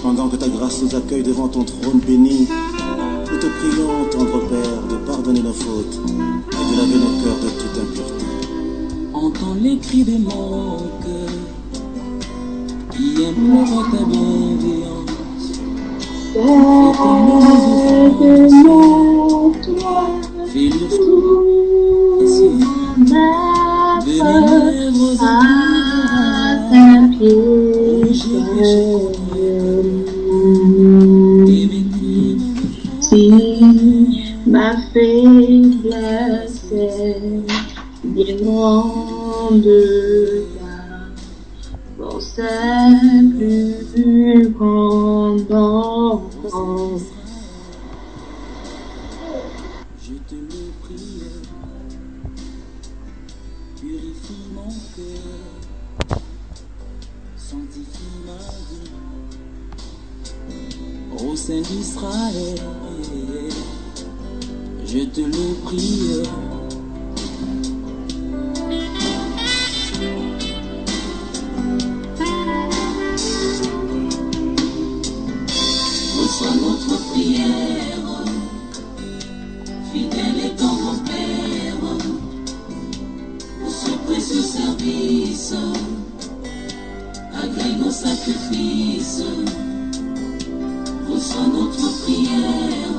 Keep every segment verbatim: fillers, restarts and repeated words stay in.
pendant que ta grâce nous accueille devant ton trône béni, nous te prions, tendre Père, de pardonner nos fautes et de laver nos cœurs de toute impureté. Entends les cris de mon cœur qui implore ta bienveillance. Aide-moi, toi, Fais le tout de mes lèvres à à ta j'ai péché contre et mes crimes. Si ma faiblesse est bien grande, ta force est plus grande encore. Je te le prie, purifie mon cœur, sanctifie ma vie. Ô Saint d'Israël, je te le prie. Reçois notre prière, fidèle est ton mon Père, pour ce précieux service, agrée nos sacrifices. Reçois notre prière,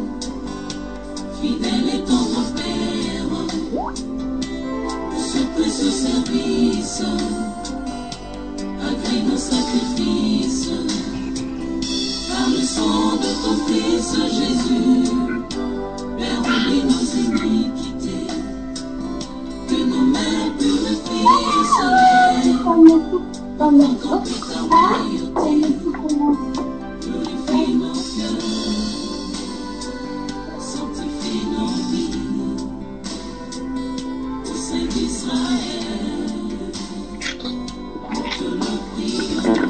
fidèle est ton mon Père, pour ce précieux service, agrée nos sacrifices. Par le sang de ton Fils Jésus, Père, oublie nos iniquités, que nos mains purifient soleil, contempler ta royauté, purifie nos cœurs, sanctifie nos vies, au Saint d'Israël, nous te le prions.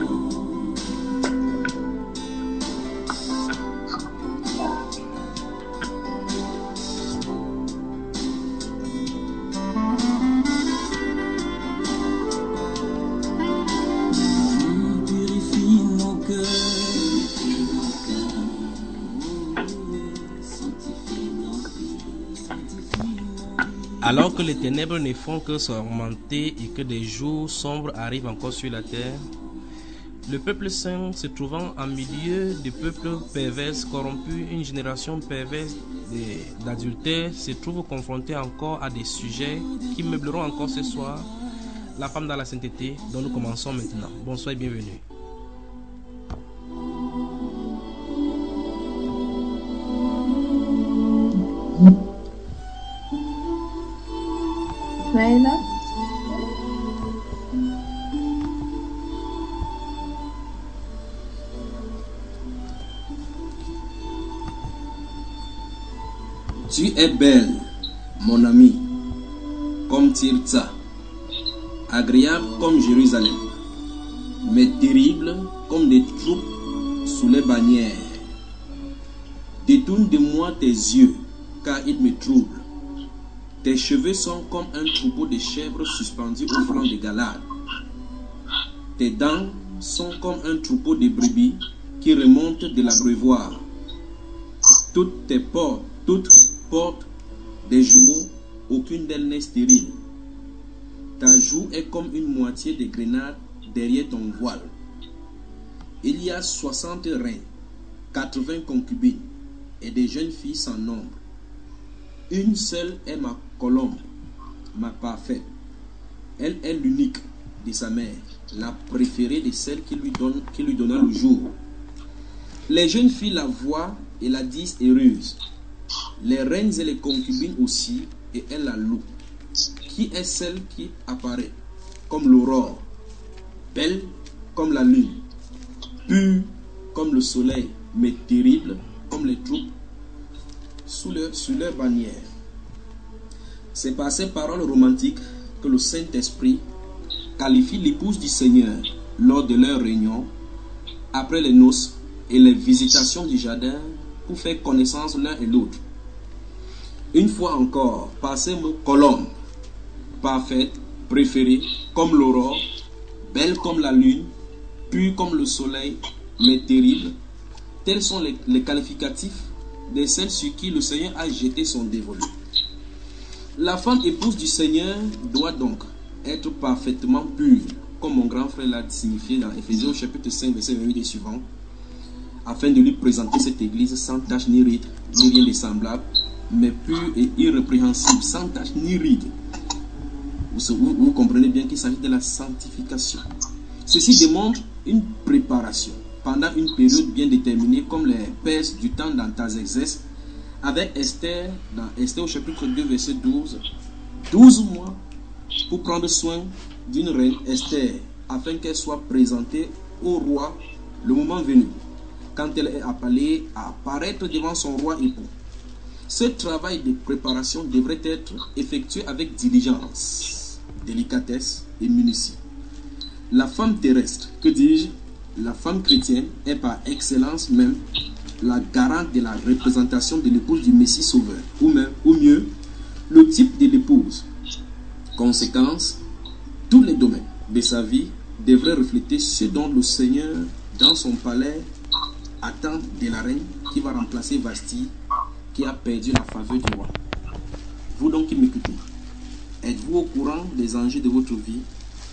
Purifie nos cœurs, sanctifie nos vies, sanctifie nos vies. Alors que les ténèbres ne font que s'augmenter et que des jours sombres arrivent encore sur la terre, le peuple saint, se trouvant en milieu de peuples pervers corrompus, une génération perverse d'adultères, se trouve confronté encore à des sujets qui meubleront encore ce soir la femme dans la sainteté, dont nous commençons maintenant. Bonsoir et bienvenue. Maëla? Tu es belle, mon ami, comme Tirza, agréable comme Jérusalem, mais terrible comme des troupes sous les bannières. Détourne de moi tes yeux, car ils me troublent. Tes cheveux sont comme un troupeau de chèvres suspendus au flanc de Galade. Tes dents sont comme un troupeau de brebis qui remontent de l'abreuvoir. Toutes tes portes, toutes portent des jumeaux, aucune d'elles n'est stérile. Ta joue est comme une moitié de grenade derrière ton voile. Il y a soixante reins, quatre-vingts concubines et des jeunes filles sans nombre. Une seule est ma colombe, ma parfaite. Elle est l'unique de sa mère, la préférée de celle qui lui, donne, qui lui donna le jour. Les jeunes filles la voient et la disent heureuse. Les reines et les concubines aussi, et elles la louent. Qui est celle qui apparaît comme l'aurore, belle comme la lune, pure comme le soleil, mais terrible comme les troupes sous leur, sous leur bannière. C'est par ces paroles romantiques que le Saint-Esprit qualifie l'épouse du Seigneur lors de leur réunion, après les noces et les visitations du jardin, pour faire connaissance l'un et l'autre. Une fois encore, par ces mots, colombe, parfaite, préférée, comme l'aurore, belle comme la lune, pure comme le soleil, mais terrible. Tels sont les, les qualificatifs de celles sur qui le Seigneur a jeté son dévolu. La femme épouse du Seigneur doit donc être parfaitement pure, comme mon grand frère l'a signifié dans Éphésiens chapitre cinq, verset vingt-huit et suivant, afin de lui présenter cette église sans tache ni ride, ni rien de semblable, mais pure et irrépréhensible, sans tache ni ride. Vous, vous, vous comprenez bien qu'il s'agit de la sanctification. Ceci démontre une préparation pendant une période bien déterminée, comme les Perses du temps d'Artaxerxès, avec Esther, dans Esther au chapitre deux, verset douze, douze mois pour prendre soin d'une reine, Esther, afin qu'elle soit présentée au roi le moment venu, quand elle est appelée à apparaître devant son roi époux. Ce travail de préparation devrait être effectué avec diligence, délicatesse et minutie. La femme terrestre, que dis-je, la femme chrétienne est par excellence même la garante de la représentation de l'épouse du Messie Sauveur, ou même, ou mieux, le type de l'épouse. Conséquence, tous les domaines de sa vie devraient refléter ce dont le Seigneur, dans son palais, attend de la reine qui va remplacer Vasti, qui a perdu la faveur du roi. Vous donc qui m'écoutez, êtes-vous au courant des enjeux de votre vie?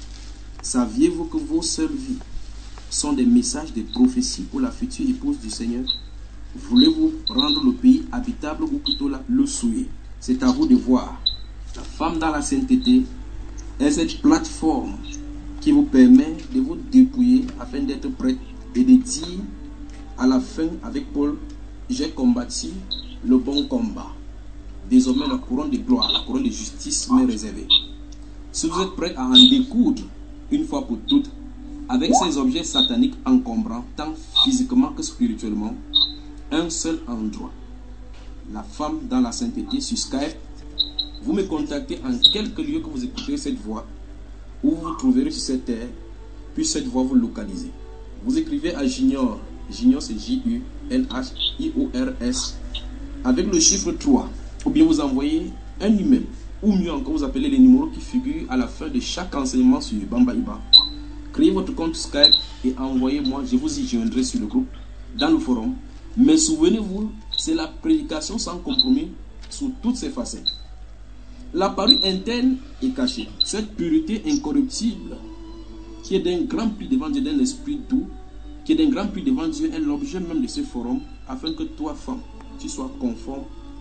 Saviez-vous que vos seules vies sont des messages de prophétie pour la future épouse du Seigneur? Voulez-vous rendre le pays habitable ou plutôt le souiller? C'est à vous de voir. La femme dans la sainteté est cette plateforme qui vous permet de vous dépouiller afin d'être prête et de dire à la fin avec Paul, j'ai combattu le bon combat. Désormais la couronne de gloire, la couronne de justice m'est réservée. Si vous êtes prêt à en découdre une fois pour toutes avec ces objets sataniques encombrants, tant physiquement que spirituellement, un seul endroit, la femme dans la sainteté sur Skype, vous me contactez en quelque lieu que vous écoutez cette voix, où vous vous trouverez sur cette terre, puis cette voix vous localisez. Vous écrivez à Junior, Junior c'est J U N H I O R S, avec le chiffre trois, ou bien vous envoyez un email, ou mieux encore vous appelez les numéros qui figurent à la fin de chaque enseignement sur Bambaiba. Créez votre compte Skype et envoyez-moi, je vous y joindrai sur le groupe, dans le forum. Mais souvenez-vous, c'est la prédication sans compromis sous toutes ses facettes. La parure interne est cachée. Cette pureté incorruptible, qui est d'un grand prix devant Dieu, d'un esprit doux, qui est d'un grand prix devant Dieu, est l'objet même de ce forum, afin que toi, femme, tu sois conforme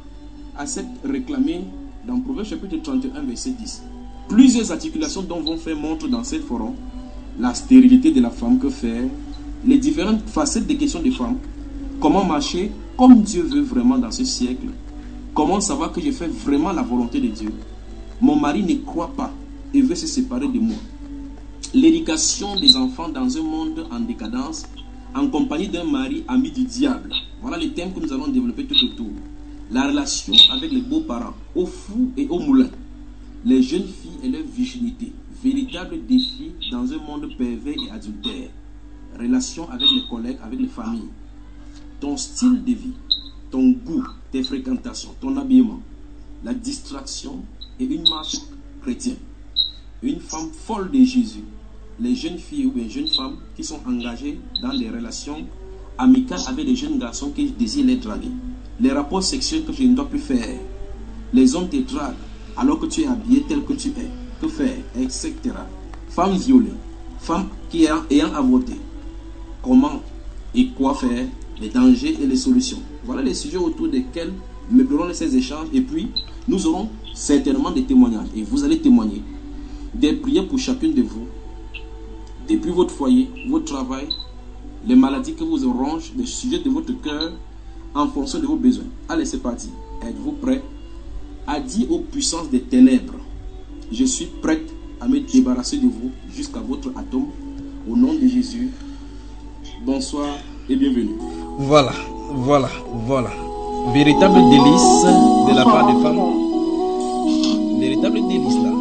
à cette réclamée dans Proverbe chapitre trente et un, verset dix. Plusieurs articulations dont vont faire montre dans ce forum la stérilité de la femme, que faire, les différentes facettes des questions des femmes, comment marcher comme Dieu veut vraiment dans ce siècle, comment savoir que je fais vraiment la volonté de Dieu, mon mari ne croit pas et veut se séparer de moi, l'éducation des enfants dans un monde en décadence, en compagnie d'un mari ami du diable. Voilà les thèmes que nous allons développer tout autour. La relation avec les beaux-parents, au fou et au moulin, les jeunes filles et leur virginité, véritable défi dans un monde pervers et adultère, relation avec les collègues, avec les familles, ton style de vie, ton goût, tes fréquentations, ton habillement, la distraction et une marche chrétienne. Une femme folle de Jésus, les jeunes filles ou les jeunes femmes qui sont engagées dans des relations amicales avec des jeunes garçons qui désirent les draguer, les rapports sexuels que je ne dois plus faire, les hommes te draguent alors que tu es habillé tel que tu es, que faire, et cetera. Femmes violées, femmes qui ayant, ayant avorté, comment et quoi faire, les dangers et les solutions. Voilà les sujets autour desquels nous meublerons ces échanges, et puis nous aurons certainement des témoignages et vous allez témoigner des prières pour chacune de vous, depuis votre foyer, votre travail, les maladies que vous rongent, les sujets de votre cœur en fonction de vos besoins. Allez, c'est parti. Êtes-vous prêts à dire aux puissances des ténèbres, je suis prête à me débarrasser de vous jusqu'à votre atome, au nom de Jésus. Bonsoir et bienvenue. Voilà, voilà, voilà. Véritable délice de la part des femmes. Véritable délice là.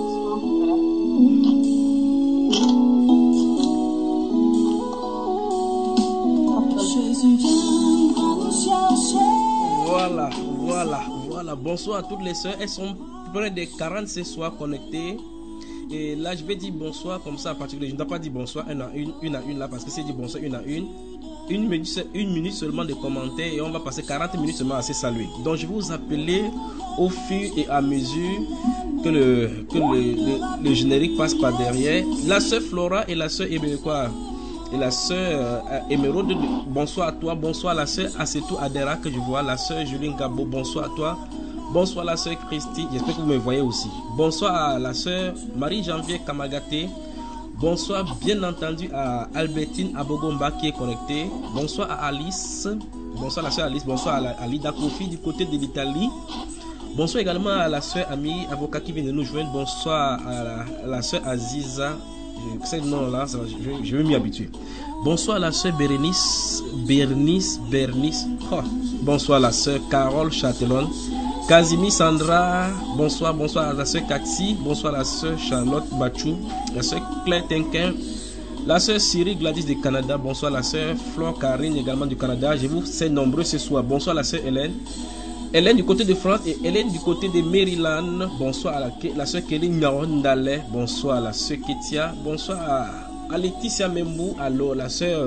Voilà, voilà, voilà. Bonsoir à toutes les sœurs. Elles sont près de quarante ce soir connectées. et là je vais dire bonsoir comme ça en particulier. Je ne dois pas dire bonsoir une à une, une à une là, parce que c'est dit bonsoir une à une. Une minute, une minute seulement de commentaires et on va passer quarante minutes seulement à se saluer. Donc je vais vous appeler au fur et à mesure que le, que le, le, le générique passe par derrière. La sœur Flora et la sœur quoi et la sœur euh, Émeraude, bonsoir à toi. Bonsoir à la sœur Assetou Adera que je vois. La sœur Juline Gabo, bonsoir à toi. Bonsoir à la sœur Christy, j'espère que vous me voyez aussi. Bonsoir à la sœur Marie-Janvier Kamagaté. Bonsoir bien entendu à Albertine Abogomba qui est connectée. Bonsoir à Alice. Bonsoir à la sœur Alice. Bonsoir à, la, à Lida Kofi du côté de l'Italie. Bonsoir également à la sœur Ami Avocat qui vient de nous joindre. Bonsoir à la, à la sœur Aziza. Je sais le nom là, ça, je, je vais m'y habituer. Bonsoir à la sœur Bérénice. Bernice. Bernice. Oh. Bonsoir à la sœur Carole Châtellon. Kazimi Sandra, bonsoir, bonsoir à la sœur Kaxi, bonsoir à la sœur Charlotte Bachou, la sœur Claire Tenquin, la sœur Siri Gladys du Canada, bonsoir à la sœur Flore Karine également du Canada. Je vous sais nombreux ce soir. Bonsoir à la sœur Hélène. Hélène du côté de France et Hélène du côté de Maryland. Bonsoir à la, la sœur Kelly Nyarondale. Bonsoir à la sœur Ketia. Bonsoir à, à Laetitia Membou. Alors la sœur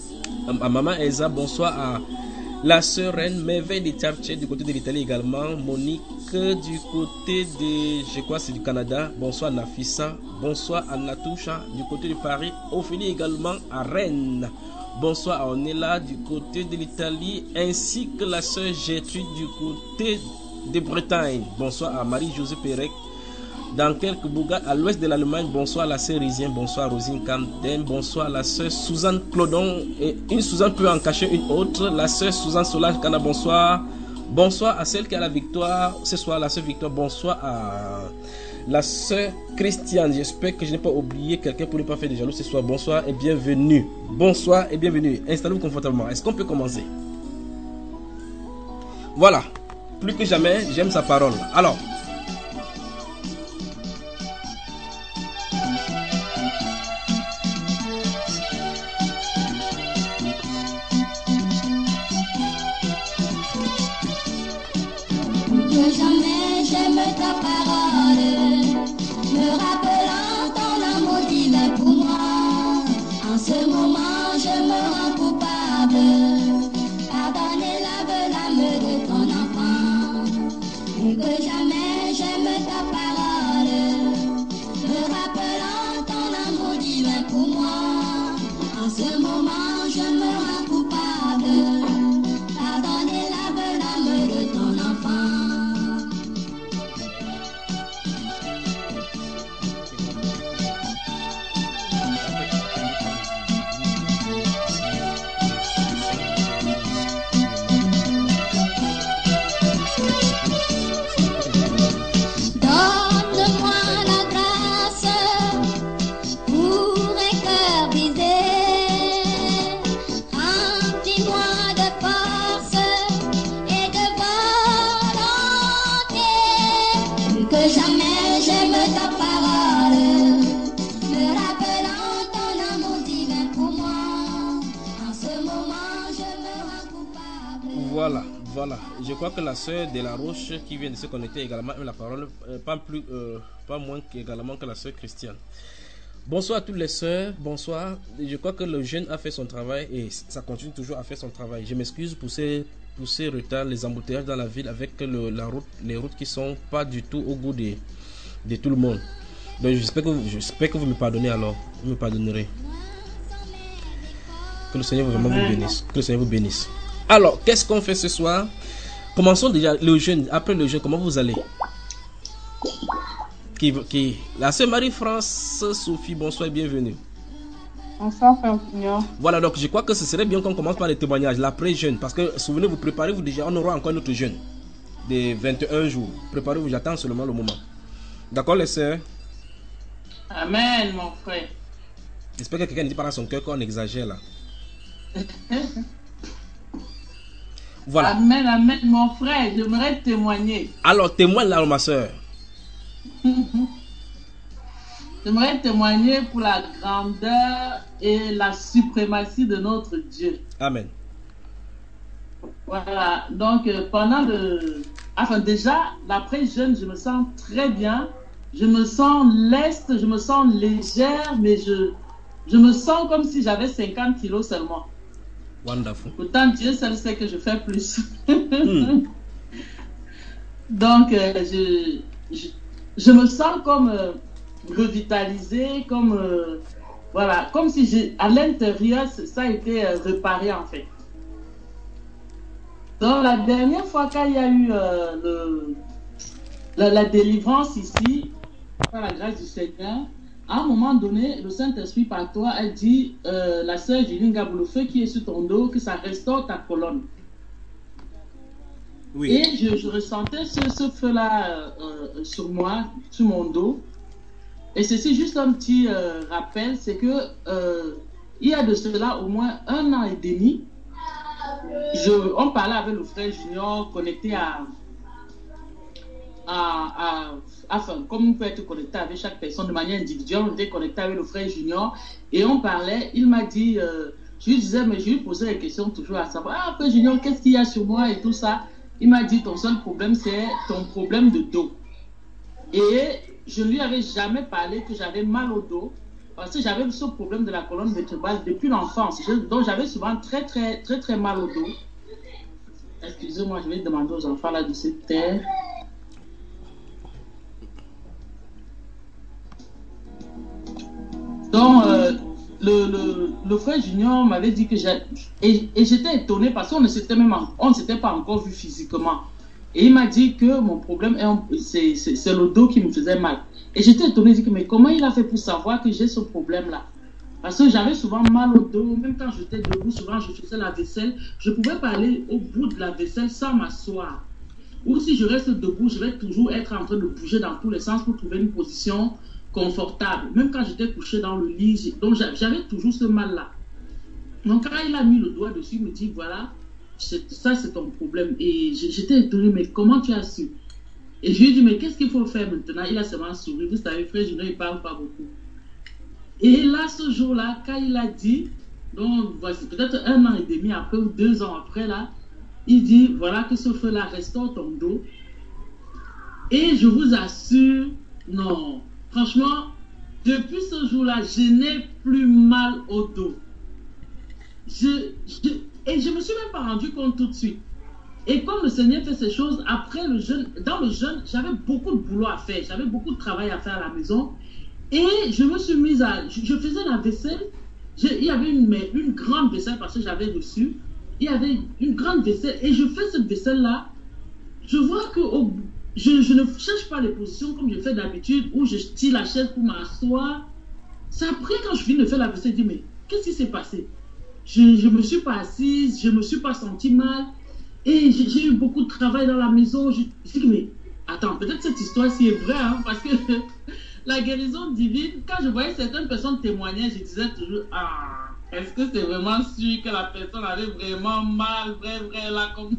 à maman Elsa. Bonsoir à la sœur Reine Merveille de Tarche du côté de l'Italie également. Monique du côté de, je crois c'est du Canada. Bonsoir à Nafissa. Bonsoir à Natoucha du côté de Paris. Ophélie également à Rennes. Bonsoir à Onela du côté de l'Italie, ainsi que la sœur Gertrude du côté de Bretagne. Bonsoir à Marie-Josée Pérec dans quelques bourgades à l'ouest de l'Allemagne. Bonsoir à la sœur Rizien. Bonsoir à Rosine Camden. Bonsoir à la sœur Suzanne Clodon. Et une Suzanne peut en cacher une autre. La sœur Suzanne Solange Cana. Bonsoir. Bonsoir à celle qui a la victoire ce soir, la sœur Victoire. Bonsoir à la sœur Christiane. J'espère que je n'ai pas oublié quelqu'un pour ne pas faire de jaloux ce soir. Bonsoir et bienvenue. Bonsoir et bienvenue. Installez-vous confortablement. Est-ce qu'on peut commencer? Voilà. Plus que jamais, j'aime sa parole. Alors. Que jamais j'aime ta parole, me rappelant ton amour divin pour moi. En ce moment je me rends coupable, pardonnez la blâme de ton enfant. Et que jamais j'aime ta parole, me rappelant ton amour divin pour moi. En ce moment je me rends coupable, pardonnez la blâme de ton enfant. Voilà, voilà. Je crois que la sœur de la Roche qui vient de se connecter également a la parole, euh, pas, plus, euh, pas moins également que la sœur Christiane. Bonsoir à toutes les sœurs, bonsoir. Je crois que le jeune a fait son travail et ça continue toujours à faire son travail. Je m'excuse pour ces, pour ces retards, les embouteillages dans la ville avec le, la route, les routes qui sont pas du tout au goût de, de tout le monde. Donc j'espère que, j'espère que vous me pardonnez alors, vous me pardonnerez. Que le Seigneur vraiment vous bénisse. Que le Seigneur vous bénisse. Alors, qu'est-ce qu'on fait ce soir? Commençons déjà le jeûne. Après le jeûne, comment vous allez? Qui, qui, la sœur Marie-France Sophie, bonsoir et bienvenue. Bonsoir, frère Seigneur. Voilà, donc je crois que ce serait bien qu'on commence par les témoignages, l'après-jeûne. Parce que, souvenez-vous, préparez-vous déjà, on aura encore notre jeûne de vingt et un jours. Préparez-vous, j'attends seulement le moment. D'accord, les sœurs? Amen, mon frère. J'espère que quelqu'un ne dit pas dans son cœur qu'on exagère là. Voilà. Amen, amen, mon frère, j'aimerais témoigner. Alors, témoigne là, ma soeur. J'aimerais témoigner pour la grandeur et la suprématie de notre Dieu. Amen. Voilà, donc euh, pendant le... Enfin, déjà, l'après-jeûne, je me sens très bien. je me sens leste, je me sens légère, mais je, je me sens comme si j'avais cinquante kilos seulement. Wonderful. Pourtant, Dieu seul sait que je fais plus. Mm. Donc, euh, je, je, je me sens comme euh, revitalisée, comme, euh, voilà, comme si j'ai, à l'intérieur, ça a été euh, réparé en fait. Donc, la dernière fois quand il y a eu euh, le, la, la délivrance ici, par la grâce du Seigneur, à un moment donné, le Saint-Esprit par toi a dit, euh, la sœur Juline Gabou, le feu qui est sur ton dos, que ça restaure ta colonne. Oui. Et je, je ressentais ce, ce feu-là euh, sur moi, sur mon dos. Et ceci, juste un petit euh, rappel, c'est que euh, il y a de cela au moins un an et demi, je, on parlait avec le frère Junior connecté à, à, à, enfin, comme on peut être connecté avec chaque personne de manière individuelle, on était connecté avec le frère Junior et on parlait, il m'a dit, euh, je lui disais, mais je lui posais des questions toujours à savoir, ah, frère Junior, qu'est-ce qu'il y a sur moi et tout ça. Il m'a dit, ton seul problème, c'est ton problème de dos. Et je ne lui avais jamais parlé que j'avais mal au dos, parce que j'avais ce problème de la colonne vertébrale depuis l'enfance. Donc, j'avais souvent très, très, très, très mal au dos. Excusez-moi, je vais demander aux enfants là de se taire. Donc, euh, le, le, le frère Junior m'avait dit que j'ai... Et, et j'étais étonnée parce qu'on ne s'était même en, on ne s'était pas encore vu physiquement. Et il m'a dit que mon problème, c'est le dos qui me faisait mal. Et j'étais étonnée, je dis, mais comment il a fait pour savoir que j'ai ce problème-là? Parce que j'avais souvent mal au dos, même quand j'étais debout, souvent je faisais la vaisselle, je pouvais pas aller au bout de la vaisselle sans m'asseoir. Ou si je reste debout, je vais toujours être en train de bouger dans tous les sens pour trouver une position confortable. Même quand j'étais couchée dans le lit, donc j'avais toujours ce mal-là. Donc quand il a mis le doigt dessus, il me dit, voilà, ça c'est ton problème. Et j'étais étonnée, mais comment tu as su? Et je lui ai dit, mais qu'est-ce qu'il faut faire maintenant? Il a seulement souri. Vous savez, frère, je ne parle pas beaucoup. Et là, ce jour-là, quand il a dit, donc voici peut-être un an et demi après ou deux ans après là, il dit, voilà que ce feu-là restaure ton dos. Et je vous assure, non, franchement, depuis ce jour-là, je n'ai plus mal au dos. Je, je, et je ne me suis même pas rendu compte tout de suite. Et comme le Seigneur fait ces choses, après le jeûne, dans le jeûne, j'avais beaucoup de boulot à faire, j'avais beaucoup de travail à faire à la maison. Et je me suis mise à... Je, je faisais la vaisselle. Je, il y avait une, une grande vaisselle parce que j'avais reçu. Il y avait une grande vaisselle. Et je fais cette vaisselle-là. Je vois que au, je, je ne cherche pas les positions comme je fais d'habitude, où je tire la chaise pour m'asseoir. C'est après, quand je finis de faire la vaisselle, je dis, mais qu'est-ce qui s'est passé? Je ne me suis pas assise, je ne me suis pas sentie mal. Et j'ai eu beaucoup de travail dans la maison. Je, je dis, mais attends, peut-être cette histoire-ci est vraie, hein, parce que... La guérison divine, quand je voyais certaines personnes témoigner, je disais toujours, ah, est-ce que c'est vraiment sûr que la personne avait vraiment mal, vrai, vrai, là, comme...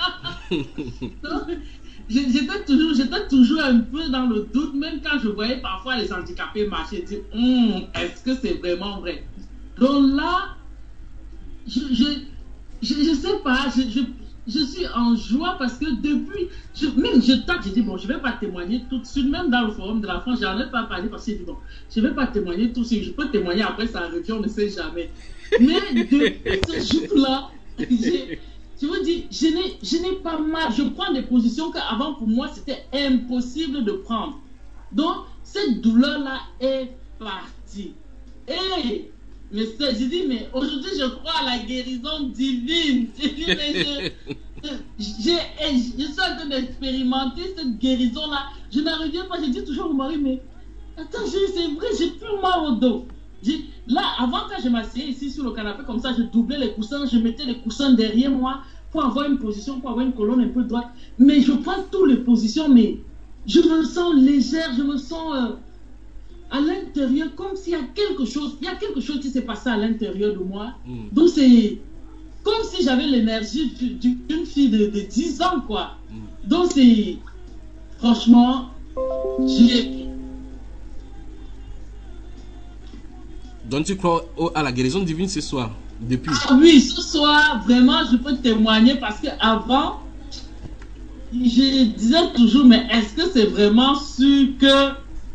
J'étais toujours, j'étais toujours un peu dans le doute, même quand je voyais parfois les handicapés marcher, je dis, hm, est-ce que c'est vraiment vrai? Donc là, je, je, je, je sais pas, je, je Je suis en joie parce que depuis, je, même je tâte, je dis bon, je ne vais pas témoigner tout de suite, même dans le forum de la France, je n'en ai pas parlé parce que je dis bon, je ne vais pas témoigner tout de suite, je peux témoigner après ça revient, on ne sait jamais. Mais depuis ce jour-là, je vous dis, je n'ai pas mal, je prends des positions qu'avant pour moi c'était impossible de prendre. Donc, cette douleur-là est partie. Et mais je dis, mais aujourd'hui, je crois à la guérison divine. Je dis, mais je, je, je, je suis en train d'expérimenter cette guérison-là. Je n'en reviens pas. Je dis toujours au mari, mais attends, c'est vrai, j'ai plus mal au dos. Je, là, avant, quand je m'asseyais ici sur le canapé, comme ça, je doublais les coussins, je mettais les coussins derrière moi pour avoir une position, pour avoir une colonne un peu droite. Mais je prends toutes les positions, mais je me sens légère, je me sens... Euh, à l'intérieur, comme s'il y a quelque chose, il y a quelque chose qui s'est passé à l'intérieur de moi. Mm. Donc c'est comme si j'avais l'énergie d'une fille de, de dix ans, quoi. Mm. Donc c'est, franchement, j'ai... Donc tu crois à la guérison divine ce soir, depuis? Ah oui, ce soir, vraiment, je peux témoigner parce qu'avant, je disais toujours, mais est-ce que c'est vraiment sûr que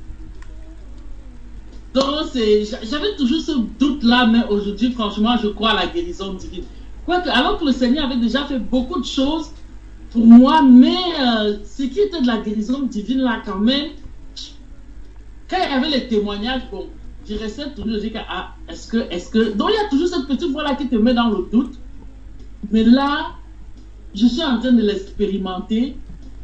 Donc, j'avais toujours ce doute-là, mais aujourd'hui, franchement, je crois à la guérison divine. Quoique, alors que le Seigneur avait déjà fait beaucoup de choses pour moi, mais euh, ce qui était de la guérison divine, là, quand même, quand il y avait les témoignages, bon, je restais toujours, je dis que, ah, est-ce que, est-ce que... Donc, il y a toujours cette petite voix-là qui te met dans le doute. Mais là, je suis en train de l'expérimenter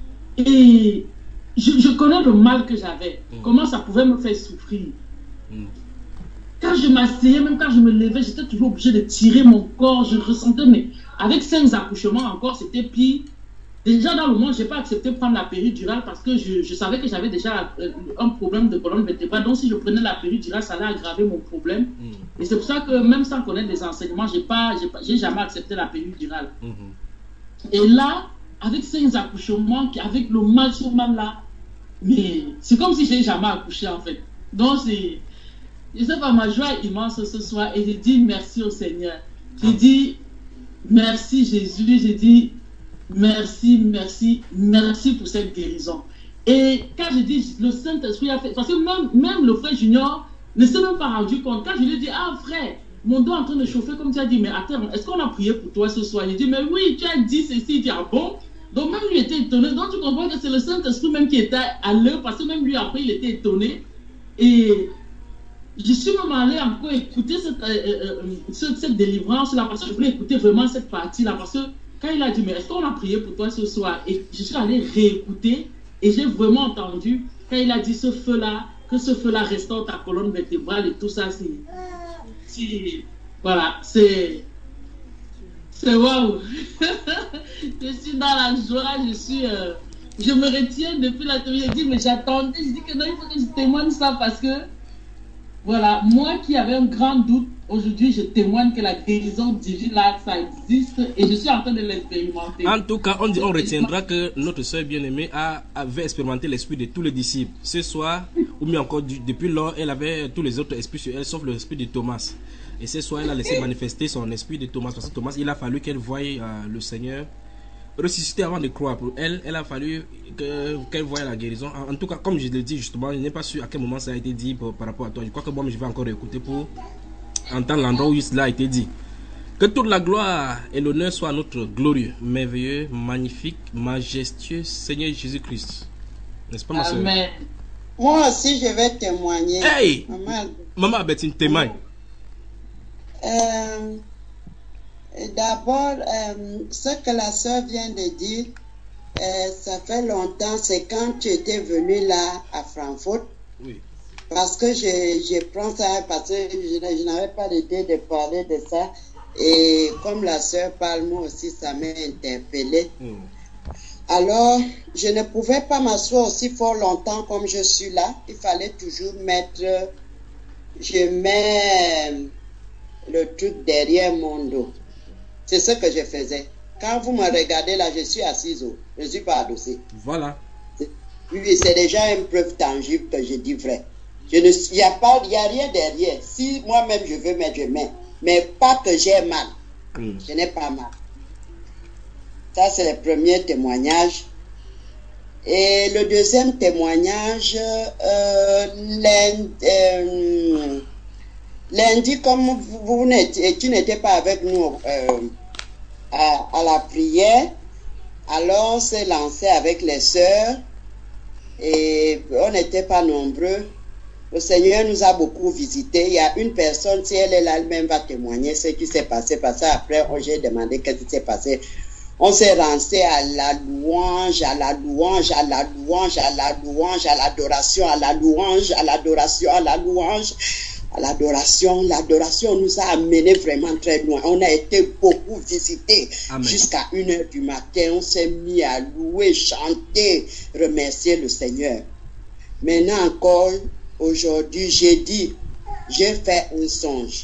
et je, je connais le mal que j'avais, mmh. comment ça pouvait me faire souffrir. Mmh. Quand je m'asseyais, même quand je me levais, j'étais toujours obligée de tirer mon corps, je ressentais, mais avec cinq accouchements encore, c'était pire. Déjà dans le monde, je n'ai pas accepté de prendre la péridurale parce que je, je savais que j'avais déjà un problème de colonne vertébrale. Donc si je prenais la péridurale, ça allait aggraver mon problème. Mmh. Et c'est pour ça que même sans connaître des enseignements, je n'ai pas, j'ai pas, j'ai jamais accepté la péridurale. Mmh. Et là, avec cinq accouchements, avec le mal sur mal là, mais c'est comme si je n'ai jamais accouché en fait. Donc c'est, je sais pas, ma joie est immense ce soir et je dis merci au Seigneur. Je dis merci Jésus, je dis merci, merci, merci pour cette guérison. Et quand je dis le Saint-Esprit a fait, parce que même, même le frère Junior ne s'est même pas rendu compte. Quand je lui ai dit, ah frère, mon dos est en train de chauffer, comme tu as dit, mais attends, est-ce qu'on a prié pour toi ce soir? Il dit, mais oui, tu as dit ceci, il dit, ah bon? Donc même lui était étonné. Donc tu comprends que c'est le Saint-Esprit même qui était à l'heure, parce que même lui après, il était étonné. Et je suis même allé encore écouter cette, euh, euh, cette, cette délivrance-là, parce que je voulais écouter vraiment cette partie-là, parce que quand il a dit, mais est-ce qu'on a prié pour toi ce soir? Et je suis allé réécouter et j'ai vraiment entendu, quand il a dit ce feu-là, que ce feu-là restaure ta colonne vertébrale et tout ça, c'est... Voilà, c'est... C'est waouh. Je suis dans la joie, je suis... Euh, je me retiens depuis la télé, je dis, mais j'attendais, je dis que non, il faut que je témoigne ça parce que... Voilà, moi qui avais un grand doute, aujourd'hui je témoigne que la guérison divine là, ça existe et je suis en train de l'expérimenter. En tout cas, on, dit, on retiendra que notre soeur bien-aimée a, avait expérimenté l'esprit de tous les disciples. Ce soir, ou bien encore du, depuis lors, elle avait tous les autres esprits sur elle, sauf l'esprit de Thomas. Et ce soir, elle a laissé manifester son esprit de Thomas. Parce que Thomas, il a fallu qu'elle voie euh, le Seigneur ressusciter avant de croire. Pour elle, elle a fallu que, qu'elle voie la guérison. En, en tout cas, comme je l'ai dit justement, je n'ai pas su à quel moment ça a été dit par, par rapport à toi. Je crois que moi, je vais encore écouter pour entendre l'endroit où cela a été dit. Que toute la gloire et l'honneur soient à notre glorieux, merveilleux, magnifique, majestueux Seigneur Jésus-Christ. N'est-ce pas, ma soeur? Amen. Moi aussi, je vais témoigner. Hey! Maman, Maman Abetine, témoigne. Euh, D'abord, euh, ce que la soeur vient de dire, euh, ça fait longtemps, c'est quand tu étais venu là à Francfort. Oui. Parce que je, je prends ça, parce que je, je n'avais pas l'idée de parler de ça. Et comme la soeur parle, moi aussi, ça m'a interpellée. Mm. Alors, je ne pouvais pas m'asseoir aussi fort longtemps comme je suis là. Il fallait toujours mettre, je mets le truc derrière mon dos. C'est ce que je faisais. Quand vous me regardez là, je suis assise, je ne suis pas adossée. Voilà. Oui, c'est déjà une preuve tangible que je dis vrai. Je ne, il n'y a pas, il y a rien derrière. Si moi-même je veux mettre, je mets. Mais pas que j'ai mal. Mm. Je n'ai pas mal. Ça, c'est le premier témoignage. Et le deuxième témoignage, euh, lundi, euh, lundi, comme vous, vous n'étiez, tu n'étais pas avec nous euh, à, à la prière, alors on s'est lancé avec les sœurs et on n'était pas nombreux. Le Seigneur nous a beaucoup visités. Il y a une personne, si elle est là, elle-même va témoigner ce qui s'est passé. Parce qu'après, j'ai demandé qu'est-ce qui s'est passé. On s'est lancé à la louange, à la louange, à la louange, à la louange, à l'adoration, à la louange, à l'adoration, à la louange, à l'adoration. L'adoration nous a amenés vraiment très loin. On a été beaucoup visités jusqu'à une heure du matin. On s'est mis à louer, chanter, remercier le Seigneur. Maintenant encore, aujourd'hui, j'ai dit, j'ai fait un songe.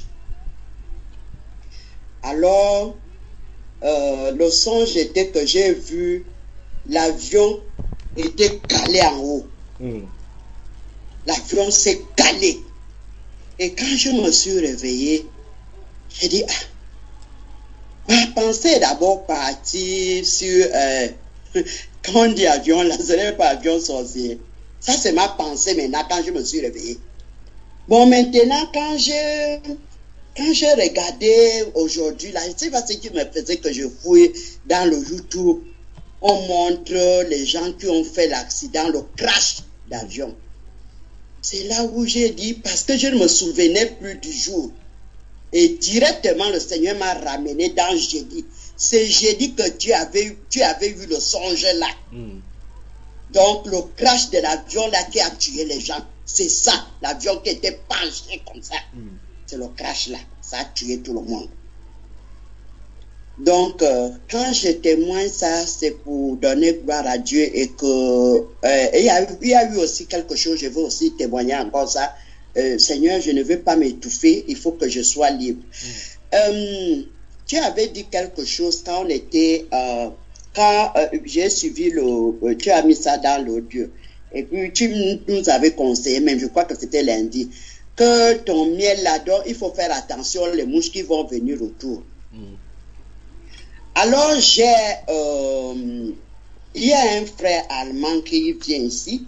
Alors, euh, le songe était que j'ai vu l'avion était calé en haut. Mm. L'avion s'est calé. Et quand je me suis réveillé, j'ai dit, ah, ma pensée est d'abord partie sur, euh, quand on dit avion, là, ce n'est pas avion sorcier. Ça, c'est ma pensée maintenant quand je me suis réveillé. Bon, maintenant, quand je, quand j'ai regardé aujourd'hui, là, je sais pas ce qui me faisait que je fouille dans le YouTube, on montre les gens qui ont fait l'accident, le crash d'avion. C'est là où j'ai dit, parce que je ne me souvenais plus du jour. Et directement, le Seigneur m'a ramené dans jeudi. C'est jeudi que tu avais, tu avais eu le songe là. Mm. Donc, le crash de l'avion là qui a tué les gens, c'est ça. L'avion qui était penché comme ça. Mm. C'est le crash là. Ça a tué tout le monde. Donc, euh, quand je témoigne ça, c'est pour donner gloire à Dieu et que euh, il y a, il y a eu aussi quelque chose, je veux aussi témoigner encore ça. Euh, Seigneur, je ne veux pas m'étouffer, il faut que je sois libre. Mm. Euh, tu avais dit quelque chose quand on était, euh, quand euh, j'ai suivi le, euh, tu as mis ça dans l'audio, et puis tu nous avais conseillé, même je crois que c'était lundi, que ton miel là-dedans, il faut faire attention les mouches qui vont venir autour. Mm. Alors j'ai, euh, il y a un frère allemand qui vient ici.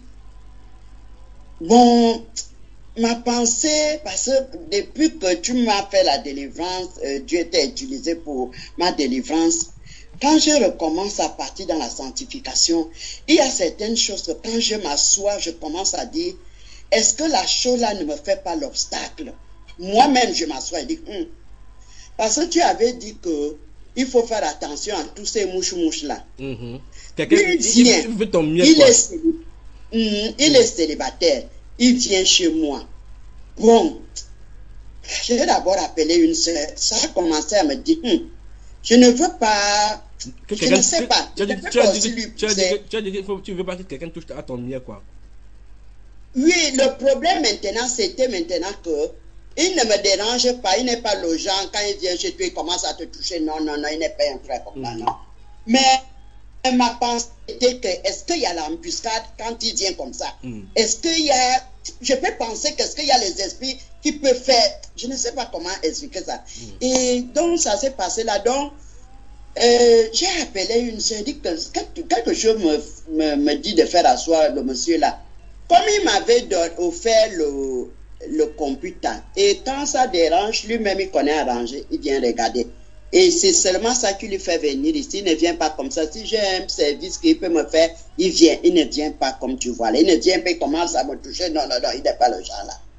Bon, ma pensée, parce que depuis que tu m'as fait la délivrance, euh, Dieu t'a utilisé pour ma délivrance. Quand je recommence à partir dans la sanctification, il y a certaines choses que quand je m'assois, je commence à dire, est-ce que la chose là ne me fait pas l'obstacle? Moi-même, je m'assois et dis, hum. Parce que tu avais dit que il faut faire attention à tous ces mouches-mouches là. Mm-hmm. Quelqu'un il vient, il, veut ton mieux, il, est célib... mmh, il mm. est célibataire, il vient chez moi. Bon, j'ai d'abord appelé une soeur, ça a commencé à me dire, hm, je ne veux pas, que je ne sais pas. Tu as dit que tu veux pas que quelqu'un touche à ton mieux, quoi. Oui, le problème maintenant, c'était maintenant que il ne me dérange pas, il n'est pas le genre, quand il vient chez toi, il commence à te toucher. Non, non, non, il n'est pas un frère comme ça, mm-hmm. non. Mais ma pensée était que, est-ce qu'il y a l'embuscade quand il vient comme ça? Mm. Est-ce qu'il y a, je peux penser qu'est-ce qu'il y a les esprits qui peuvent faire, je ne sais pas comment expliquer ça. Mm. Et donc, ça s'est passé là. Donc, euh, j'ai appelé une soeur, dit que quelque chose me, me, me dit de faire asseoir le monsieur là. Comme il m'avait offert le... le computer. Et quand ça dérange, lui-même il connaît arranger, il vient regarder. Et c'est seulement ça qui lui fait venir ici. Il ne vient pas comme ça. Si j'ai un service qu'il peut me faire, il vient. Il ne vient pas comme tu vois là. Il ne vient pas, il commence à me toucher. Non, non, non, il n'est pas le genre là.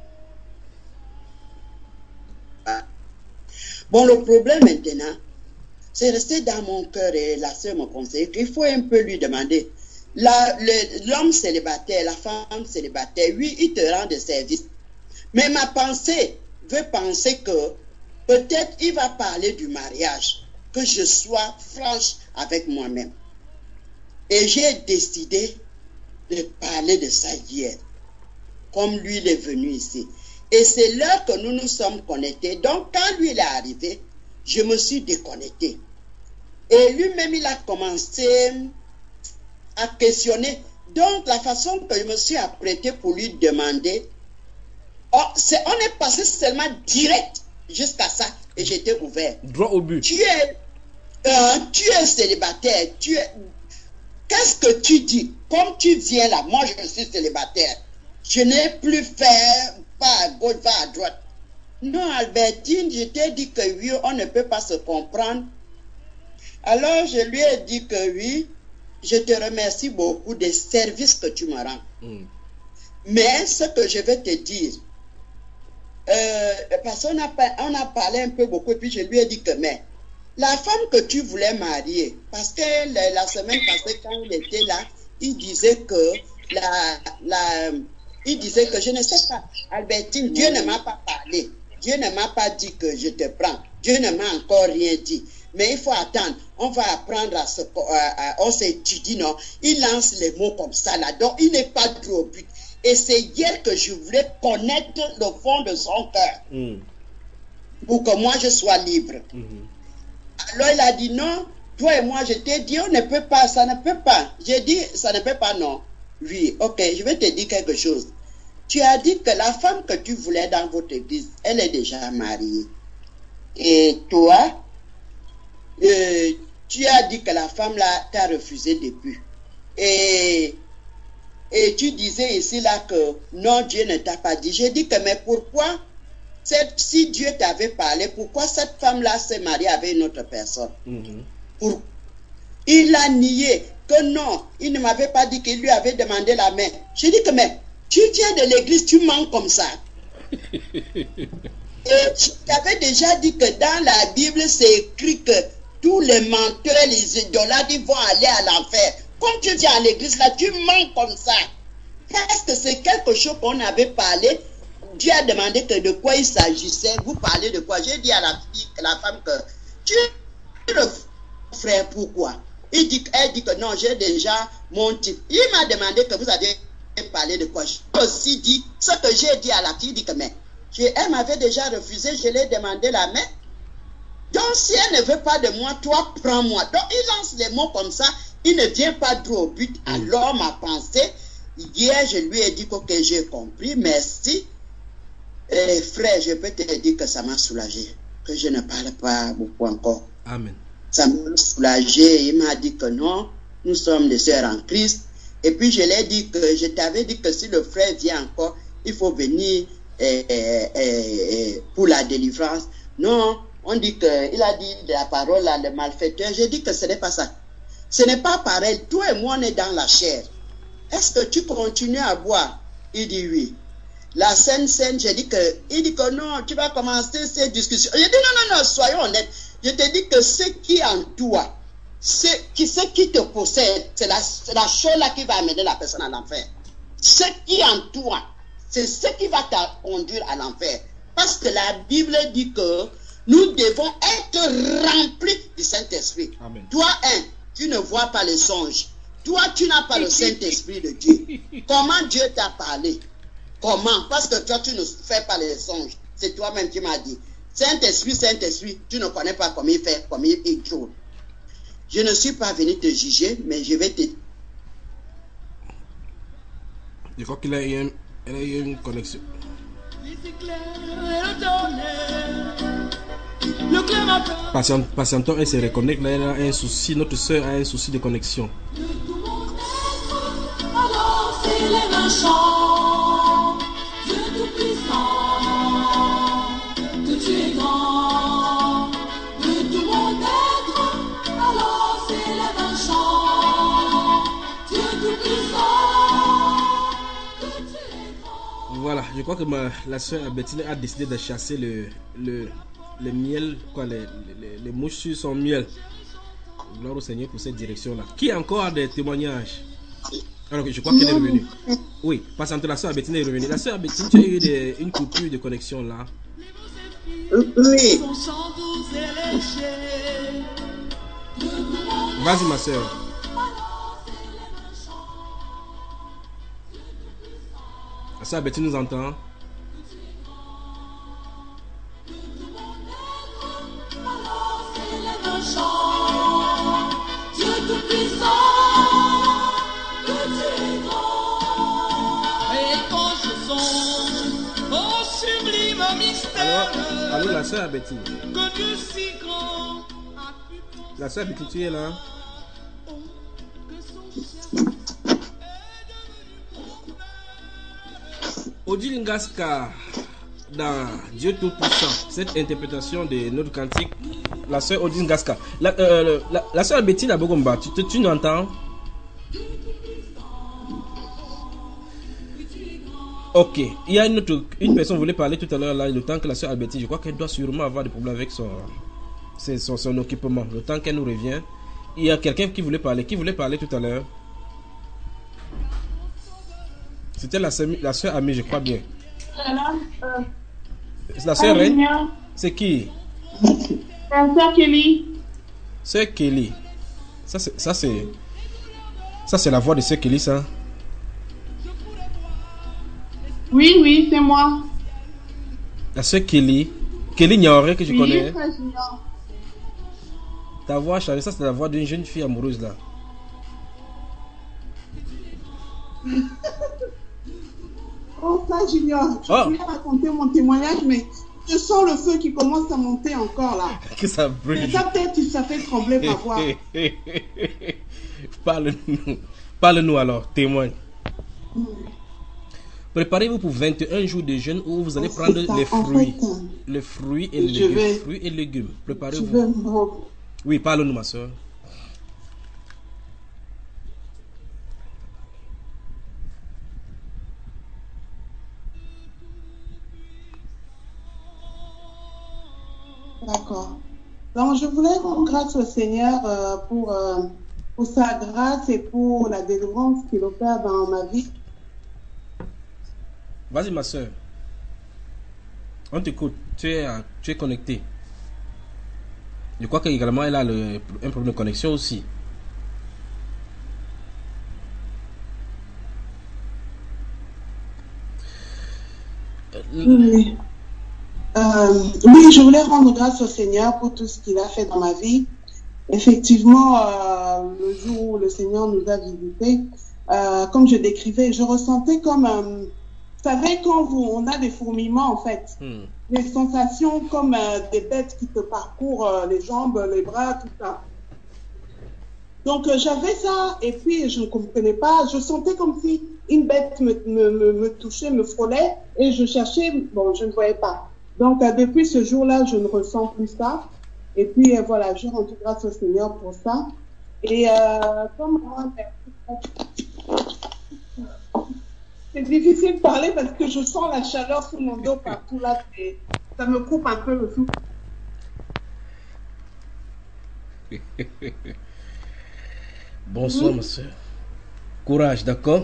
Ah. Bon, le problème maintenant, c'est resté dans mon cœur et la sœur me conseille qu'il faut un peu lui demander. La, le, l'homme célibataire, la femme célibataire, oui, il te rend des services. Mais ma pensée veut penser que peut-être il va parler du mariage, que je sois franche avec moi-même. Et j'ai décidé de parler de ça hier, comme lui il est venu ici. Et c'est là que nous nous sommes connectés. Donc quand lui il est arrivé, je me suis déconnecté. Et lui-même il a commencé à questionner. Donc, la façon que je me suis apprêté pour lui demander, oh, c'est, on est passé seulement direct jusqu'à ça et j'étais ouvert. Droit au but. Tu es, euh, tu es célibataire. Tu es, qu'est-ce que tu dis? Comme tu viens là, moi je suis célibataire. Je n'ai plus fait pas à gauche, pas à droite. Non, Albertine, je t'ai dit que oui, on ne peut pas se comprendre. Alors, je lui ai dit que oui. Je te remercie beaucoup des services que tu me rends. Mm. Mais ce que je vais te dire, euh, parce qu'on a, on a parlé un peu beaucoup, et puis je lui ai dit que, mais la femme que tu voulais marier, parce que la, la semaine passée, quand il était là, il disait que, la, la, il disait que, je ne sais pas, Albertine, Dieu ne m'a pas parlé. Dieu ne m'a pas dit que je te prends. Dieu ne m'a encore rien dit. Mais il faut attendre. On va apprendre à se... À, à, on s'étudie, non? Il lance les mots comme ça, là. Donc, il n'est pas droit au but. Et c'est hier que je voulais connaître le fond de son cœur. Mm. Pour que moi, je sois libre. Mm-hmm. Alors, il a dit, non, toi et moi, je t'ai dit, on ne peut pas, ça ne peut pas. J'ai dit, ça ne peut pas, non. Oui, ok, je vais te dire quelque chose. Tu as dit que la femme que tu voulais dans votre église, elle est déjà mariée. Et toi... Euh, tu as dit que la femme là t'a refusé depuis. Et Et tu disais ici là que non, Dieu ne t'a pas dit. J'ai dit que mais pourquoi, cette, si Dieu t'avait parlé, pourquoi cette femme-là s'est mariée avec une autre personne? Mm-hmm. Pour, il a nié que non, il ne m'avait pas dit qu'il lui avait demandé la main. J'ai dit que mais tu viens de l'église, tu mens comme ça. Et je t'avais déjà dit que dans la Bible, c'est écrit que tous les menteurs, les idolâtres, ils vont aller à l'enfer. Comme tu viens à l'église, là, tu mens comme ça. Parce que c'est quelque chose qu'on avait parlé. Dieu a demandé que de quoi il s'agissait. Vous parlez de quoi? J'ai dit à la fille, à la femme que tu es le frère, pourquoi? Il dit, elle dit que non, j'ai déjà mon type. Il m'a demandé que vous avez parlé de quoi? J'ai aussi dit ce que j'ai dit à la fille, dit que mais je, elle m'avait déjà refusé, je l'ai demandé la main. Donc si elle ne veut pas de moi, toi prends-moi. Donc il lance les mots comme ça, il ne vient pas droit au but. Alors ma pensée, hier je lui ai dit que okay, j'ai compris, merci. Et frère, je peux te dire que ça m'a soulagé, que je ne parle pas beaucoup encore. Amen. Ça m'a soulagé, il m'a dit que non, nous sommes des sœurs en Christ. Et puis je l'ai dit que je t'avais dit que si le frère vient encore, il faut venir eh, eh, eh, pour la délivrance. Non, on dit que il a dit la parole à le malfaiteur. J'ai dit que ce n'est pas ça. Ce n'est pas pareil. Toi et moi, on est dans la chair. Est-ce que tu continues à boire? Il dit oui. La Sainte Seine, j'ai dit que, il dit que non, tu vas commencer ces discussions. J'ai dit non, non, non, soyons honnêtes. Je te dis que ce qui est en toi, ce qui, ce qui te possède, c'est la, la chose là qui va amener la personne à l'enfer. Ce qui est en toi, c'est ce qui va te conduire à l'enfer. Parce que la Bible dit que nous devons être remplis du Saint-Esprit. Amen. Toi, un, tu ne vois pas les songes. Toi, tu n'as pas le Saint-Esprit de Dieu. Comment Dieu t'a parlé? Comment? Parce que toi, tu ne fais pas les songes. C'est toi-même qui m'as dit. Saint-Esprit, Saint-Esprit, tu ne connais pas comment il fait, comment il, il tourne. Je ne suis pas venu te juger, mais je vais te... Je crois qu'il a eu une, il a eu une connexion. Patient, patientons, elle se reconnecte. Là, elle a un souci. Notre soeur a un souci de connexion. Alors, c'est les méchants, Dieu tout-puissant, que tu es grand, de tout mon être. Alors, c'est les méchants, Dieu tout-puissant, que tu es grand. Voilà, je crois que ma, la soeur Bettina a décidé de chasser le, le, le miel, quoi, les, les, les mouches sur son miel. Gloire au Seigneur pour cette direction-là. Qui a encore des témoignages? Alors, je crois qu'elle est revenue. Oui, passant la soeur Bettina est revenue. La soeur Bettina, tu as eu des, une coupure de connexion là. Oui. Vas-y, ma soeur. La soeur Bettina nous entend. Dieu tout-puissant, que tu es grand. Et quand je songe au sublime mystère, Alors, allô, la soeur Betty. que Dieu si grand a pu penser. La soeur Betty, tu es là? Odile Ngaska, dans Dieu Tout-Puissant, cette interprétation de notre cantique, la soeur Odile Ngaska. La, euh, la, la soeur Betty Nabogomba, tu, tu, tu nous entends? Ok, il y a une, autre, une personne qui voulait parler tout à l'heure, là, le temps que la soeur Albertine, je crois qu'elle doit sûrement avoir des problèmes avec son, son, son équipement. Le temps qu'elle nous revient, il y a quelqu'un qui voulait parler. Qui voulait parler tout à l'heure? C'était la, la soeur Amie, je crois bien. Euh, la soeur Reine? C'est qui? C'est la soeur Kelly. Soeur Kelly. Ça, c'est, ça, c'est, ça, c'est la voix de soeur Kelly, ça? Oui, oui, c'est moi. La soeur Kelly. Kelly Niaoré que je oui, connais. Frère Junior. Ta voix a changé, ça c'est la voix d'une jeune fille amoureuse là. Oh, Frère Junior, je Oh. voulais raconter mon témoignage, mais je sens le feu qui commence à monter encore là. Que ça Et brûle. ça peut-être ça fait trembler ma voix. Parle-nous. Parle-nous alors, témoigne. Préparez-vous pour vingt et un jours de jeûne où vous allez C'est prendre ça. les En fruits. fait, euh, Les fruits et les je légumes. vais- Fruits et légumes. je Préparez-vous. vais me- Oui, parle-nous, ma soeur. D'accord. Donc, je voulais rendre grâce au Seigneur euh, pour, euh, pour sa grâce et pour la délivrance qu'il opère dans ma vie. Vas-y, ma soeur. On t'écoute. Tu es, euh, tu es connecté. Je crois qu'également, elle a le, un problème de connexion aussi. Euh, Oui. Euh, oui, je voulais rendre grâce au Seigneur pour tout ce qu'il a fait dans ma vie. Effectivement, euh, le jour où le Seigneur nous a visités, euh, comme je décrivais, je ressentais comme, euh, vous savez, quand vous, on a des fourmillements en fait, hmm. des sensations comme euh, des bêtes qui te parcourent euh, les jambes, les bras, tout ça. Donc euh, j'avais ça et puis je ne comprenais pas, je sentais comme si une bête me, me, me, me touchait, me frôlait et je cherchais, bon, je ne voyais pas. Donc euh, depuis ce jour-là, je ne ressens plus ça. Et puis euh, voilà, je rends grâce au Seigneur pour ça. Et euh, comme c'est difficile de parler parce que je sens la chaleur sur mon dos partout là, c'est- ça me coupe un peu le souffle. Bonsoir, ma soeur. Courage, d'accord?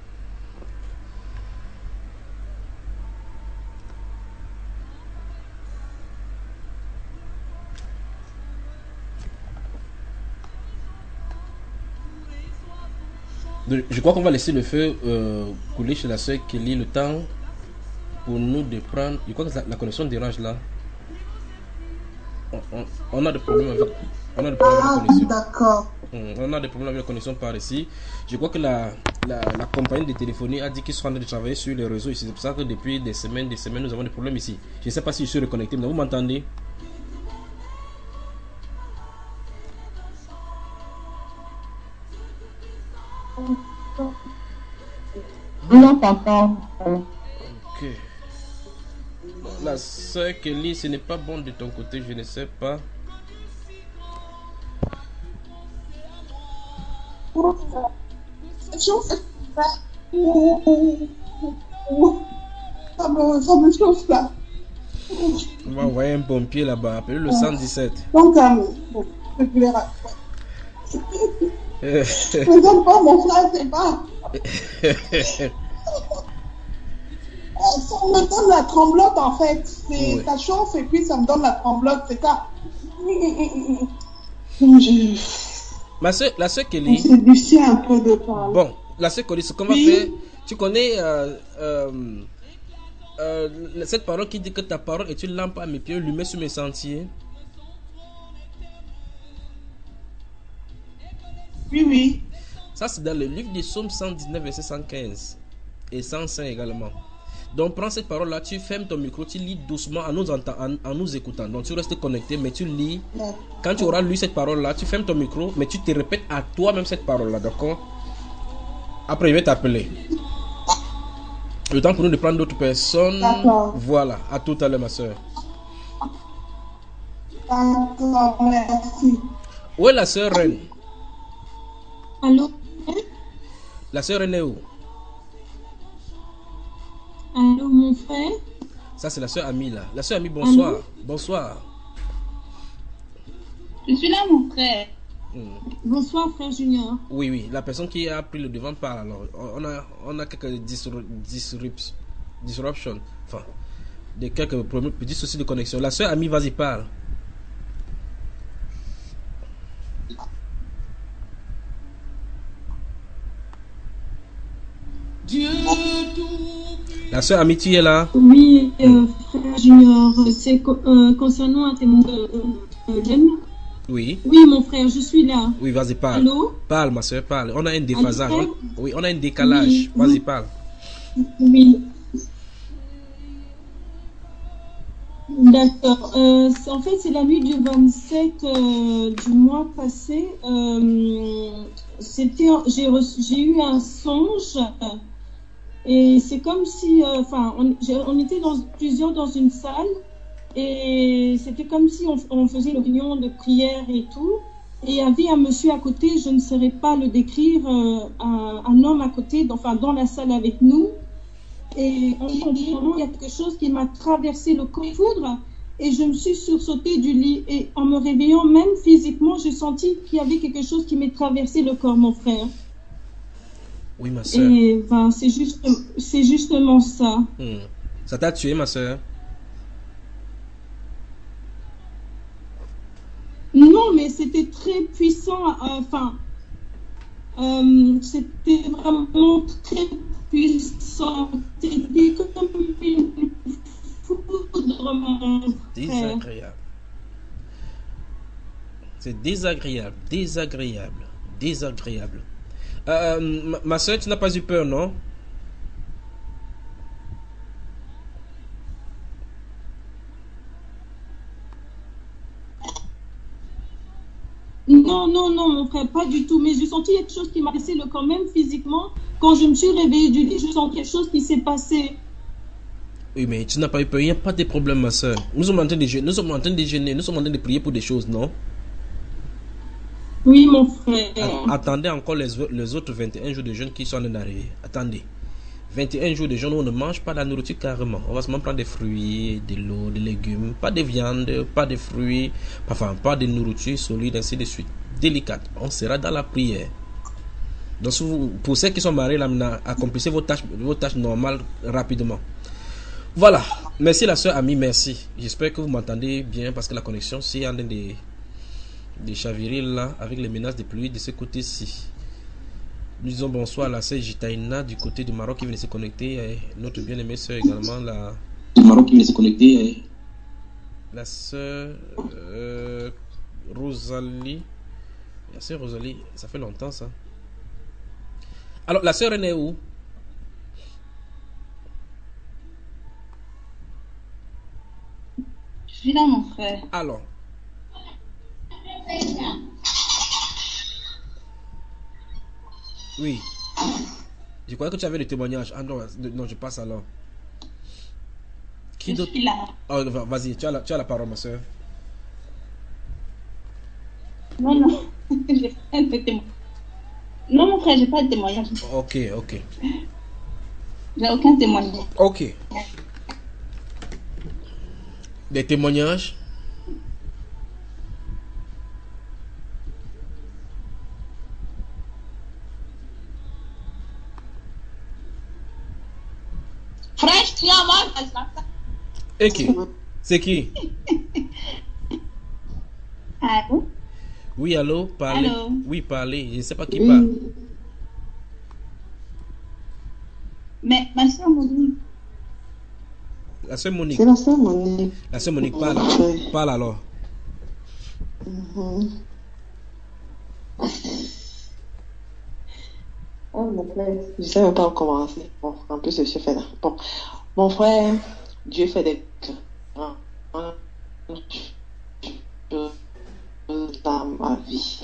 De- Je crois qu'on va laisser le feu euh, couler chez la soeur Kelly le temps pour nous de prendre. Je crois que la, la connexion dérange là. On, on- on a des problèmes avec, on a des problèmes avec Ah, la connexion. d'accord. Hmm, On a des problèmes avec la connexion par ici. Je crois que la, la, la compagnie de téléphonie a dit qu'ils sont en train de travailler sur les réseaux ici. C'est pour ça que depuis des semaines, des semaines, nous avons des problèmes ici. Je ne sais pas si je suis reconnecté, mais vous m'entendez? Non, t'entends. Ok. La soeur Kelly, ce n'est pas bon de ton côté, je ne sais pas. Ça me, ça me chauffe là. On va envoyer un pompier là-bas, appelez le cent dix-sept. Donc, euh, bon, je voulais raconter. Euh, Ne donne pas mon frère, c'est pas. Ça me donne la tremblote en fait. C'est, Ouais. ça chauffe et puis ça me donne la tremblote, c'est ça. Je- Ma soeur, la soeur Kelly, C'est difficile un peu de parler. bon, la soeur Kelly, ce qu'on va Oui. faire, tu connais euh, euh, euh, cette parole qui dit que ta parole est une lampe à mes pieds, lumière sur mes sentiers. Oui, oui. Ça, c'est dans le livre des Psaumes cent dix-neuf, verset cent quinze et cent cinq également. Donc, prends cette parole-là, tu fermes ton micro, tu lis doucement en nous, entend, en, en nous écoutant. Donc, tu restes connecté, mais tu lis. D'accord. Quand tu auras lu cette parole-là, tu fermes ton micro, mais tu te répètes à toi-même cette parole-là, d'accord? Après, je vais t'appeler. Le temps pour nous de prendre d'autres personnes. D'accord. Voilà, à tout à l'heure, ma soeur. D'accord, merci. Où est la soeur Reine? Allô? La soeur Reine est où? Allô, mon frère? Ça, c'est la soeur Ami, là. La soeur Ami, bonsoir. Allô? Bonsoir. Je suis là, mon frère. Hmm. Bonsoir, frère Junior. Oui, oui, la personne qui a pris le devant parle alors. On a, on a quelques disru- disrupt- disruptions, enfin, des quelques problèmes, petits soucis de connexion. La soeur Ami, vas-y, parle. La soeur Ami, tu es là? Oui, euh, frère Junior, c'est co- euh, concernant un témoin de euh, Len. Oui, Oui, mon frère, je suis là. oui, vas-y, parle. Allô? Parle, ma soeur, parle. On a un déphasage. Allô? On- oui, on a un décalage. Oui, Vas-y, oui. parle. Oui. D'accord. Euh, c'est- en fait, c'est la nuit du vingt-sept euh, du mois passé. Euh, c'était, j'ai reçu, j'ai eu un songe Et c'est comme si, enfin, euh, on, on était dans, plusieurs dans une salle et c'était comme si on, on faisait une réunion de prière et tout. Et il y avait un monsieur à côté, je ne saurais pas le décrire, euh, un, un homme à côté, enfin dans la salle avec nous. Et en ce moment, il y a quelque chose qui m'a traversé le corps foudre et je me suis sursautée du lit. Et en me réveillant, même physiquement, j'ai senti qu'il y avait quelque chose qui m'est traversé le corps, mon frère. Oui, ma soeur. Et ben, c'est juste, c'est justement ça. Hmm. Ça t'a tué, ma soeur? Non, mais c'était très puissant. Enfin, euh, c'était vraiment très puissant. C'était comme une foudre, mon frère. Désagréable. C'est désagréable, désagréable, désagréable. Euh, ma, ma soeur, tu n'as pas eu peur, non? Non, non, non, mon frère, pas du tout. Mais j'ai senti quelque chose qui m'a laissé le corps, même physiquement. Quand je me suis réveillée du lit, je sens quelque chose qui s'est passé. Oui, mais tu n'as pas eu peur, il n'y a pas de problème, ma soeur. Nous sommes en train de jeûner, nous sommes en train de jeûner, nous sommes en train de prier pour des choses, non? Oui, mon frère. Attendez encore les, les autres vingt et un jours de jeûne qui sont en train d'arriver. Attendez. vingt et un jours de jeûne où on ne mange pas la nourriture carrément. On va seulement prendre des fruits, de l'eau, des légumes, pas de viande, pas de fruits, enfin, pas de nourriture solide, ainsi de suite. Délicate. On sera dans la prière. Donc, pour ceux qui sont mariés, là, maintenant, accomplissez vos tâches, vos tâches normales rapidement. Voilà. Merci la soeur Ami, merci. J'espère que vous m'entendez bien parce que la connexion, c'est en train de, de chavirer là, avec les menaces de pluie de ce côté-ci. Nous disons bonsoir à la sœur Gitaina du côté du Maroc qui vient de se connecter. Et notre bien-aimée sœur également, la... du Maroc qui vient de se connecter. Et... la sœur euh, Rosalie. La sœur Rosalie, ça fait longtemps ça. Alors, la sœur est où? Je suis là, mon frère. Alors. Oui. Je croyais que tu avais le témoignage. Ah non, non, je passe alors. Qui je suis là. Oh, vas-y, tu as la, tu as la parole, ma soeur. Non, non. J'ai pas de témoignage. Non, mon frère, j'ai pas de témoignage. Ok, ok. J'ai aucun témoignage. Ok. Des témoignages? Fresh, tu as mal. Et qui? C'est qui? Allô? Oui, allô? Parlez. Allô? Oui, parlez. Je ne sais pas qui oui. parle. Mais ma soeur Monique. La soeur Monique. C'est la soeur Monique. La soeur Monique parle. Oui. Parle alors. Mm-hmm. Oh, mon frère, je ne sais même pas où commencer. Bon, en plus, je suis fait là. Bon, mon frère, Dieu fait des grandes choses dans ma vie.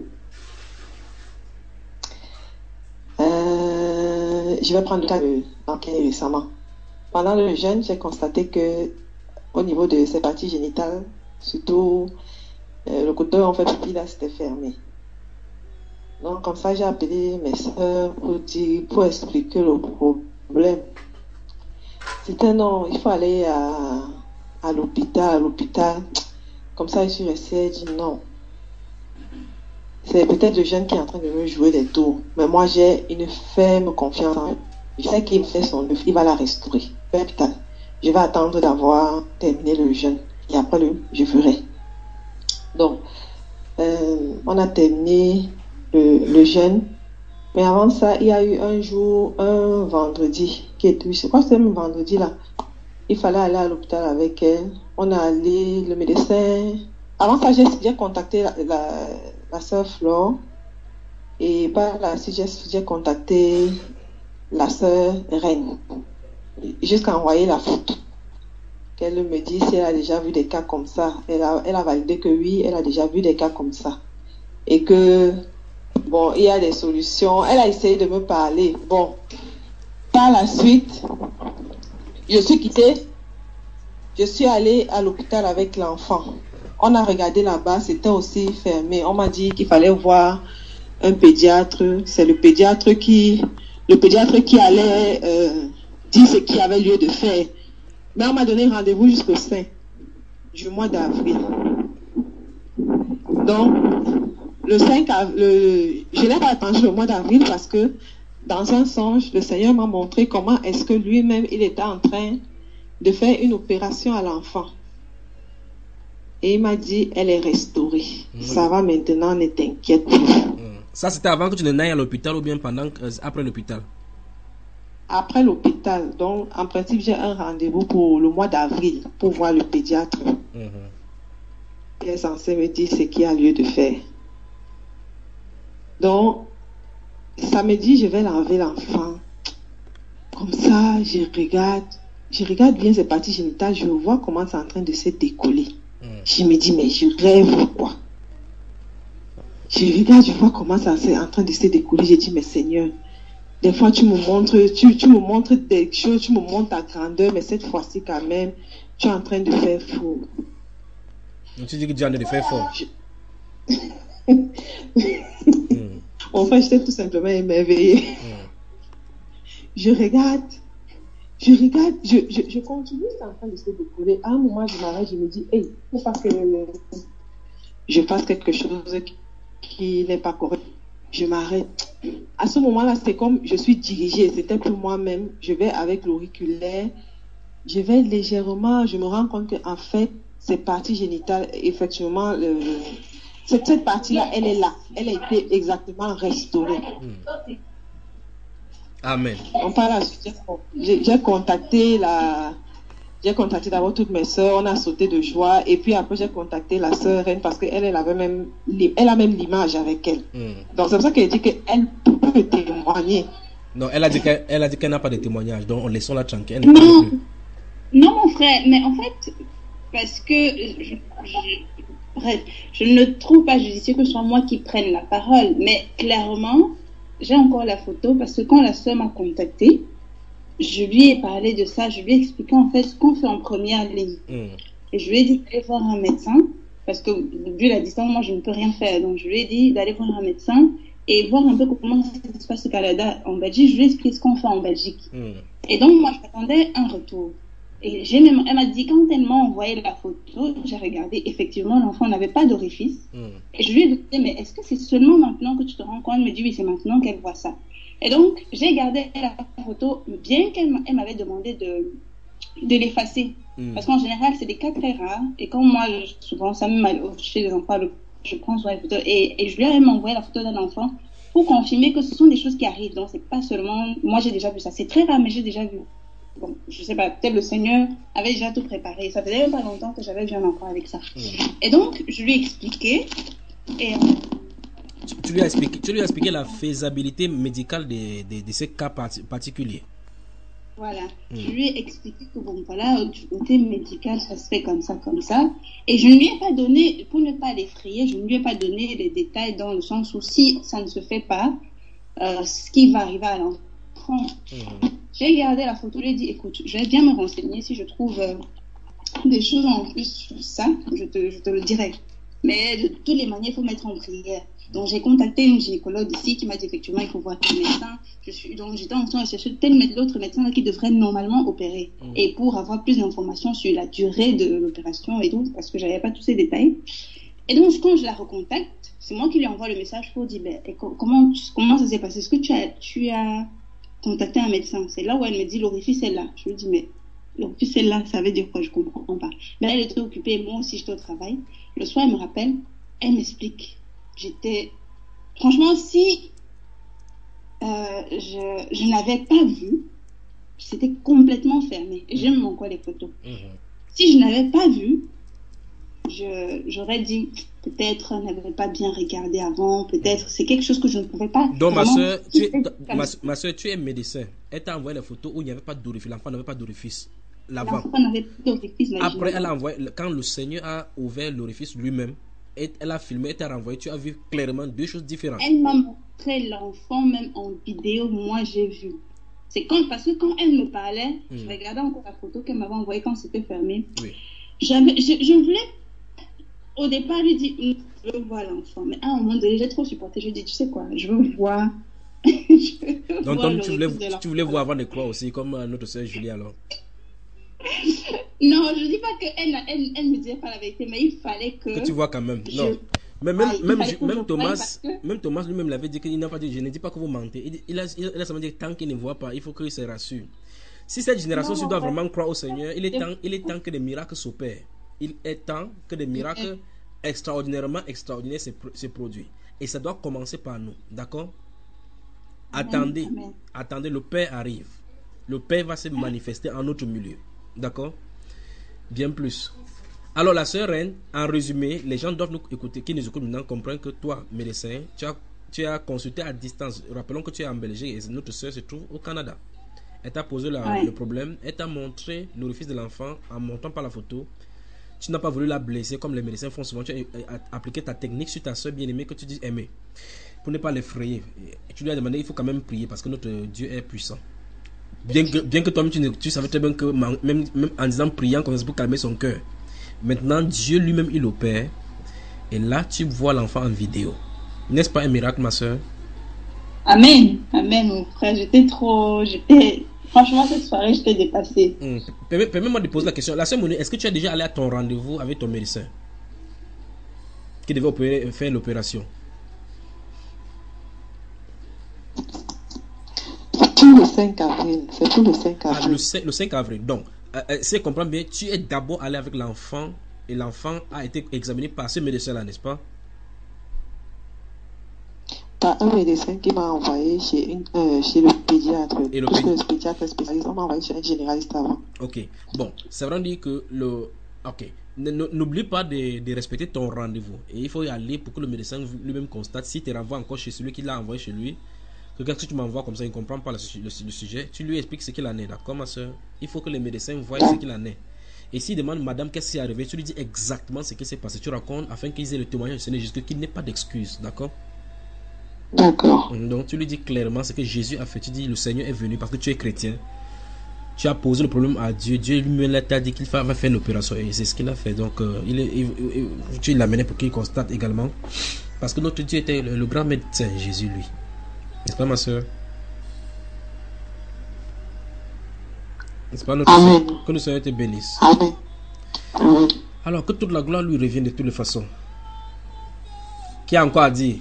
Euh, je vais prendre le cas de Anthony récemment. Pendant le jeûne, j'ai constaté que au niveau de ses parties génitales, surtout euh, le côté en fait pipi là, c'était fermé. Donc comme ça, j'ai appelé mes soeurs pour dire, pour expliquer le problème. C'était non, il faut aller à, à l'hôpital, à l'hôpital. Comme ça, je suis restée, j'ai dit non. C'est peut-être le jeune qui est en train de me jouer des tours. Mais moi, j'ai une ferme confiance en lui. Je sais qu'il me fait son œuvre, il va la restaurer. L'hôpital. Je vais attendre d'avoir terminé le jeûne. Et après, le, je ferai. Donc, euh, on a terminé le, le jeûne. Mais avant ça, il y a eu un jour, un vendredi, qui était, je crois que c'était le vendredi là. Il fallait aller à l'hôpital avec elle. On a allé, le médecin. Avant ça, j'ai, j'ai contacté la, la, la sœur Flore. Et par la suite, j'ai, j'ai contacté la sœur Reine. Jusqu'à envoyer la photo. Qu'elle me dit si elle a déjà vu des cas comme ça. Elle a, elle a validé que oui, elle a déjà vu des cas comme ça. Et que, bon, il y a des solutions. Elle a essayé de me parler. Bon, Par la suite, je suis quittée. Je suis allée à l'hôpital avec l'enfant. On a regardé là-bas, c'était aussi fermé. On m'a dit qu'il fallait voir un pédiatre. C'est le pédiatre qui, le pédiatre qui allait euh, dire ce qui avait lieu de faire. Mais on m'a donné rendez-vous jusqu'au cinq du mois d'avril. Donc, le cinq avril, je n'ai pas attendu le mois d'avril parce que dans un songe, le Seigneur m'a montré comment est-ce que lui-même, il était en train de faire une opération à l'enfant. Et il m'a dit, elle est restaurée. Mmh. Ça va maintenant, ne t'inquiète plus. Mmh. Ça, c'était avant que tu n'ailles à l'hôpital ou bien pendant, euh, après l'hôpital? Après l'hôpital. Donc, en principe, j'ai un rendez-vous pour le mois d'avril pour voir le pédiatre. Mmh. Il est censé me dire ce qu'il y a lieu de faire. Donc, samedi, je vais laver l'enfant. Comme ça, je regarde. Je regarde bien ses parties génitales, je vois comment c'est en train de se décoller. Mm. Je me dis, mais je rêve ou quoi? Je regarde, je vois comment ça c'est en train de se décoller. Je dis, mais Seigneur, des fois tu me montres, tu, tu me montres des choses, tu me montres ta grandeur, mais cette fois-ci quand même, tu es en train de faire faux. Tu dis que tu es en train de faire faux. Je... mm. Enfin, j'étais tout simplement émerveillée. Mm. Je regarde. Je regarde, je, je, je continue, c'est en train de se décoller. À un moment, je m'arrête, je me dis, hey, il faut pas que je fasse quelque chose qui, qui n'est pas correct. Je m'arrête. À ce moment-là, c'est comme je suis dirigée, c'était plus moi-même. Je vais avec l'auriculaire, je vais légèrement, je me rends compte qu'en fait, ces parties génitales, effectivement, le, cette, cette partie-là, elle est là. Elle a été exactement restaurée. Mm. Amen. On parle à suite. J'ai, j'ai contacté la, j'ai contacté d'abord toutes mes sœurs, on a sauté de joie, et puis après j'ai contacté la sœur Reine parce qu'elle, elle avait même, elle a même l'image avec elle. Mm. Donc c'est pour ça qu'elle dit qu'elle peut témoigner. Non, elle a dit qu'elle, elle a dit qu'elle n'a pas de témoignage, donc on laisse la tranquille. Non, plus. Non mon frère, mais en fait, parce que je, je, bref, je ne trouve pas judicieux que ce soit moi qui prenne la parole, mais clairement. J'ai encore la photo parce que quand la sœur m'a contactée, je lui ai parlé de ça, je lui ai expliqué en fait ce qu'on fait en première ligne. Mm. Et je lui ai dit d'aller voir un médecin parce que vu la distance, moi je ne peux rien faire. Donc je lui ai dit d'aller voir un médecin et voir un peu comment ça se passe au Canada, en Belgique. Je lui ai expliqué ce qu'on fait en Belgique. Mm. Et donc moi je m'attendais à un retour. Et j'ai même, elle m'a dit, quand elle m'a envoyé la photo, j'ai regardé, effectivement, l'enfant n'avait pas d'orifice. Mm. Et je lui ai demandé, mais est-ce que c'est seulement maintenant que tu te rends compte? Elle me dit, oui, c'est maintenant qu'elle voit ça. Et donc, j'ai gardé la photo, bien qu'elle m'avait demandé de, de l'effacer. Mm. Parce qu'en général, c'est des cas très rares. Et comme moi, souvent, ça me mal chez les enfants, je prends soin des photos. Et, et je lui ai même envoyé la photo d'un enfant pour confirmer que ce sont des choses qui arrivent. Donc, c'est pas seulement, moi, j'ai déjà vu ça. C'est très rare, mais j'ai déjà vu. Bon, je sais pas, peut-être le Seigneur avait déjà tout préparé. Ça faisait même pas longtemps que j'avais vu un enfant avec ça. Mmh. Et donc, je lui ai expliqué. Et... Tu, tu, lui as expliqué tu lui as expliqué la faisabilité médicale de, de, de ces cas part- particuliers. Voilà. Mmh. Je lui ai expliqué que, bon, voilà, du côté médical, ça se fait comme ça, comme ça. Et je ne lui ai pas donné, pour ne pas l'effrayer, je ne lui ai pas donné les détails dans le sens où si ça ne se fait pas, euh, ce qui va arriver à l'enfant. Mmh. J'ai regardé la photo, je lui ai dit, écoute, je vais bien me renseigner si je trouve euh, des choses en plus sur ça, je te, je te le dirai. Mais de toutes les manières, il faut mettre en prière. Donc j'ai contacté une gynécologue ici qui m'a dit effectivement il faut voir tel médecin. Je suis, donc j'étais en train de chercher tel l'autre médecin là, qui devrait normalement opérer. Mmh. Et pour avoir plus d'informations sur la durée de l'opération et tout, parce que j'avais pas tous ces détails. Et donc quand je la recontacte, c'est moi qui lui envoie le message pour dire ben, et comment, comment ça s'est passé? Est-ce que tu as, tu as contacté un médecin? C'est là où elle me dit l'orifice est là. Je lui dis mais l'orifice est là, ça veut dire quoi? Je comprends pas. Mais elle était occupée, moi aussi j'étais au travail. Le soir elle me rappelle, elle m'explique. J'étais franchement si euh, je, je n'avais pas vu, c'était complètement fermé. Et j'aime encore les photos. Mmh. Si je n'avais pas vu, je, j'aurais dit peut-être on n'avait pas bien regardé avant, peut-être c'est quelque chose que je ne pouvais pas. Donc ma soeur, tu es, ma, ma soeur, tu es médecin. Elle t'a envoyé la photo où il n'y avait pas d'orifice, l'enfant n'avait pas d'orifice. L'avant. L'enfant n'avait pas d'orifice. Après, elle a envoyé, quand le Seigneur a ouvert l'orifice lui-même, et elle a filmé, elle t'a renvoyé, tu as vu clairement deux choses différentes. Elle m'a montré l'enfant même en vidéo, moi j'ai vu. C'est quand, parce que quand elle me parlait, Mm. je regardais encore la photo qu'elle m'avait envoyée quand c'était fermé. Oui. J'avais, je, je voulais, au départ, lui dire, Hum, je veux voir l'enfant. Mais à un moment donné, j'ai trop supporté. Je lui ai dit, tu sais quoi, je veux voir. je veux Donc, voir Tom, le tu voulais, retour de tu l'enfant. voulais voir avant de croire aussi, comme euh, notre soeur Julie alors. Non, je dis pas qu'elle elle, elle me disait pas la vérité, mais il fallait que. Que tu vois quand même. je- Non. Mais même, Ah, il même, fallait Ju- que je même voie Thomas, parce que- même Thomas lui-même l'avait dit qu'il n'a pas dit, je ne dis pas que vous mentez. Il, il a, il a seulement dit tant qu'il ne voit pas, il faut qu'il se rassure. Si cette génération Non, ci doit ouais. vraiment croire au Seigneur, il est Je- temps, il est temps que des miracles s'opèrent. Il est temps que des miracles extraordinairement extraordinaires se, pro- se produisent. Et ça doit commencer par nous. D'accord? Amen, Attendez, amen. attendez, le Père arrive. Le Père va se manifester en notre milieu. D'accord? Bien plus. Alors la sœur Reine, en résumé, les gens doivent nous écouter, qui nous écoutent maintenant, comprennent que toi, médecin, tu as, tu as consulté à distance. Rappelons que tu es en Belgique et notre sœur se trouve au Canada. Elle t'a posé la- Ouais. le problème, elle t'a montré l'orifice de l'enfant en montrant par la photo. Tu n'as pas voulu la blesser comme les médecins font souvent. Tu as euh, appliqué ta technique sur ta soeur bien-aimée que tu dis aimer. Pour ne pas l'effrayer. Et tu lui as demandé, il faut quand même prier parce que notre Dieu est puissant. Bien que, bien que toi-même tu, ne- tu savais très bien que man- même, même en disant priant comme ça pour calmer son cœur. Maintenant, Dieu lui-même il opère. Et là, tu vois l'enfant en vidéo. N'est-ce pas un miracle, ma soeur? Amen, amen, mon frère. J'étais trop. J'étais. Franchement, cette soirée, j'étais dépassée. Hum. Permets- Permets-moi de poser la question. La sœur Monique, est-ce que tu es déjà allé à ton rendez-vous avec ton médecin qui devait opérer, faire l'opération? C'est tout le cinq avril. C'est tout le cinq Ah, avril. le, cinq, le cinq avril. Donc, euh, euh, si je comprends bien, tu es d'abord allé avec l'enfant et l'enfant a été examiné par ce médecin-là, n'est-ce pas? Par un médecin qui m'a envoyé chez, une, euh, chez le pédiatre. Et le Puisque pédi- le pédiatre est spécialiste, on m'a envoyé chez un généraliste avant. Ok. Bon, ça veut dire que le. Ok. N- n- N'oublie pas de, de respecter ton rendez-vous. Et il faut y aller pour que le médecin lui-même constate. Si tu renvoies encore chez celui qui l'a envoyé chez lui, regarde que tu m'envoies comme ça, il ne comprend pas le, su- le su- le sujet. Tu lui expliques ce qu'il en est, d'accord, ma soeur? Il faut que les médecins voient ce qu'il en est. Et s'il demande, madame, qu'est-ce qui est arrivé, tu lui dis exactement ce qui s'est passé. Tu racontes afin qu'ils aient le témoignage du Seigneur Jésus, qu'il n'ait pas d'excuse, d'accord? D'accord. Donc tu lui dis clairement ce que Jésus a fait. Tu dis, le Seigneur est venu parce que tu es chrétien. Tu as posé le problème à Dieu. Dieu lui-même t'a dit qu'il va va faire une opération. Et c'est ce qu'il a fait. Donc euh, il est, il- il- tu l'as amené pour qu'il constate également. Parce que notre Dieu était le, le grand médecin, Jésus, lui. N'est-ce pas, ma soeur? N'est-ce pas, notre Amen. Seigneur? Que le Seigneur te bénisse. Amen. Amen. Alors que toute la gloire lui revienne de toutes les façons. Qui a encore à dire?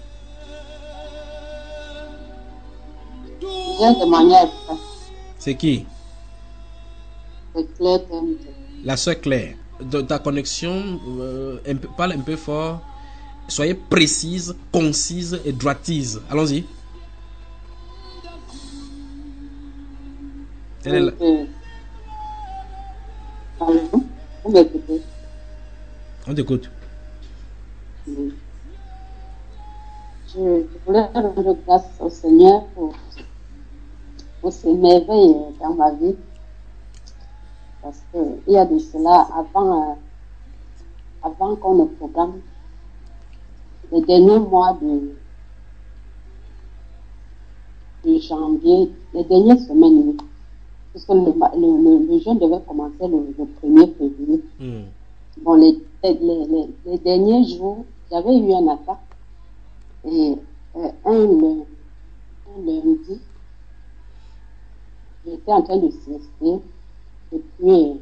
J'ai un témoignage. C'est qui? C'est Claire Temte. La soeur Claire. De ta connexion, euh, un peu- parle un peu fort. Soyez précise, concise et droitise. Allons-y. Elle est là. Donc, euh, allô? Vous m'écoutez? On t'écoute. Oui. Je, je voulais rendre grâce au Seigneur pour, pour ces merveilles dans ma vie. Parce qu'il y a de cela, avant, euh, avant qu'on ne programme, les derniers mois de, de janvier, les dernières semaines, oui. Puisque le, le, le, le jeûne devait commencer le, le premier février. Hmm. Bon, les, les, les, les derniers jours, j'avais eu un attaque. Et euh, un, le, un lundi, j'étais en train de siester. Et puis,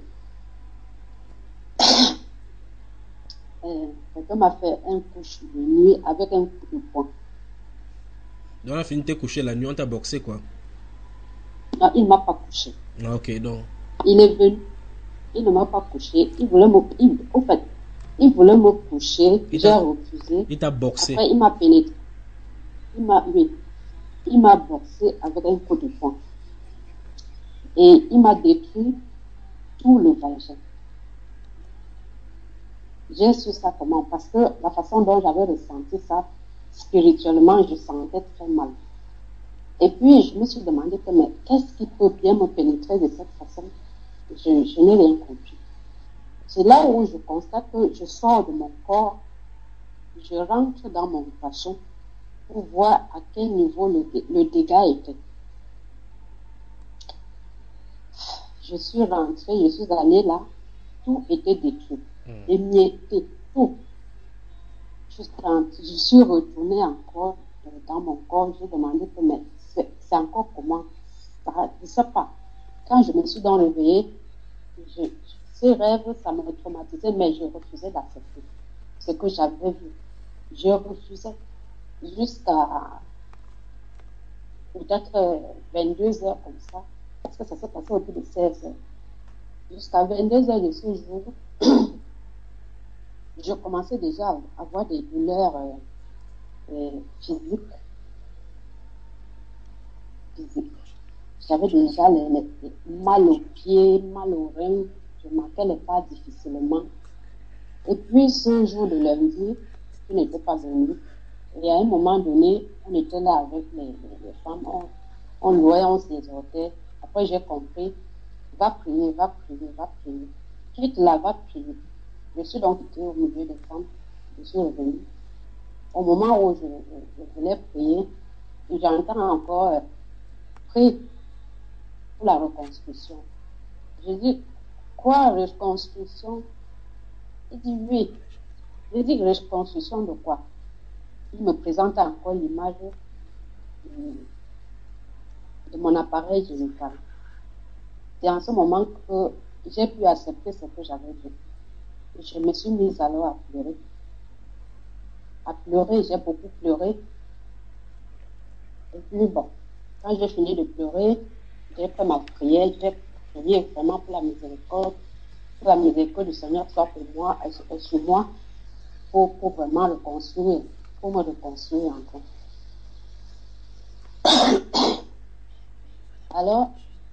euh, quelqu'un m'a fait un couche de nuit avec un coup de poing. Donc, on a fini de te coucher la nuit, on t'a boxé quoi? Non, il ne m'a pas couché. Ah, ok, donc. Il est venu, il ne m'a pas couché. Il voulait me, il, au fait, il voulait me coucher. Il J'ai t'a- refusé. Il t'a boxé. Après, il m'a pénétré. Il m'a, oui, il m'a boxé avec un coup de poing. Et il m'a détruit tout le vagin. J'ai su ça comment? Parce que la façon dont j'avais ressenti ça, spirituellement, je sentais très mal. Et puis, je me suis demandé que, mais qu'est-ce qui peut bien me pénétrer de cette façon? Je, je n'ai rien compris. C'est là où je constate que je sors de mon corps, je rentre dans mon vagin pour voir à quel niveau le, dé- le dégât était. Je suis rentrée, je suis allée là, tout était détruit, mm. émietté, tout. Je suis, rentrée, je suis retournée encore dans mon corps, j'ai demandé que mais c'est, c'est encore comment? Ça, je ne sais pas. Quand je me suis donc réveillée, je, ces rêves, ça me traumatisait, mais je refusais d'accepter ce que j'avais vu. Je refusais jusqu'à peut-être vingt-deux heures comme ça, parce que ça s'est passé autour de seize heures. Jusqu'à vingt-deux heures de ce jour, je commençais déjà à avoir des douleurs euh, euh, physiques. physiques. J'avais déjà les, les, mal aux pieds, mal aux reins, je marquais les pas difficilement. Et puis ce jour de lundi, je n'étais pas venue. Et à un moment donné, on était là avec les, les, les femmes, on, on louait, on s'exhortait. Après j'ai compris, va prier, va prier, va prier. Quitte là, va prier. Je suis donc quitté au milieu des femmes, je suis revenue. Au moment où je, je, je voulais prier, j'entends encore euh, prier pour la reconstruction. Je dis, quoi, reconstruction? Il dit, oui. Je dis, reconstruction de quoi? Il me présente encore l'image de, de mon appareil génital. C'est en ce moment que j'ai pu accepter ce que j'avais vu. Je me suis mise alors à pleurer. À pleurer, j'ai beaucoup pleuré. Et puis bon, quand j'ai fini de pleurer, j'ai fait ma prière, j'ai prié vraiment pour la miséricorde, pour la miséricorde du Seigneur soit pour moi et sur moi, pour, pour vraiment le construire, pour me reconstruire encore. Alors,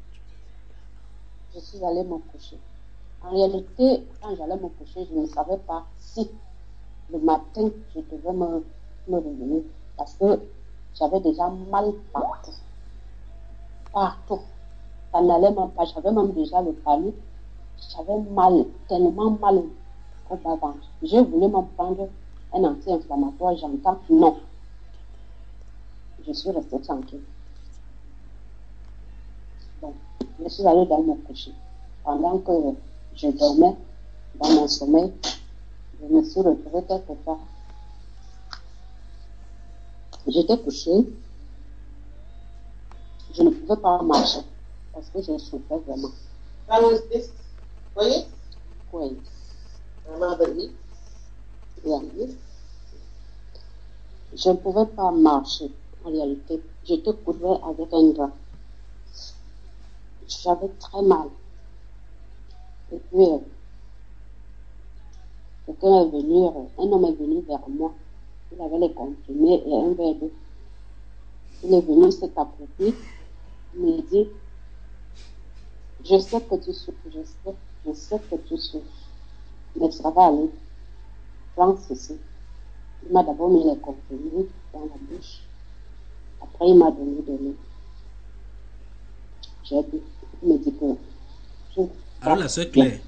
je suis allée me coucher. En réalité, quand j'allais me coucher, je ne savais pas si le matin, je devais me, me réveiller parce que j'avais déjà mal partout. Partout. Ça n'allait même pas. J'avais même déjà le palu. J'avais mal, tellement mal au bas-ventre. Je voulais me prendre un anti-inflammatoire. J'entends non. Je suis restée tranquille. Bon, je suis allée dans mon coucher. Pendant que je dormais dans mon sommeil, je me suis retrouvée quelque part. J'étais couchée. Je ne pouvais pas marcher parce que je souffrais vraiment. How is this? Voyez? Oui. Yeah. Je ne pouvais pas marcher en réalité. J'étais couverte avec un drap. J'avais très mal. Et puis, euh, quelqu'un est venu, euh, un homme est venu vers moi. Il avait les comprimés et un verre d'eau. Il est venu, s'est accroupi. Il me dit, je sais que tu souffres, je sais, je sais que tu souffres. Mais ça va aller. Prends ceci. Il m'a d'abord mis les comprimés dans la bouche. Après, il m'a donné de l'eau. J'ai bu. Il me dit que... Je... Alors la sœur Claire,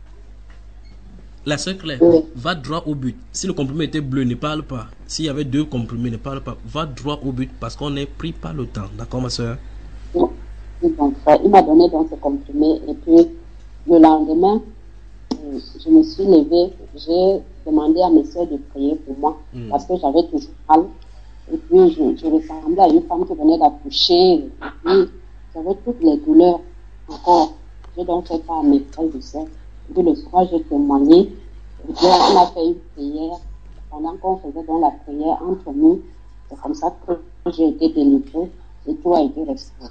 la sœur Claire, oui. Va droit au but. Si le comprimé était bleu, ne parle pas. S'il y avait deux comprimés, ne parle pas. Va droit au but parce qu'on n'est pris par le temps. D'accord, ma sœur? Oui. Donc, il m'a donné donc ce comprimé et puis le lendemain, je me suis levée, j'ai demandé à mes soeurs de prier pour moi mm. parce que j'avais toujours mal. Et puis, je, je ressemblais à une femme qui venait d'accoucher. Et puis, j'avais toutes les douleurs encore. J'ai donc fait part à mes frères de sœurs. Et puis, le soir, j'ai témoigné. Et puis, on a fait une prière. Pendant qu'on faisait donc la prière entre nous, c'est comme ça que j'ai été délivrée et tout a été restauré.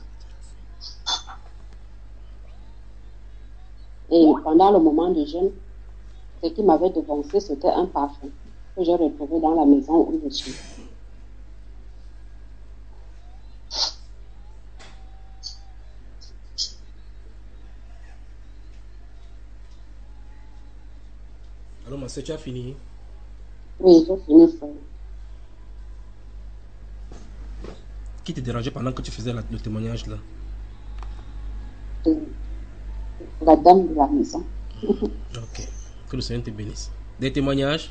Et pendant le moment de jeûne, ce qui m'avait devancé, c'était un parfum que j'ai retrouvé dans la maison où je suis. Alors, ma sœur, tu as fini? Oui, j'ai fini ça. Qui te dérangeait pendant que tu faisais la, le témoignage là? La dame de la maison. Ok. Que le Seigneur te bénisse. Des témoignages?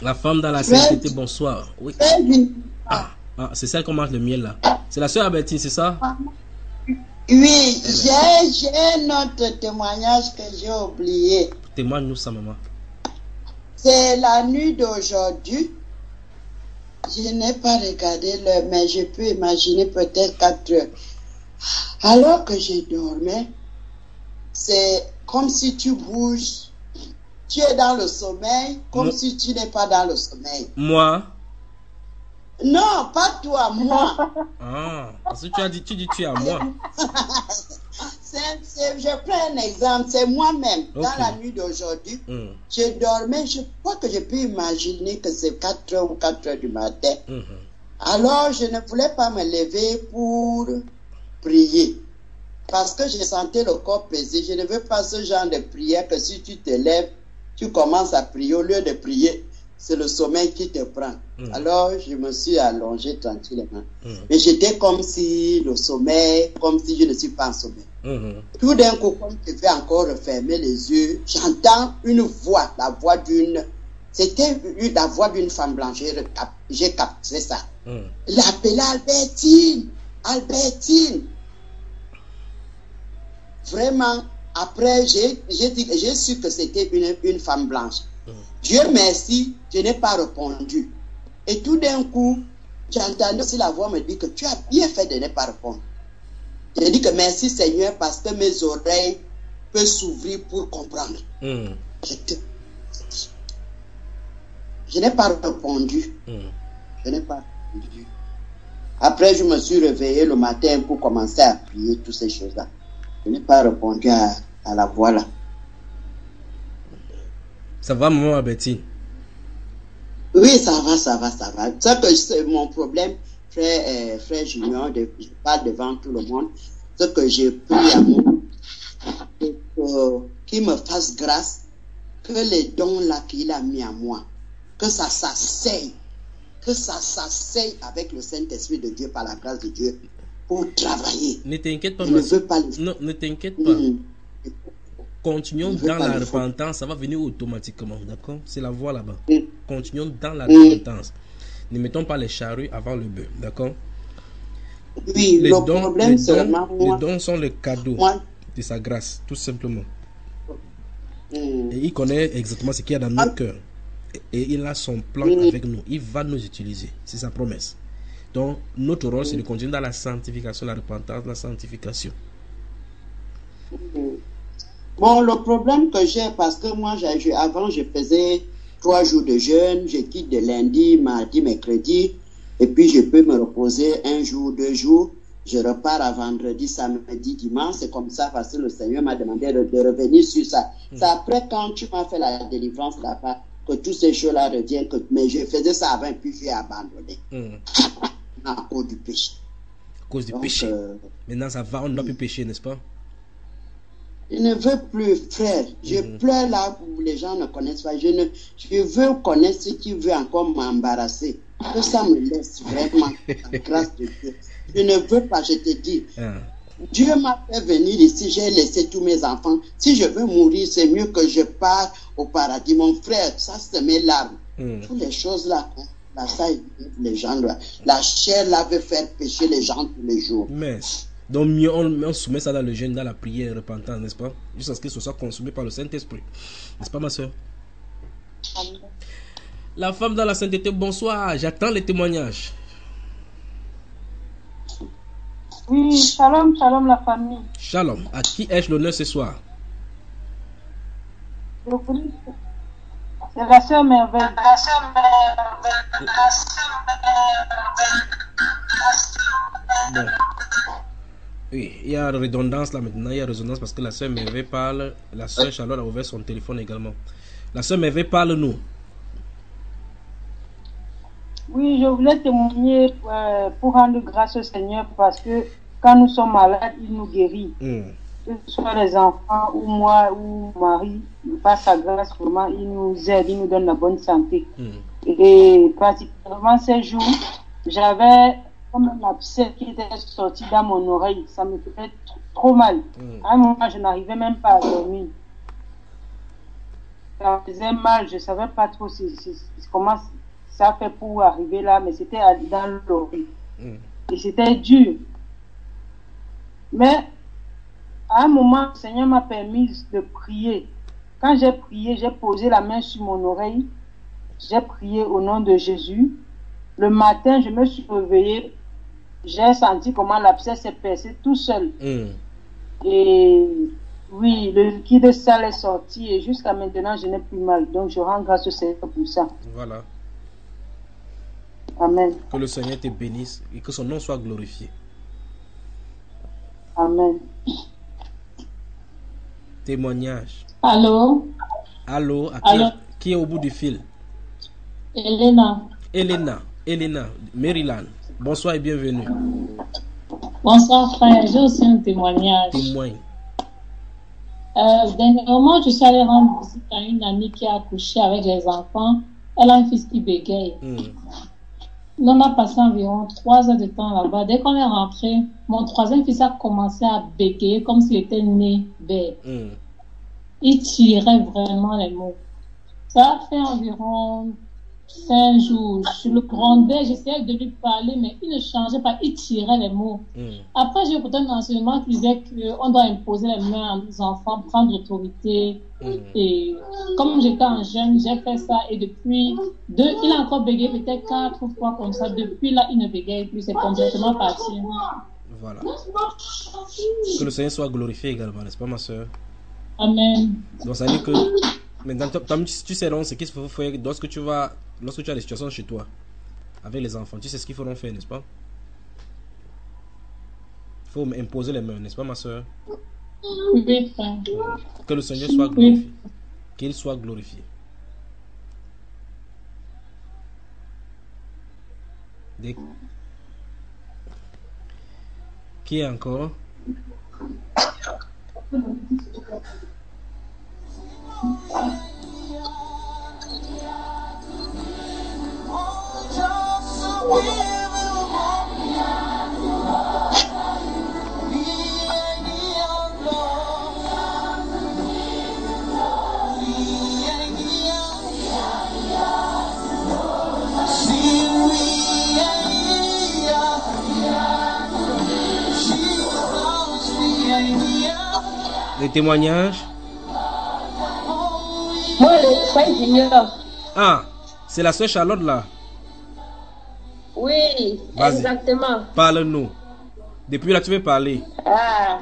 La femme dans la Frère- sainteté, bonsoir. Oui. Frère Junior. Ah, ah, c'est celle qu'on mange le miel là. C'est la soeur Albertine, c'est ça? Oui, j'ai j'ai un autre témoignage que j'ai oublié. Témoigne-nous ça, maman. C'est la nuit d'aujourd'hui. Je n'ai pas regardé l'heure, mais je peux imaginer peut-être quatre heures. Alors que je dormais, c'est comme si tu bouges. Tu es dans le sommeil, comme Moi- si tu n'es pas dans le sommeil. Moi? Non, pas toi, moi. Ah, parce que tu as dit, tu dis tu es à moi. C'est- c'est- je prends un exemple, c'est moi-même. Ok. Dans la nuit d'aujourd'hui, Hmm, je dormais, je crois que je peux imaginer que c'est quatre heures ou quatre heures du matin. mhm. Alors, je ne voulais pas me lever pour prier. Parce que je sentais le corps pesé. Je ne veux pas ce genre de prière que si tu te lèves, tu commences à prier. Au lieu de prier, c'est le sommeil qui te prend. Mm. Alors, je me suis allongé tranquillement. Mm. Mais j'étais comme si le sommeil, comme si je ne suis pas en sommeil. Mhm. Tout d'un coup, quand je vais encore refermer les yeux, j'entends une voix, la voix d'une... C'était une- la voix d'une femme blanche. J'ai recap- J'ai capté ça. Hmm. L'appelait Albertine, Albertine. Vraiment, après, j'ai j'ai dit- j'ai su que c'était une, une femme blanche. Dieu merci, je n'ai pas répondu. Et tout d'un coup, j'entendais aussi la voix me dire que tu as bien fait de ne pas répondre. J'ai dit que merci Seigneur parce que mes oreilles peuvent s'ouvrir pour comprendre. Hmm. Je, te- je n'ai pas répondu. Hmm. Je n'ai pas répondu. Après, je me suis réveillé le matin pour commencer à prier toutes ces choses-là. Je n'ai pas répondu à, à la voix là. Ça va, maman Albertine? Oui, ça va, ça va, ça va. Ça que c'est mon problème, frère, euh, frère Junior, de, je parle devant tout le monde. Ce que j'ai pris à moi, c'est que, qu'il me fasse grâce, que les dons là qu'il a mis à moi, que ça s'asseye, que ça s'asseye avec le Saint-Esprit de Dieu par la grâce de Dieu pour travailler. Ne t'inquiète pas, Je ne ma veux soeur. pas les... Non, ne t'inquiète pas. Mhm. Continuons Je veux dans pas la le faux. repentance, ça va venir automatiquement, d'accord? C'est la voie là-bas. Mm. Continuons dans la Mm. repentance. Ne mettons pas les charrues avant le bœuf, d'accord? Oui, Les le dons, problème les, seulement, dons, moi, les dons sont les cadeaux moi, de sa grâce, tout simplement. mm, Et il connaît exactement ce qu'il y a dans nos cœurs. Et, et il a son plan Mm. avec nous. Il va nous utiliser. C'est sa promesse. Donc, notre rôle, c'est de continuer dans la sanctification, la repentance, la sanctification. bon, le problème que j'ai, parce que moi, j'ai, j'ai- avant, je faisais trois jours de jeûne, je quitte de lundi, mardi, mercredi, et puis je peux me reposer un jour, deux jours. Je repars à vendredi, samedi, dimanche. C'est comme ça parce que le Seigneur m'a demandé de, de revenir sur ça. C'est après quand tu m'as fait la délivrance là-bas que toutes ces choses-là reviennent. Que, mais je faisais ça avant et puis j'ai abandonné Mm. à cause du péché. À cause du Donc, péché. euh, Maintenant, ça va, on ne doit plus pécher, n'est-ce pas? je ne veux plus, frère. Je Mhm. pleure là où les gens ne connaissent pas. Je, ne, je veux connaître ce qui veut encore m'embarrasser. Que ça me laisse vraiment la grâce de Dieu. Je ne veux pas, je te dis. Ah. Dieu m'a fait venir ici, j'ai laissé tous mes enfants. Si je veux mourir, c'est mieux que je parte au paradis. Mon frère, ça c'est mes larmes. Mm. Toutes les choses là, hein, là ça, les gens là. La chair là veut faire pécher les gens tous les jours. Mais, donc mieux on, on soumet ça dans le jeûne, dans la prière et repentance, n'est-ce pas? Jusqu'à ce que ce soit consumé par le Saint-Esprit. N'est-ce pas, ma soeur? La femme dans la sainteté, bonsoir. J'attends les témoignages. Oui, shalom, shalom la famille. Shalom. À qui ai-je l'honneur ce soir? Le police, c'est la sœur Merveille. La sœur Bon. Oui, il y a redondance là maintenant, il y a résonance parce que la sœur Merveille parle, la sœur Charlotte a ouvert son téléphone également. La sœur Merveille parle nous. Oui, je voulais témoigner euh, pour rendre grâce au Seigneur parce que quand nous sommes malades, il nous guérit. Mm. Que ce soit les enfants ou moi ou mon mari, par sa grâce, vraiment, il nous aide, il nous donne la bonne santé. Mm. Et particulièrement ces jours, j'avais comme un abcès qui était sorti dans mon oreille. Ça me faisait trop, trop mal. Mm. À un moment, je n'arrivais même pas à dormir. ça faisait mal, je ne savais pas trop si, si, si, comment ça fait pour arriver là, mais c'était dans l'oreille. Mm. Et c'était dur. Mais à un moment, le Seigneur m'a permis de prier. Quand j'ai prié, j'ai posé la main sur mon oreille. J'ai prié au nom de Jésus. Le matin, je me suis réveillée. J'ai senti comment l'abcès s'est percé tout seul. Mm. Et oui, le liquide sale est sorti et jusqu'à maintenant, je n'ai plus mal. Donc, je rends grâce au Seigneur pour ça. Voilà. Amen. Que le Seigneur te bénisse et que son nom soit glorifié. Amen. Témoignage. Allô? Allô? À qui, Allô? Qui est au bout du fil? Elena. Elena. Elena. Maryland. Bonsoir et bienvenue. Bonsoir frère, j'ai aussi un témoignage. Témoigne. Euh, dernièrement, je suis allée rendre visite à une amie qui a accouché avec les enfants. Elle a un fils qui bégaye. Mm. On a passé environ trois heures de temps là-bas. Dès qu'on est rentré, mon troisième fils a commencé à bégayer comme s'il était né bête. Mm. Il tirait vraiment les mots. Ça a fait environ cinq jours. Je le grondais, j'essayais de lui parler, mais il ne changeait pas, il tirait les mots. Mm. Après, j'ai écouté un enseignement qui disait qu'on doit imposer les mains aux enfants, prendre autorité. Mm. Et comme j'étais en jeune, j'ai fait ça et depuis deux, il a encore bégayé peut-être quatre fois comme ça. Depuis là, il ne bégaye plus, c'est complètement parti. Voilà. Que le Seigneur soit glorifié également, n'est-ce pas, ma soeur? Amen. Donc, ça veut dire que maintenant, tu sais donc ce qu'il faut faire lorsque tu vas, lorsque tu as des situations chez toi avec les enfants. Tu sais ce qu'il faut faire, n'est-ce pas? Il faut imposer les mains, n'est-ce pas, ma soeur? Oui, frère. Que le Seigneur soit glorifié. Oui. Qu'il soit glorifié. Des... Qui est encore? Les témoignages. Moi, le frère Junior. Ah, c'est la soeur Charlotte là. Oui, exactement. Parle-nous. Depuis là, tu veux parler. Ah.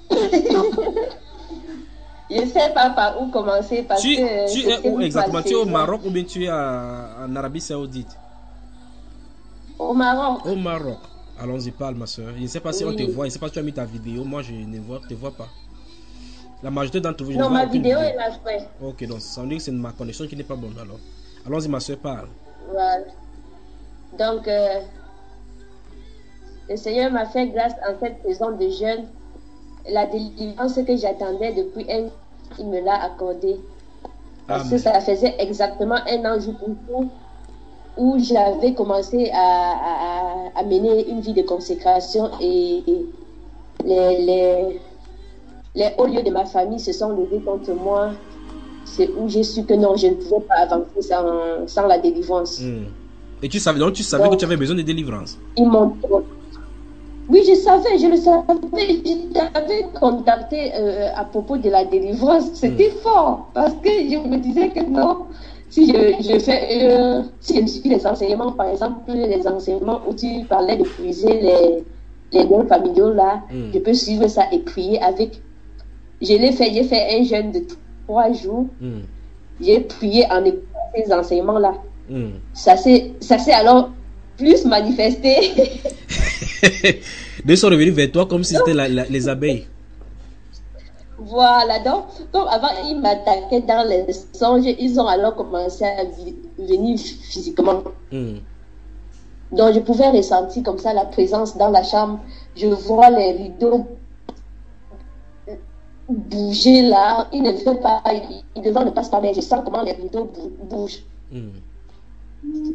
Je ne sais pas par où commencer parce tu, que. Tu es où exactement? Tu es au Maroc ou bien tu es à, en Arabie Saoudite? Au Maroc. Au Maroc. Allons-y, parle, ma soeur. Je ne sais pas si oui. on te voit. Je ne sais pas si tu as mis ta vidéo. Moi, je ne vois, te vois pas. La majorité d'entre vous, je non, ne vois ma aucune vidéo vidéo. est là, frère. Ok, donc ça veut dire que c'est ma connexion qui n'est pas bonne alors. Allons-y, ma soeur, parle. Voilà. Donc, euh, le Seigneur m'a fait grâce en cette saison de jeûne. La délivrance que j'attendais depuis un an, il me l'a accordé. Parce Amen. que ça faisait exactement un an jour pour jour où j'avais commencé à, à, à mener une vie de consécration et, et les, les, les hauts lieux de ma famille se sont levés contre moi. C'est où j'ai su que non, je ne pouvais pas avancer sans, sans la délivrance. Mmh. Et tu savais, donc tu savais donc, que tu avais besoin de délivrance? Ils m'ont... Oui, je savais, je le savais. Je t'avais contacté euh, à propos de la délivrance. C'était mmh. fort parce que je me disais que non. Si je, je fais, euh, si je me suis les enseignements, par exemple, les enseignements où tu parlais de puiser les, les dons familiaux là, mm. je peux suivre ça et prier avec. Je l'ai fait, j'ai fait un jeûne de trois jours. Mm. J'ai prié en écoutant ces enseignements là. Mm. Ça s'est, ça s'est alors plus manifesté. Ils sont revenus vers toi comme si c'était la, la, les abeilles. Voilà, donc, comme avant ils m'attaquaient dans les songes, ils ont alors commencé à venir physiquement. Mm. Donc je pouvais ressentir comme ça la présence dans la chambre. Je vois les rideaux bouger là. Ils ne veulent pas, ils devant ne passent pas, mais je sens comment les rideaux bougent. Mm.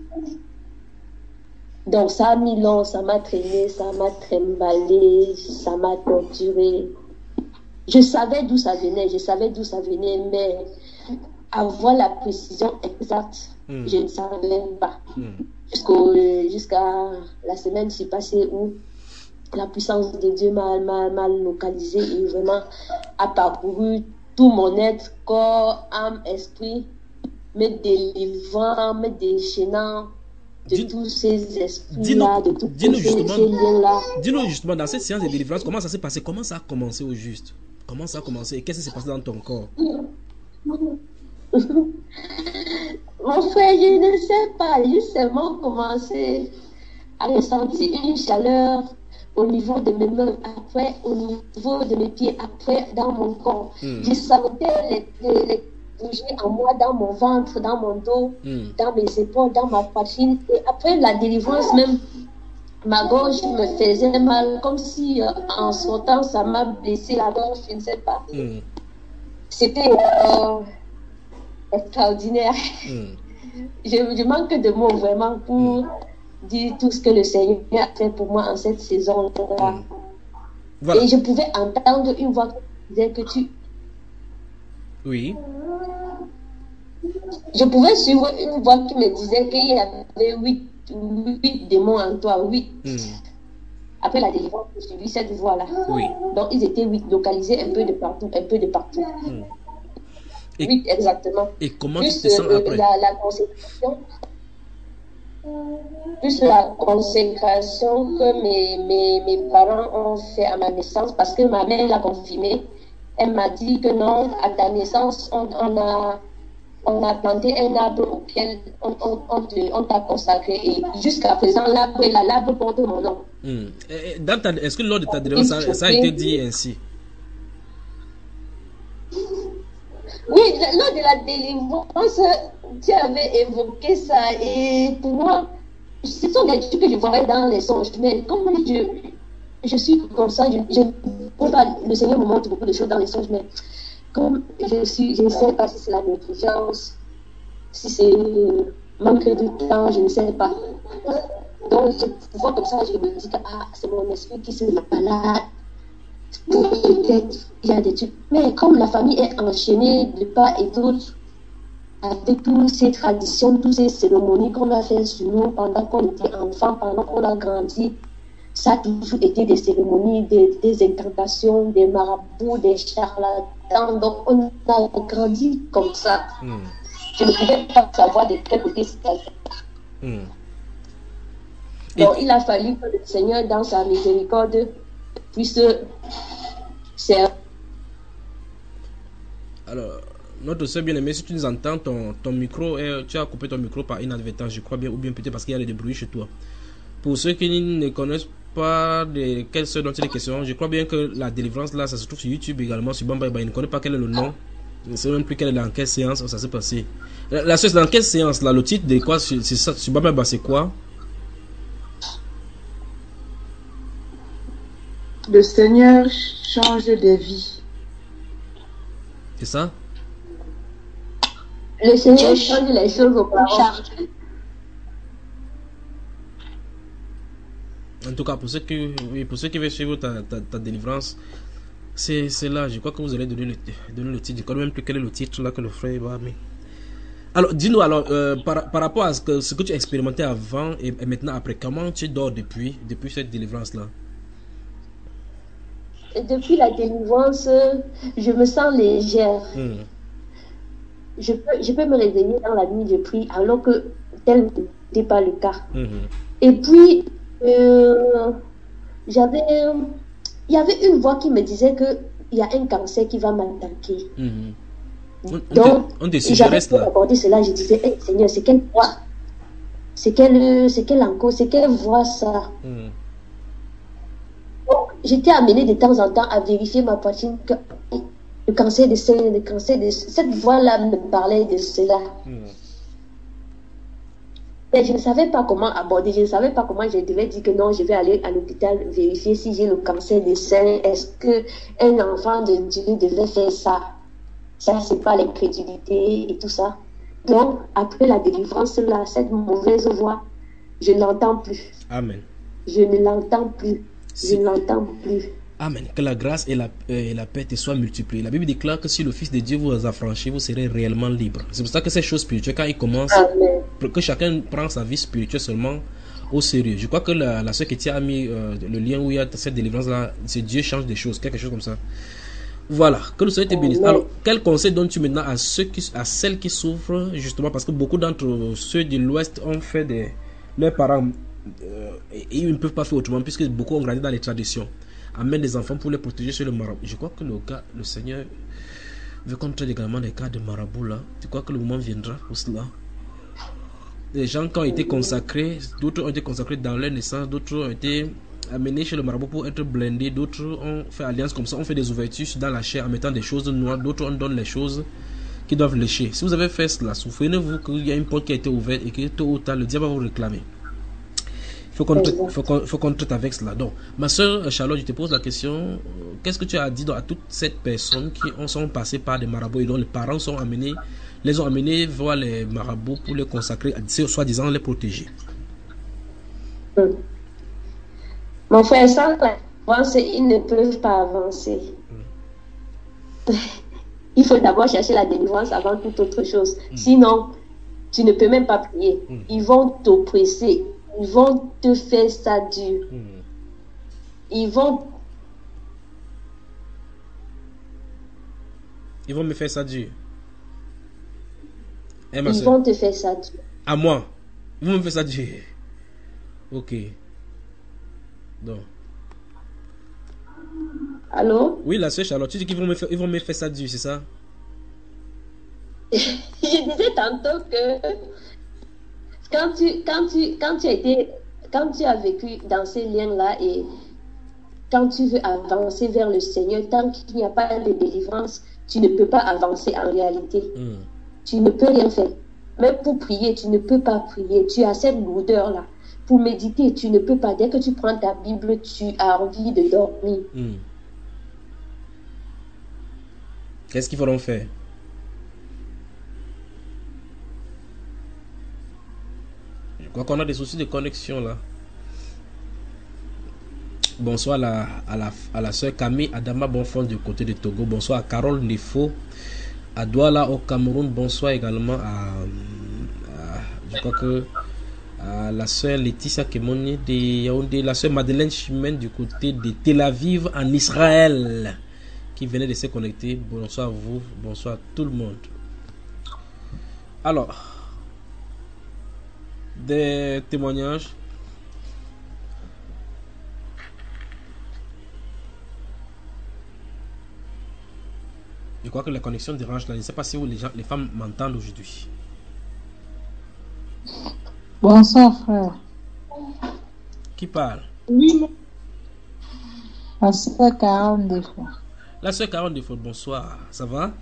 Donc ça a mis long, ça m'a traîné, ça m'a trimballé, ça m'a torturé. Je savais d'où ça venait, je savais d'où ça venait, mais avoir la précision exacte. Mm. Je ne savais pas. Mm. Jusqu'au, jusqu'à la semaine qui s'est passée où la puissance de Dieu m'a, m'a, m'a localisé et vraiment a parcouru tout mon être, corps, âme, esprit, me délivrant, me déchaînant de Dis- tous ces esprits-là, Dis-nous, de tous dis-nous ces, justement, ces liens-là. dis-nous justement, dans cette séance de délivrance, comment ça s'est passé? Comment ça a commencé au juste? Comment ça a commencé? Et qu'est-ce qui s'est passé dans ton corps? Mon frère, je ne sais pas, j'ai seulement commencé à ressentir une chaleur au niveau de mes mains, après au niveau de mes pieds, après dans mon corps. Mm. Je sentais les, les, les bouger en moi, dans mon ventre, dans mon dos, Mm. dans mes épaules, dans ma poitrine. Et après la délivrance même, ma gorge me faisait mal, comme si euh, en sautant, ça m'a blessé la gorge, je ne sais pas. Mm. C'était euh, extraordinaire. Mm. Je, je manque de mots vraiment pour dire tout ce que le Seigneur a fait pour moi en cette saison-là. Voilà. Et je pouvais entendre une voix qui disait que tu... Oui. Je pouvais suivre une voix qui me disait qu'il y avait huit, huit démons en toi, huit. Mm. Après la délivrance, j'ai suivi cette voix-là. Oui. Donc ils étaient huit, localisés un peu de partout, un peu de partout. Mm. Et, Huit exactement. et comment Plus tu te sens euh, après? la, la consécration, plus la consécration que mes, mes, mes parents ont fait à ma naissance, parce que ma mère l'a confirmé. Elle m'a dit que non, à ta naissance, on, on a on a planté un arbre auquel on, on, on, te- on t'a consacré. Et jusqu'à présent, l'arbre est là, l'arbre porte mon nom. Mm. Et- et dans ta- Est-ce que lors de ta délivrance, ça, ça a été dit ainsi? Oui, le- lors de la délivrance, tu avais évoqué ça. Et pour moi, ce sont des trucs que je voyais dans les songes. Mais comme je, je suis comme ça, je, je, bon, bah, le Seigneur me montre beaucoup de choses dans les songes. Mais comme je suis, je ne sais pas si c'est la négligence, si c'est manque de temps, je ne sais pas. Donc, je vois comme ça, je me dis que ah, c'est mon esprit qui se malade. Peut-être il y a des trucs. Mais comme la famille est enchaînée de part et d'autre, avec toutes ces traditions, toutes ces cérémonies qu'on a fait sur nous pendant qu'on était enfant, pendant qu'on a grandi, ça a toujours été des cérémonies, des, des incantations, des marabouts, des charlatans. Donc on a grandi comme ça. Mm. Je ne pouvais pas savoir de quel côté c'était. Mm. Donc il a fallu que le Seigneur, dans sa miséricorde, puisse servir. Alors, notre soeur bien-aimée, si tu nous entends, ton, ton micro, est, tu as coupé ton micro par inadvertance, je crois bien, ou bien peut-être parce qu'il y a des bruits chez toi. Pour ceux qui ne connaissent pas de quelle soeur dont il est question, je crois bien que la délivrance là, ça se trouve sur YouTube également, sur Bamba. Il ne connaît pas quel est le nom, il ne sait même plus quelle est dans quelle séance ça s'est passé. La, la soeur, c'est dans quelle séance là? Le titre de quoi sur, sur, ça, sur Bamba, c'est quoi? Le Seigneur change des vies. C'est ça? Le Seigneur change les choses au parents. En tout cas, pour ceux qui, oui, pour ceux qui veulent suivre ta, ta, ta délivrance, c'est c'est là. Je crois que vous allez donner le, donner le titre. Je ne connais même plus quel est le titre là que le frère va mettre. Alors, dis-nous alors, euh, par, par rapport à ce que, ce que tu as expérimenté avant et, et maintenant après, comment tu dors depuis, depuis cette délivrance-là? Et depuis la délivrance, je me sens légère. Mm. Je peux, je peux me réveiller dans la nuit, je prie, alors que tel n'était pas le cas. Mm-hmm. Et puis, euh, j'avais, il y avait une voix qui me disait que il y a un cancer qui va m'attaquer. Mm-hmm. On, on Donc, te, on te j'avais suggère là. abordé cela, je disais, hey, Seigneur, c'est quelle voix? C'est quelle, c'est quelle encore? C'est quelle voix ça? Mm. Donc, j'étais amenée de temps en temps à vérifier ma poitrine, que le cancer de sein, le cancer de... Cette voix-là me parlait de cela. Mm. Mais je ne savais pas comment aborder, je ne savais pas comment je devais dire que non, je vais aller à l'hôpital vérifier si j'ai le cancer des seins. Est-ce qu'un enfant de Dieu devait faire ça? Ça, c'est pas l'incrédulité et tout ça. Donc, après la délivrance, là, cette mauvaise voix, je ne l'entends plus. Amen. Je ne l'entends plus. Si. Je ne l'entends plus. Amen. Que la grâce et la, euh, et la paix te soient multipliées. La Bible déclare que si le Fils de Dieu vous a franchi, vous serez réellement libre. C'est pour ça que ces choses spirituelles, quand ils commencent, que chacun prend sa vie spirituelle seulement au sérieux. Je crois que la, la soeur qui a mis euh, le lien où il y a cette délivrance-là, c'est Dieu change des choses, quelque chose comme ça. Voilà, que le Seigneur te bénisse. Alors, quel conseil donnes-tu maintenant à, ceux qui, à celles qui souffrent, justement, parce que beaucoup d'entre ceux de l'Ouest ont fait des... Leurs parents, euh, et ils ne peuvent pas faire autrement, puisque beaucoup ont grandi dans les traditions. Amène des enfants pour les protéger sur le marabout. Je crois que le, cas, le Seigneur veut qu'on traite également des cas de marabout là. Tu crois que le moment viendra pour cela? Des gens qui ont été consacrés, d'autres ont été consacrés dans leur naissance, d'autres ont été amenés chez le marabout pour être blindés, d'autres ont fait alliance comme ça, on fait des ouvertures dans la chair en mettant des choses noires, d'autres on donne les choses qui doivent lécher. Si vous avez fait cela, souvenez-vous qu'il y a une porte qui a été ouverte et que tôt ou tard le diable va vous réclamer. Il faut qu'on traite, faut qu'on, faut qu'on traite avec cela. Donc, ma soeur Charlotte, je te pose la question, euh, qu'est-ce que tu as dit donc, à toutes ces personnes qui ont, sont passées par des marabouts et dont les parents sont amenés, les ont amenés voir les marabouts pour les consacrer, soi-disant les protéger? Mon frère, sans avancer, ils ne peuvent pas avancer. Mm. Il faut d'abord chercher la délivrance avant toute autre chose. Mm. Sinon, tu ne peux même pas prier. Mm. Ils vont t'oppresser. Ils vont te faire ça dur. Mm. Ils vont... Ils vont me faire ça dur. Eh, Ils soeur. vont te faire ça dur. À moi? Ils vont me faire ça dur. Ok. Donc. Allô? Oui, la soeur Charlotte, tu dis qu'ils vont me faire, ils vont me faire ça dur, c'est ça? Je disais tantôt que quand tu, quand tu, quand tu as été, quand tu as vécu dans ces liens-là et quand tu veux avancer vers le Seigneur, tant qu'il n'y a pas de délivrance, tu ne peux pas avancer en réalité. Mm. Tu ne peux rien faire. Même pour prier, tu ne peux pas prier. Tu as cette lourdeur-là. Pour méditer, tu ne peux pas. Dès que tu prends ta Bible, tu as envie de dormir. Mm. Qu'est-ce qu'il faudra faire? Je crois qu'on a des soucis de connexion là. Bonsoir à la, à la, à la soeur Camille Adama Bonfond du côté de Togo. Bonsoir à Carole Nefo à Douala au Cameroun. Bonsoir également à, à je crois que à la soeur Laetitia Kemoni de Yaoundé, la soeur Madeleine Chimène du côté de Tel Aviv en Israël qui venait de se connecter. Bonsoir à vous, bonsoir à tout le monde. Alors, des témoignages. Je crois que la connexion dérange là. Je ne sais pas si vous, les, gens, les femmes m'entendent aujourd'hui. Bonsoir frère. Qui parle? Oui. La soeur Caron Defo. La soeur Caron Defo, bonsoir. Ça va?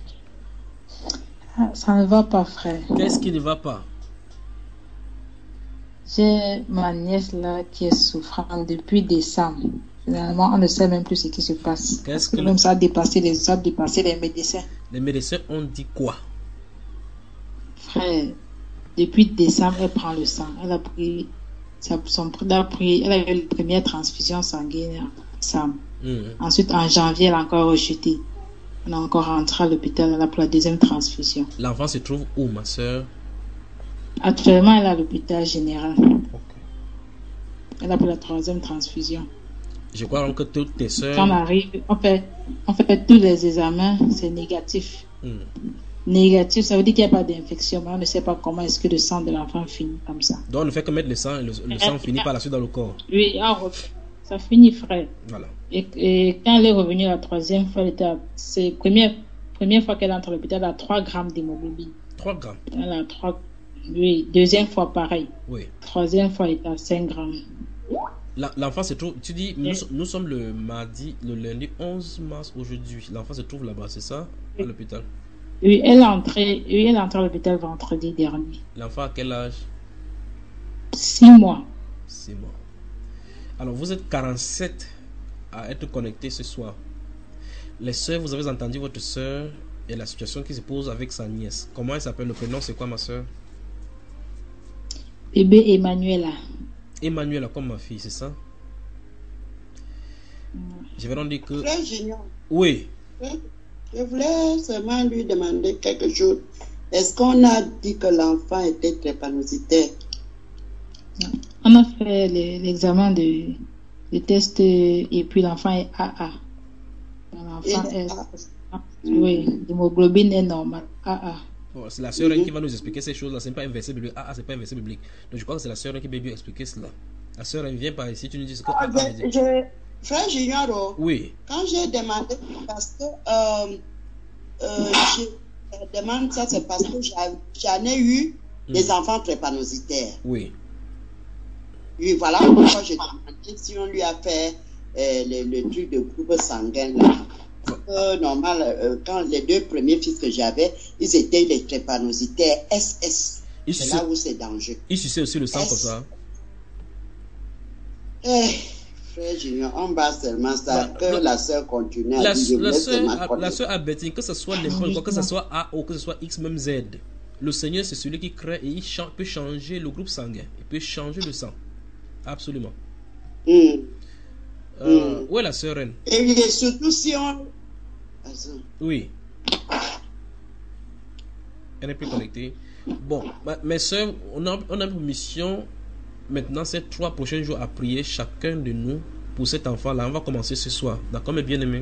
Ça ne va pas frère. Qu'est-ce qui ne va pas? J'ai ma nièce là qui est souffrante depuis décembre. Finalement, on ne sait même plus ce qui se passe. Qu'est-ce que même le... ça a dépassé les, ça a dépassé les médecins. Les médecins ont dit quoi? Frère, depuis décembre, elle prend le sang. Elle a pris, son, elle a pris, elle a eu la première transfusion sanguine en décembre. Mmh. Ensuite, en janvier, elle a encore rejeté. Elle est encore rentrée à l'hôpital. Elle a pris la deuxième transfusion. L'enfant se trouve où, ma soeur? Actuellement, elle est à l'hôpital général. Okay. Elle a pris la troisième transfusion. Je crois que toutes tes soeurs... Quand on arrive, on fait, on fait tous les examens, c'est négatif. Hmm. Négatif, ça veut dire qu'il n'y a pas d'infection, mais on ne sait pas comment est-ce que le sang de l'enfant finit comme ça. Donc on ne fait que mettre le sang, le, le sang finit par la suite dans le corps. Oui, alors, ça finit frère. Voilà. Et, et quand elle est revenue la troisième fois, elle était, c'est première, première fois qu'elle entre à l'hôpital, elle a trois grammes d'hémoglobine. trois grammes. Elle a trois, oui, deuxième fois pareil. Oui. Troisième fois, elle est à cinq grammes. L'enfant se trouve, tu dis, nous, nous sommes le mardi, le lundi onze mars aujourd'hui. L'enfant se trouve là-bas, c'est ça, à l'hôpital? Oui, elle est entrée, oui, elle est entrée à l'hôpital vendredi dernier. L'enfant à quel âge? Six mois. Six mois. Alors, vous êtes quarante-sept à être connectés ce soir. Les sœurs, vous avez entendu votre sœur et la situation qui se pose avec sa nièce. Comment elle s'appelle? Le prénom, c'est quoi, ma sœur? Bébé Emmanuela. Emmanuela comme ma fille, c'est ça? Je vais donc dire que... Frère Junior. Oui. Je voulais seulement lui demander quelque chose. Est-ce qu'on a dit que l'enfant était drépanocytaire? On a fait le- l'examen de, de test et puis l'enfant est A A. L'enfant est... Oui, l'hémoglobine est normale. A A. Bon, c'est la sœur qui va nous expliquer ces choses-là. Ce n'est pas un verset biblique. Ah, ah, c'est pas un verset biblique. Donc je crois que c'est la sœur qui va lui expliquer cela. La sœur, elle vient par ici, tu nous dis ce que... Ah, Ah, ah, je- vas-y. je- Frère Junior, Oui. quand j'ai demandé, parce que euh, euh, je demande ça, c'est parce que j'a- j'en ai eu des enfants drépanocytaires. Oui. Oui, voilà pourquoi je demandais si on lui a fait euh, le, le truc de groupe sanguin là. Parce que, normal, euh, quand les deux premiers fils que j'avais, ils étaient les drépanocytaires S S. Il C'est suçait- là où c'est dangereux. Il suçait aussi le sang comme ça. Eh, frère Junior, on va seulement ça, Bah, que le- la sœur continue à La, dire, je la voulais soeur, seulement la connaître. soeur Albertine, que ce soit n'importe quoi, que ce soit A ou que ce soit X, même Z, le Seigneur c'est celui qui crée et il chan- peut changer le groupe sanguin. Il peut changer le sang. Absolument. Mm. Euh, Où est la sœur Reine? Et surtout si on... Oui. Elle n'est plus connectée. Bon, ma- mes soeurs, on a, on a pour mission maintenant ces trois prochains jours à prier chacun de nous pour cet enfant-là. On va commencer ce soir. D'accord, mes bien-aimés?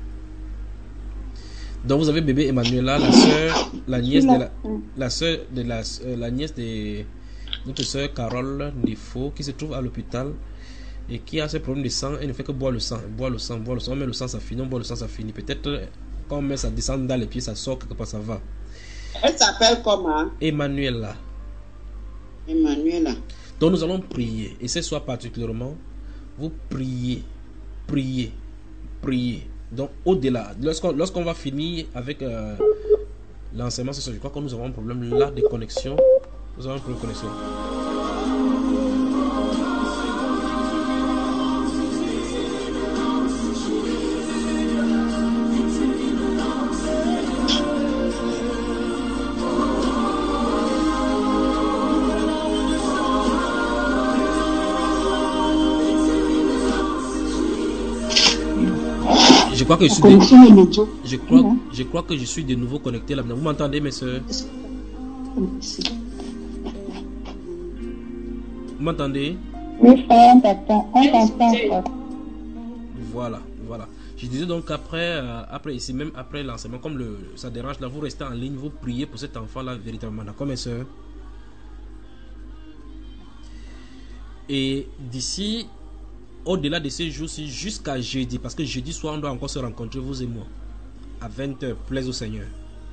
Donc vous avez bébé Emmanuela, la sœur, la nièce de la, la sœur de la, euh, la nièce de notre sœur Carole Défaut qui se trouve à l'hôpital et qui a ce problème de sang. Elle ne fait que boire le sang, boire le sang, boire le sang. On met le sang, ça finit, on boit le sang, ça finit. Peut-être euh, quand on met ça descend dans les pieds, ça sort quelque part, ça va. Elle s'appelle comment? Emmanuela. Emmanuela. Donc nous allons prier. Et ce soir particulièrement, vous priez, priez, priez. Donc au-delà, lorsqu'on lorsqu'on va finir avec euh, l'enseignement, ce soir, je crois que nous avons un problème là de connexion. Nous avons un problème de connexion. Je crois que je suis de... je crois, je crois que je suis de nouveau connecté là. Vous m'entendez, mes soeurs? Vous m'entendez? Oui, frère, on t'attend. On t'entend encore. Voilà, voilà. Je disais donc qu'après, euh, après ici, même après l'enseignement, comme le, ça dérange là, vous restez en ligne, vous priez pour cet enfant-là véritablement. D'accord, mes soeurs? Et d'ici, au-delà de ces jours-ci, jusqu'à jeudi, parce que jeudi soir, on doit encore se rencontrer, vous et moi, à vingt heures, plaise au Seigneur.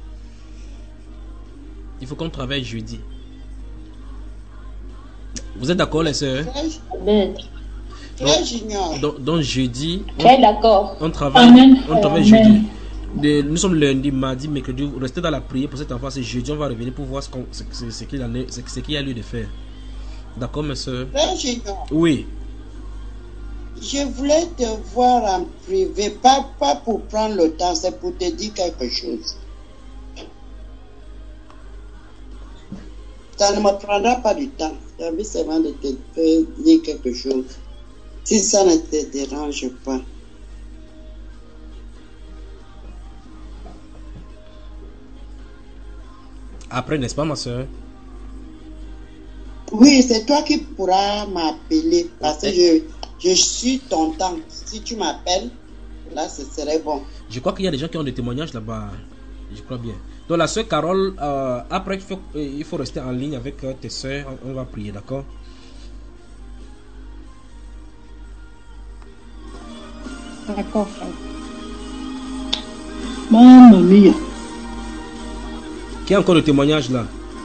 Il faut qu'on travaille jeudi. Vous êtes d'accord, les sœurs? Donc, donc, donc jeudi, on, d'accord. on travaille, Amen. on travaille Amen. jeudi. De- nous sommes lundi, mardi, mercredi. Vous restez dans la prière pour cet enfant. C'est jeudi, on va revenir pour voir ce, qu'on- ce, ce, ce qu'il en est, ce, ce qu'il y a lieu de faire. D'accord, mes soeurs? Frère Junior, Oui. je voulais te voir en privé, pas, pas pour prendre le temps, c'est pour te dire quelque chose. Ça ne me prendra pas du temps. J'ai envie seulement de te faire dire quelque chose. Si ça ne te dérange pas. Après, n'est-ce pas, ma soeur? Oui, c'est toi qui pourras m'appeler parce que je, je suis ton temps. Si tu m'appelles, là, ce serait bon. Je crois qu'il y a des gens qui ont des témoignages là-bas. Je crois bien. Donc, la soeur Carole, euh, après, il faut, euh, il faut rester en ligne avec euh, tes soeurs. On, on va prier, d'accord? D'accord, frère. Mamma mia. Qui a encore le témoignage là?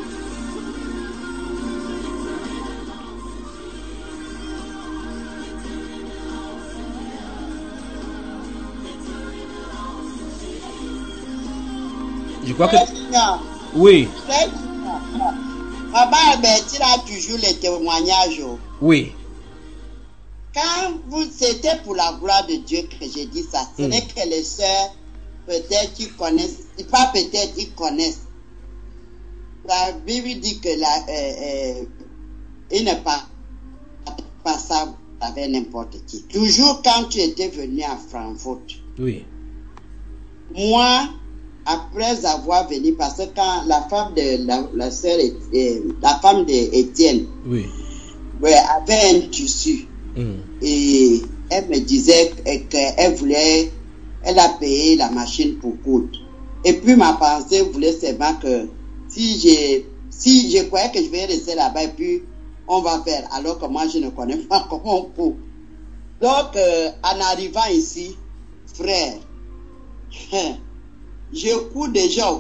Je crois que... Frère Junior, Oui, Frère Junior, Maman Albertine a toujours les témoignages. oh. oui. Quand vous, c'était pour la gloire de Dieu que j'ai dit ça, ce Mm. n'est que les sœurs, peut-être ils connaissent, pas peut-être ils connaissent. La Bible dit que la, euh, euh, il n'est pas, pas ça avec n'importe qui. Toujours quand tu étais venu à Francfort. Oui. Moi, après avoir venu, parce que quand la femme de la, la sœur, la femme d'Étienne, oui. Ouais, avait un tissu. Mm. Et elle me disait qu'elle voulait, elle a payé la machine pour coudre. Et puis ma pensée voulait seulement que si j'ai, si je croyais que je vais rester là-bas et puis on va faire, alors que moi je ne connais pas comment on coupe. Donc, euh, en arrivant ici, frère, je couds déjà.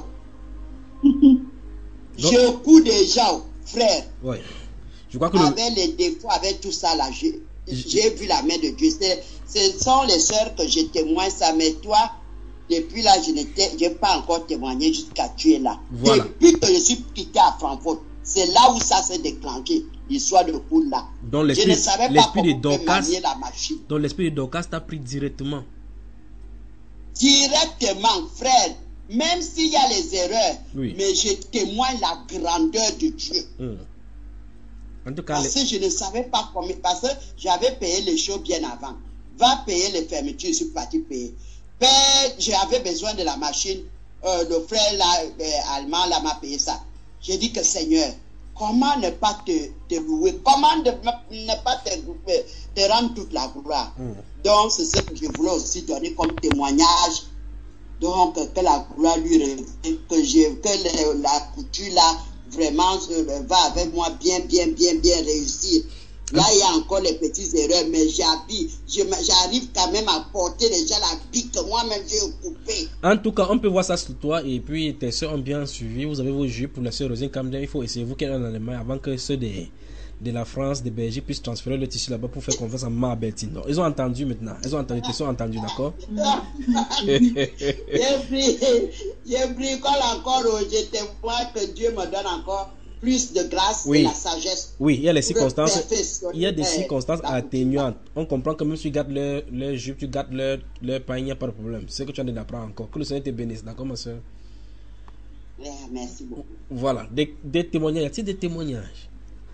Je couds déjà, frère. Ouais. Je crois que avec le... les défauts, avec tout ça là, j'ai, j'ai vu la main de Dieu. C'est, ce sont les sœurs que je témoigne ça, mais toi, depuis là, je n'étais, j'ai pas encore témoigné jusqu'à tu es là. Voilà. Depuis que je suis quitté à Francfort, c'est là où ça s'est déclenché, l'histoire de poule là. Donc je ne savais pas comment de Dorcas, manier la machine. Donc l'esprit de Dorcas t'a pris directement. Directement, frère. Même s'il y a les erreurs, oui. mais je témoigne la grandeur de Dieu. Hum. En tout cas, parce les... que je ne savais pas combien, parce que j'avais payé les choses bien avant. Va payer les fermetures, je suis parti payer. Père, j'avais besoin de la machine. Euh, le frère là, euh, allemand là m'a payé ça. J'ai dit que Seigneur, comment ne pas te, te louer, comment ne, ne pas te, te rendre toute la gloire. Mm. Donc c'est ce que je voulais aussi donner comme témoignage. Donc que la gloire lui revienne, que, je, que le, la couture là vraiment euh, va avec moi bien, bien, bien, bien réussir. Là, il y a encore les petites erreurs, mais j'habille, je, j'arrive quand même à porter déjà la bille que moi-même j'ai coupée. En tout cas, on peut voir ça sur toi, et puis tes soeurs ont bien suivi. Vous avez vos jupes pour la sœur Rosine Camden. Il faut essayer vous qu'elle est en Allemagne avant que ceux de, de la France, de Belgique puissent transférer le tissu là-bas pour faire confiance à Maman Bertine. Non, ils ont entendu maintenant. Ils ont entendu, tes soeurs ont entendu, d'accord? J'ai pris, j'ai pris encore, je témoigne que Dieu me donne encore plus de grâce oui. et la sagesse. Oui, il y a les circonstances. Il y a des circonstances atténuantes. On comprend que même si tu gardes leur, leur jupe, tu gardes leur, leur pain, il n'y a pas de problème. C'est ce que tu as d'apprendre encore. Que le Seigneur te bénisse, d'accord, ma soeur? Merci beaucoup. Voilà, des, des témoignages. Y a-t-il des témoignages?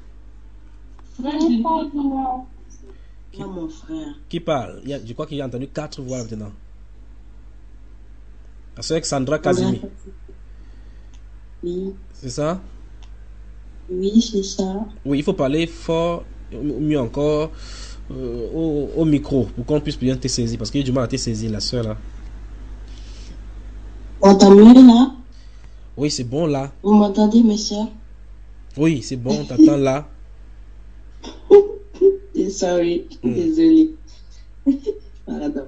Qui, mon frère. Qui parle? Il y a, je crois qu'il y a entendu quatre voix maintenant. La soeur Sandra Kazimi. Oui. C'est ça? Oui, c'est ça. Oui, il faut parler fort, mieux encore, euh, au, au micro, pour qu'on puisse bien te saisir, parce qu'il y a du mal à te saisir, la soeur là. On entend mieux là? Oui, c'est bon là. Vous m'entendez, monsieur? Oui, c'est bon, on t'entend là. Sorry, mm. Désolé. Pardon.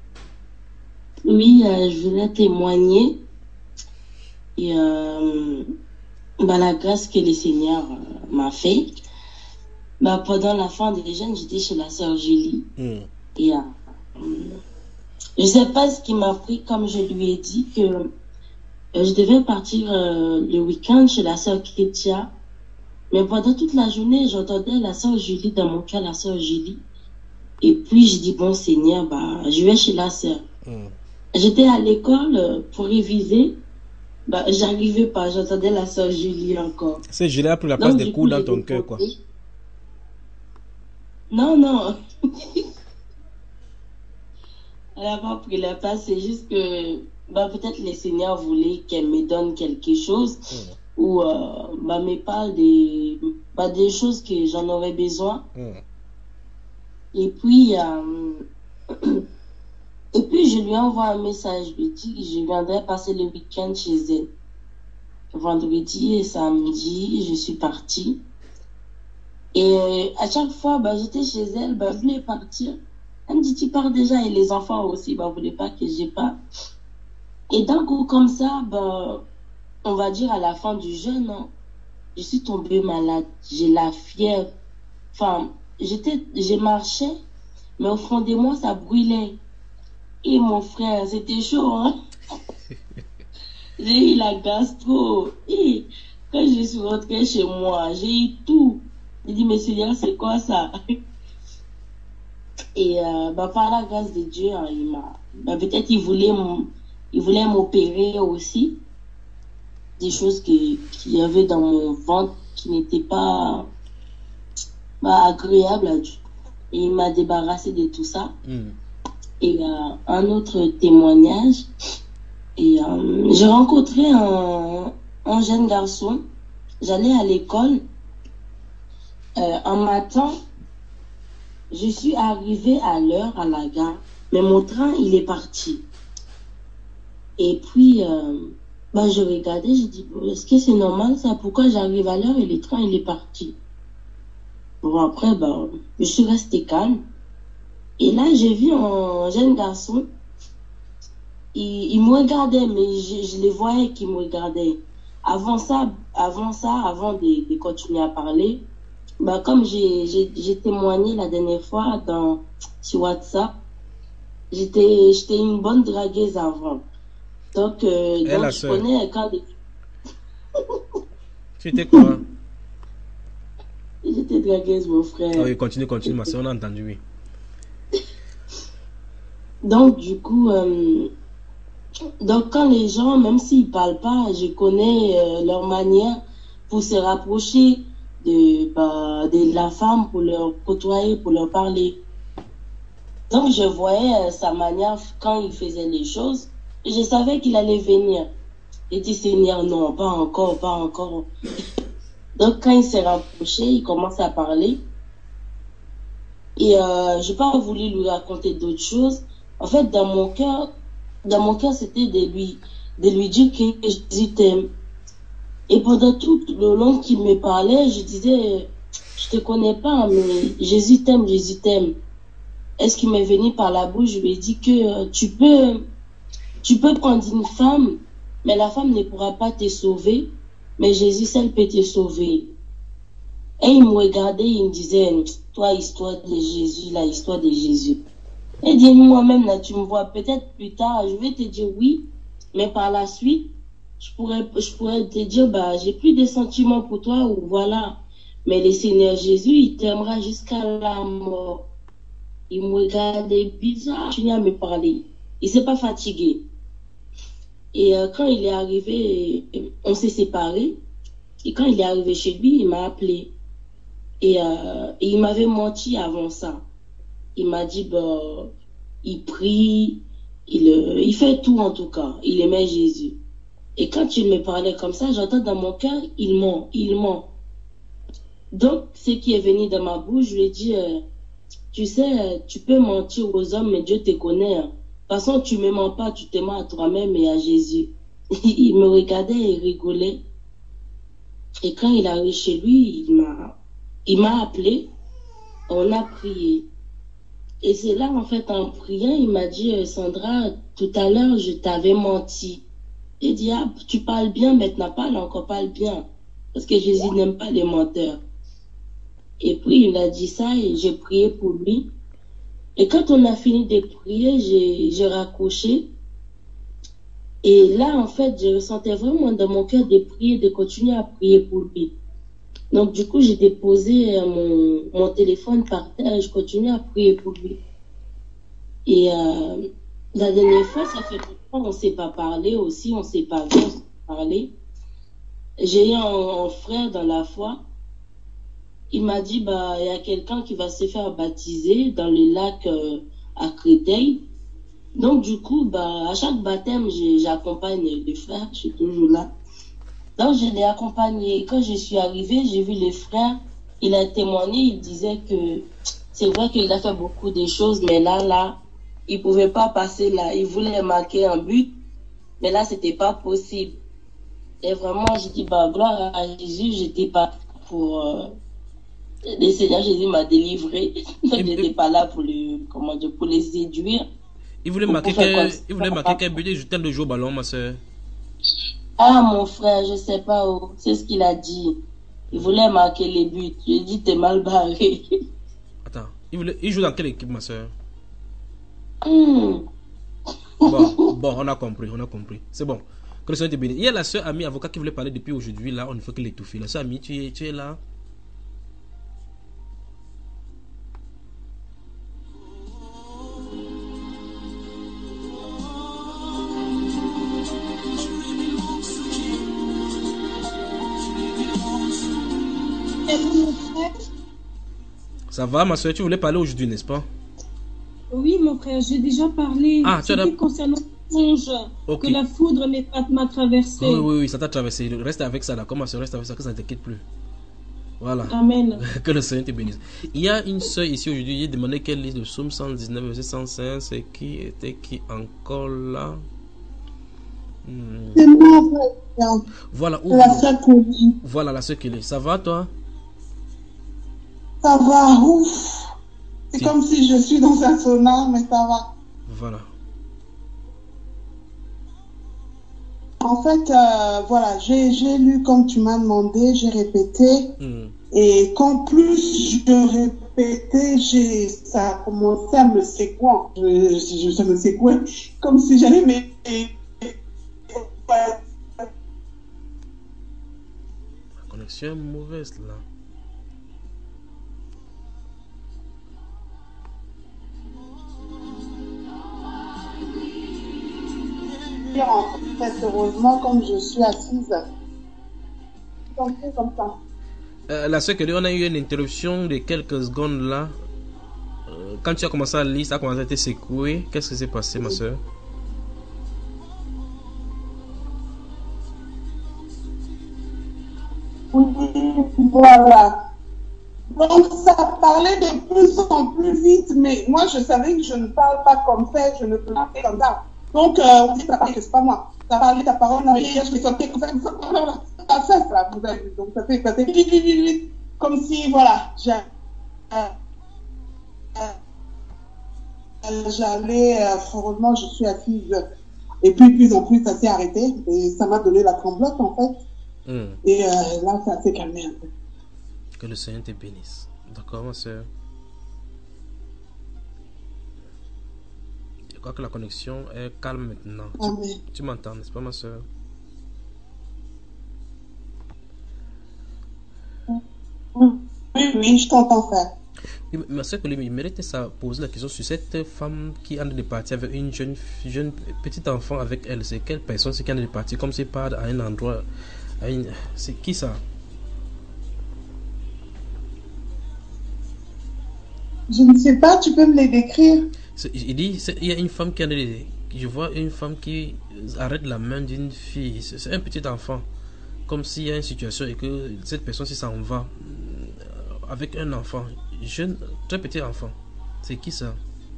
Oui, euh, je voulais témoigner. Et euh, bah, la grâce que le Seigneur euh, m'a fait. Bah, pendant la fin des jeunes, j'étais chez la sœur Julie. Mm. Et euh, je ne sais pas ce qui m'a pris, comme je lui ai dit, que euh, je devais partir euh, le week-end chez la sœur Kétia. Mais pendant toute la journée, j'entendais la sœur Julie dans mon cas, la sœur Julie. Et puis, je dis, bon Seigneur, bah, je vais chez la sœur. Mm. J'étais à l'école euh, pour réviser. Bah, j'arrivais pas, j'entendais la sœur Julie encore. C'est Julie a pris la place des coups dans ton cœur, quoi. Non, non. Elle n'a pas pris la place, c'est juste que bah, peut-être le Seigneur voulait qu'elle me donne quelque chose. Mm. Ou euh, bah, me parle des, bah, des choses que j'en aurais besoin. Mm. Et puis, euh, et puis, je lui envoie un message. Je lui dis que je viendrai passer le week-end chez elle. Vendredi et samedi, je suis partie. Et à chaque fois, bah, j'étais chez elle, bah, je voulais partir. Elle me dit, tu pars déjà, et les enfants aussi, bah, voulaient pas que je parte. Et d'un coup, comme ça, bah, on va dire à la fin du jeûne, hein, je suis tombée malade, j'ai la fièvre. Enfin, j'étais, j'ai marché, mais au fond de moi, ça brûlait. Et mon frère, c'était chaud, hein. J'ai eu la gastro. Et quand je suis rentrée chez moi, j'ai eu tout. J'ai dit, mais Seigneur, c'est quoi ça? Et euh, bah, par la grâce de Dieu, hein, il m'a, bah, peut-être il voulait, il voulait m'opérer aussi. Des choses qu'il y avait dans mon ventre qui n'étaient pas, pas agréables à Dieu. et il m'a débarrassé de tout ça. Mm. Et euh, un autre témoignage, et euh, j'ai rencontré un, un jeune garçon, j'allais à l'école, euh, un matin, je suis arrivée à l'heure à la gare, mais mon train, il est parti. Et puis, euh, bah, je regardais, je dis, est-ce que c'est normal ça? Pourquoi j'arrive à l'heure et le train, il est parti? Bon, après, bah, je suis restée calme. Et là, j'ai vu un jeune garçon, il, il me regardait, mais je, je le voyais qu'il me regardait. Avant ça, avant ça, avant de, de continuer à parler, bah, comme j'ai, j'ai, j'ai témoigné la dernière fois dans, sur WhatsApp, j'étais, j'étais une bonne dragueuse avant. Donc, euh, Et donc la je sœur. connais quand des... Tu étais quoi? J'étais dragueuse, mon frère. Ah oui, continue, continue, ma soeur, on a entendu, oui. Donc, du coup, euh, donc quand les gens, même s'ils parlent pas, je connais euh, leur manière pour se rapprocher de, bah, de la femme, pour leur côtoyer, pour leur parler. Donc, je voyais euh, sa manière quand il faisait les choses, et je savais qu'il allait venir. Et dit, Seigneur, non, pas encore, pas encore. Donc, quand il s'est rapproché, il commence à parler. Et euh, je n'ai pas voulu lui raconter d'autres choses. En fait, dans mon cœur, dans mon cœur, c'était de lui, de lui dire que Jésus t'aime. Et pendant tout le long qu'il me parlait, je disais, je te connais pas, mais Jésus t'aime, Jésus t'aime. Est-ce qu'il m'est venu par la bouche? Je lui ai dit que euh, tu peux, tu peux prendre une femme, mais la femme ne pourra pas te sauver, mais Jésus seul peut te sauver. Et il me regardait, il me disait, toi, histoire de Jésus, la histoire de Jésus. Et dit, moi-même, là, tu me vois peut-être plus tard, je vais te dire oui, mais par la suite, je pourrais, je pourrais te dire, bah, j'ai plus de sentiments pour toi, ou voilà. Mais le Seigneur Jésus, il t'aimera jusqu'à la mort. Il me regardait bizarre, je viens à me parler. Il s'est pas fatigué. Et euh, quand il est arrivé, on s'est séparés. Et quand il est arrivé chez lui, il m'a appelé. Et, euh, et il m'avait menti avant ça. Il m'a dit, bah, il prie, il, euh, il fait tout en tout cas. Il aimait Jésus. Et quand il me parlait comme ça, j'entends dans mon cœur, il ment, il ment. Donc, ce qui est venu dans ma bouche, je lui ai dit, euh, tu sais, tu peux mentir aux hommes, mais Dieu te connaît. Hein. De toute façon, tu ne me mens pas, tu te mens à toi-même et à Jésus. Il me regardait et rigolait. Et quand il arrive chez lui, il m'a, il m'a appelé. On a prié. Et c'est là, en fait, en priant, il m'a dit, Sandra, tout à l'heure, je t'avais menti. Il dit, ah, tu parles bien, maintenant parle encore, parle bien. Parce que Jésus n'aime pas les menteurs. Et puis, il a dit ça et j'ai prié pour lui. Et quand on a fini de prier, j'ai, j'ai raccroché. Et là, en fait, je ressentais vraiment dans mon cœur de prier, de continuer à prier pour lui. Donc, du coup, j'ai déposé mon, mon téléphone par terre et je continue à prier pour lui. Et euh, la dernière fois, ça fait longtemps, on ne s'est pas parlé aussi, on ne s'est pas vu, on s'est parlé. J'ai eu un, un frère dans la foi. Il m'a dit, bah, il y a quelqu'un qui va se faire baptiser dans le lac euh, à Créteil. Donc, du coup, bah, à chaque baptême, j'accompagne les frères, je suis toujours là. Donc, je l'ai accompagné. Quand je suis arrivée, j'ai vu les frères. Il a témoigné, il disait que c'est vrai qu'il a fait beaucoup de choses, mais là, là, il pouvait pas passer là. Il voulait marquer un but, mais là, c'était pas possible. Et vraiment, je dis, bah, gloire à Jésus, j'étais pas pour, euh, le Seigneur Jésus m'a délivré. Donc, j'étais pas là pour le, comment dire, pour les séduire. Il voulait marquer quel, il voulait marquer quel but? Je t'aime de jouer au ballon, ma soeur. Ah, mon frère, je sais pas où. C'est ce qu'il a dit. Il voulait marquer les buts. J'ai dit, t'es mal barré. Attends, il, voulait, il joue dans quelle équipe, ma soeur? Mm. Bon, bon, on a compris, on a compris. C'est bon. Que le Seigneur te bénisse. Il y a la soeur Amie, avocat, qui voulait parler depuis aujourd'hui. Là, on ne fait que l'étouffer. La soeur Amie, tu es, tu es là? Ça va, ma soeur, tu voulais parler aujourd'hui, n'est-ce pas? Oui, mon frère, j'ai déjà parlé. Ah, tu as C'était concernant le songe, Ok. que la foudre n'est pas m'a traversé. Oui, oui, oui, ça t'a traversé. Reste avec ça, là. Comment ça reste avec ça, que ça ne t'inquiète plus. Voilà. Amen. Que le Seigneur te bénisse. Il y a une soeur ici aujourd'hui, il a demandé qu'elle lise le psaume cent dix-neuf, verset cent cinq. C'est qui était qui encore là? Hmm. C'est moi, frère. Voilà, C'est la sœur Colline. Voilà, la sœur Kelly. Ça va, toi? Ça va, ouf. C'est Si. comme si je suis dans un sauna, mais ça va. Voilà. En fait, euh, voilà, j'ai j'ai lu comme tu m'as demandé, j'ai répété. Hmm. Et qu'en plus je répétais, j'ai, ça a commencé à me secouer. Je, je, je me secouais comme si j'allais me... La connexion est mauvaise, là. En fait, heureusement, comme je suis assise, comme ça, comme ça. Euh, la sœur Kelly, on a eu une interruption de quelques secondes là. Euh, quand tu as commencé à lire, ça a commencé à te secouer. Qu'est-ce qui s'est passé, ma sœur? Oui, voilà. Donc, ça parlait de plus en plus vite, mais moi, je savais que je ne parle pas comme ça, je ne peux pas faire comme ça. Donc, euh, on dit ça parlait que c'est pas moi. Ça parlait ta parole en arrière, je me sentais comme ça, comme ça, comme ça, ça fait ça, vous avez vu. Donc, ça fait, ça fait vite, vite, vite, vite. Comme si, voilà, j'ai, euh, euh, j'allais, euh, heureusement, je suis assise. Et puis, plus en plus, ça s'est arrêté. Et ça m'a donné la tremblote, en fait. Hmm. Et euh, là, ça s'est calmé un peu. Que le Seigneur te bénisse. D'accord, ma soeur? Je crois que la connexion est calme maintenant. Amen. Tu, tu m'entends, n'est-ce pas, ma soeur? Oui, oui, je t'entends faire. Oui, ma soeur, il mérite ça poser la question sur cette femme qui est en train de partir avec une jeune, jeune petite enfant avec elle. C'est quelle personne c'est qui est en train de partir comme c'est pas à un endroit. à une- C'est qui ça? Je ne sais pas, tu peux me les décrire? C'est- Il dit, c'est- il y a une femme qui a des- je vois une femme qui arrête la main d'une fille. C'est c'est un petit enfant. Comme s'il y a une situation et que cette personne, si s'en va euh, avec un enfant, jeune, très petit enfant. C'est qui ça?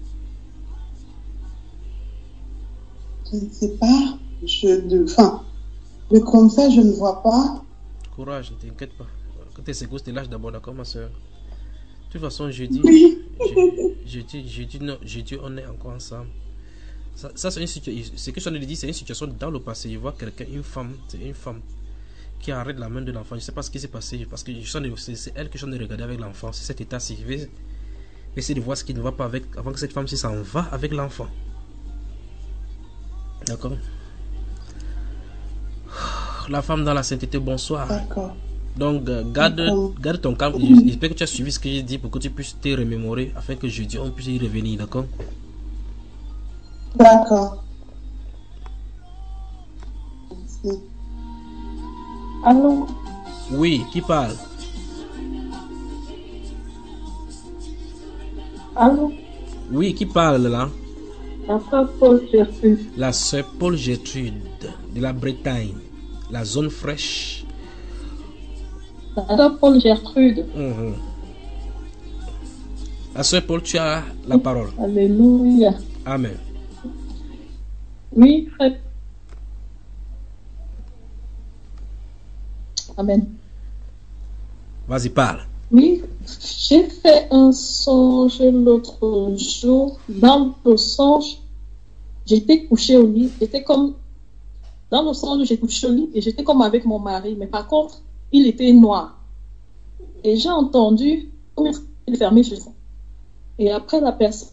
Je ne sais pas. Je, de, enfin, de comme ça, je ne vois pas. Courage, ne t'inquiète pas. Quand tu es secoué, tu lâches d'abord, d'accord, ma soeur? De toute façon, jeudi, Oui. je, jeudi, jeudi, non, jeudi, on est encore ensemble. Ça, ça c'est une situation. Ce que je suis en train de dire, c'est une situation dans le passé. Je vois quelqu'un, une femme, c'est une femme qui arrête la main de l'enfant. Je ne sais pas ce qui s'est passé parce que je suis en train de- c'est c'est elle que je suis en train de regarder avec l'enfant. C'est cet état-ci. Je vais essayer de voir ce qui ne va pas avec avant que cette femme-ci s'en va avec l'enfant. D'accord? La femme dans la sainteté, bonsoir. D'accord. Donc, euh, garde, D'accord. garde ton calme. J'espère que tu as suivi ce que j'ai dit pour que tu puisses te remémorer afin que jeudi on puisse y revenir. D'accord? D'accord. Merci. Allô? Oui, qui parle? Allô? Oui, qui parle là? La sœur Paul Gertrude. La sœur Paul Gertrude de la Bretagne, la zone fraîche. La sœur Paul Gertrude. Mhm. La sœur Paul, tu as la parole. Alléluia. Amen. Oui, frère. Amen. Vas-y, parle. Oui, j'ai fait un songe l'autre jour. Dans le songe, j'étais couchée au lit. J'étais comme... Dans le songe, j'ai couché au lit et j'étais comme avec mon mari. Mais par contre, il était noir. Et j'ai entendu comme il fermait chez moi. Et après, la personne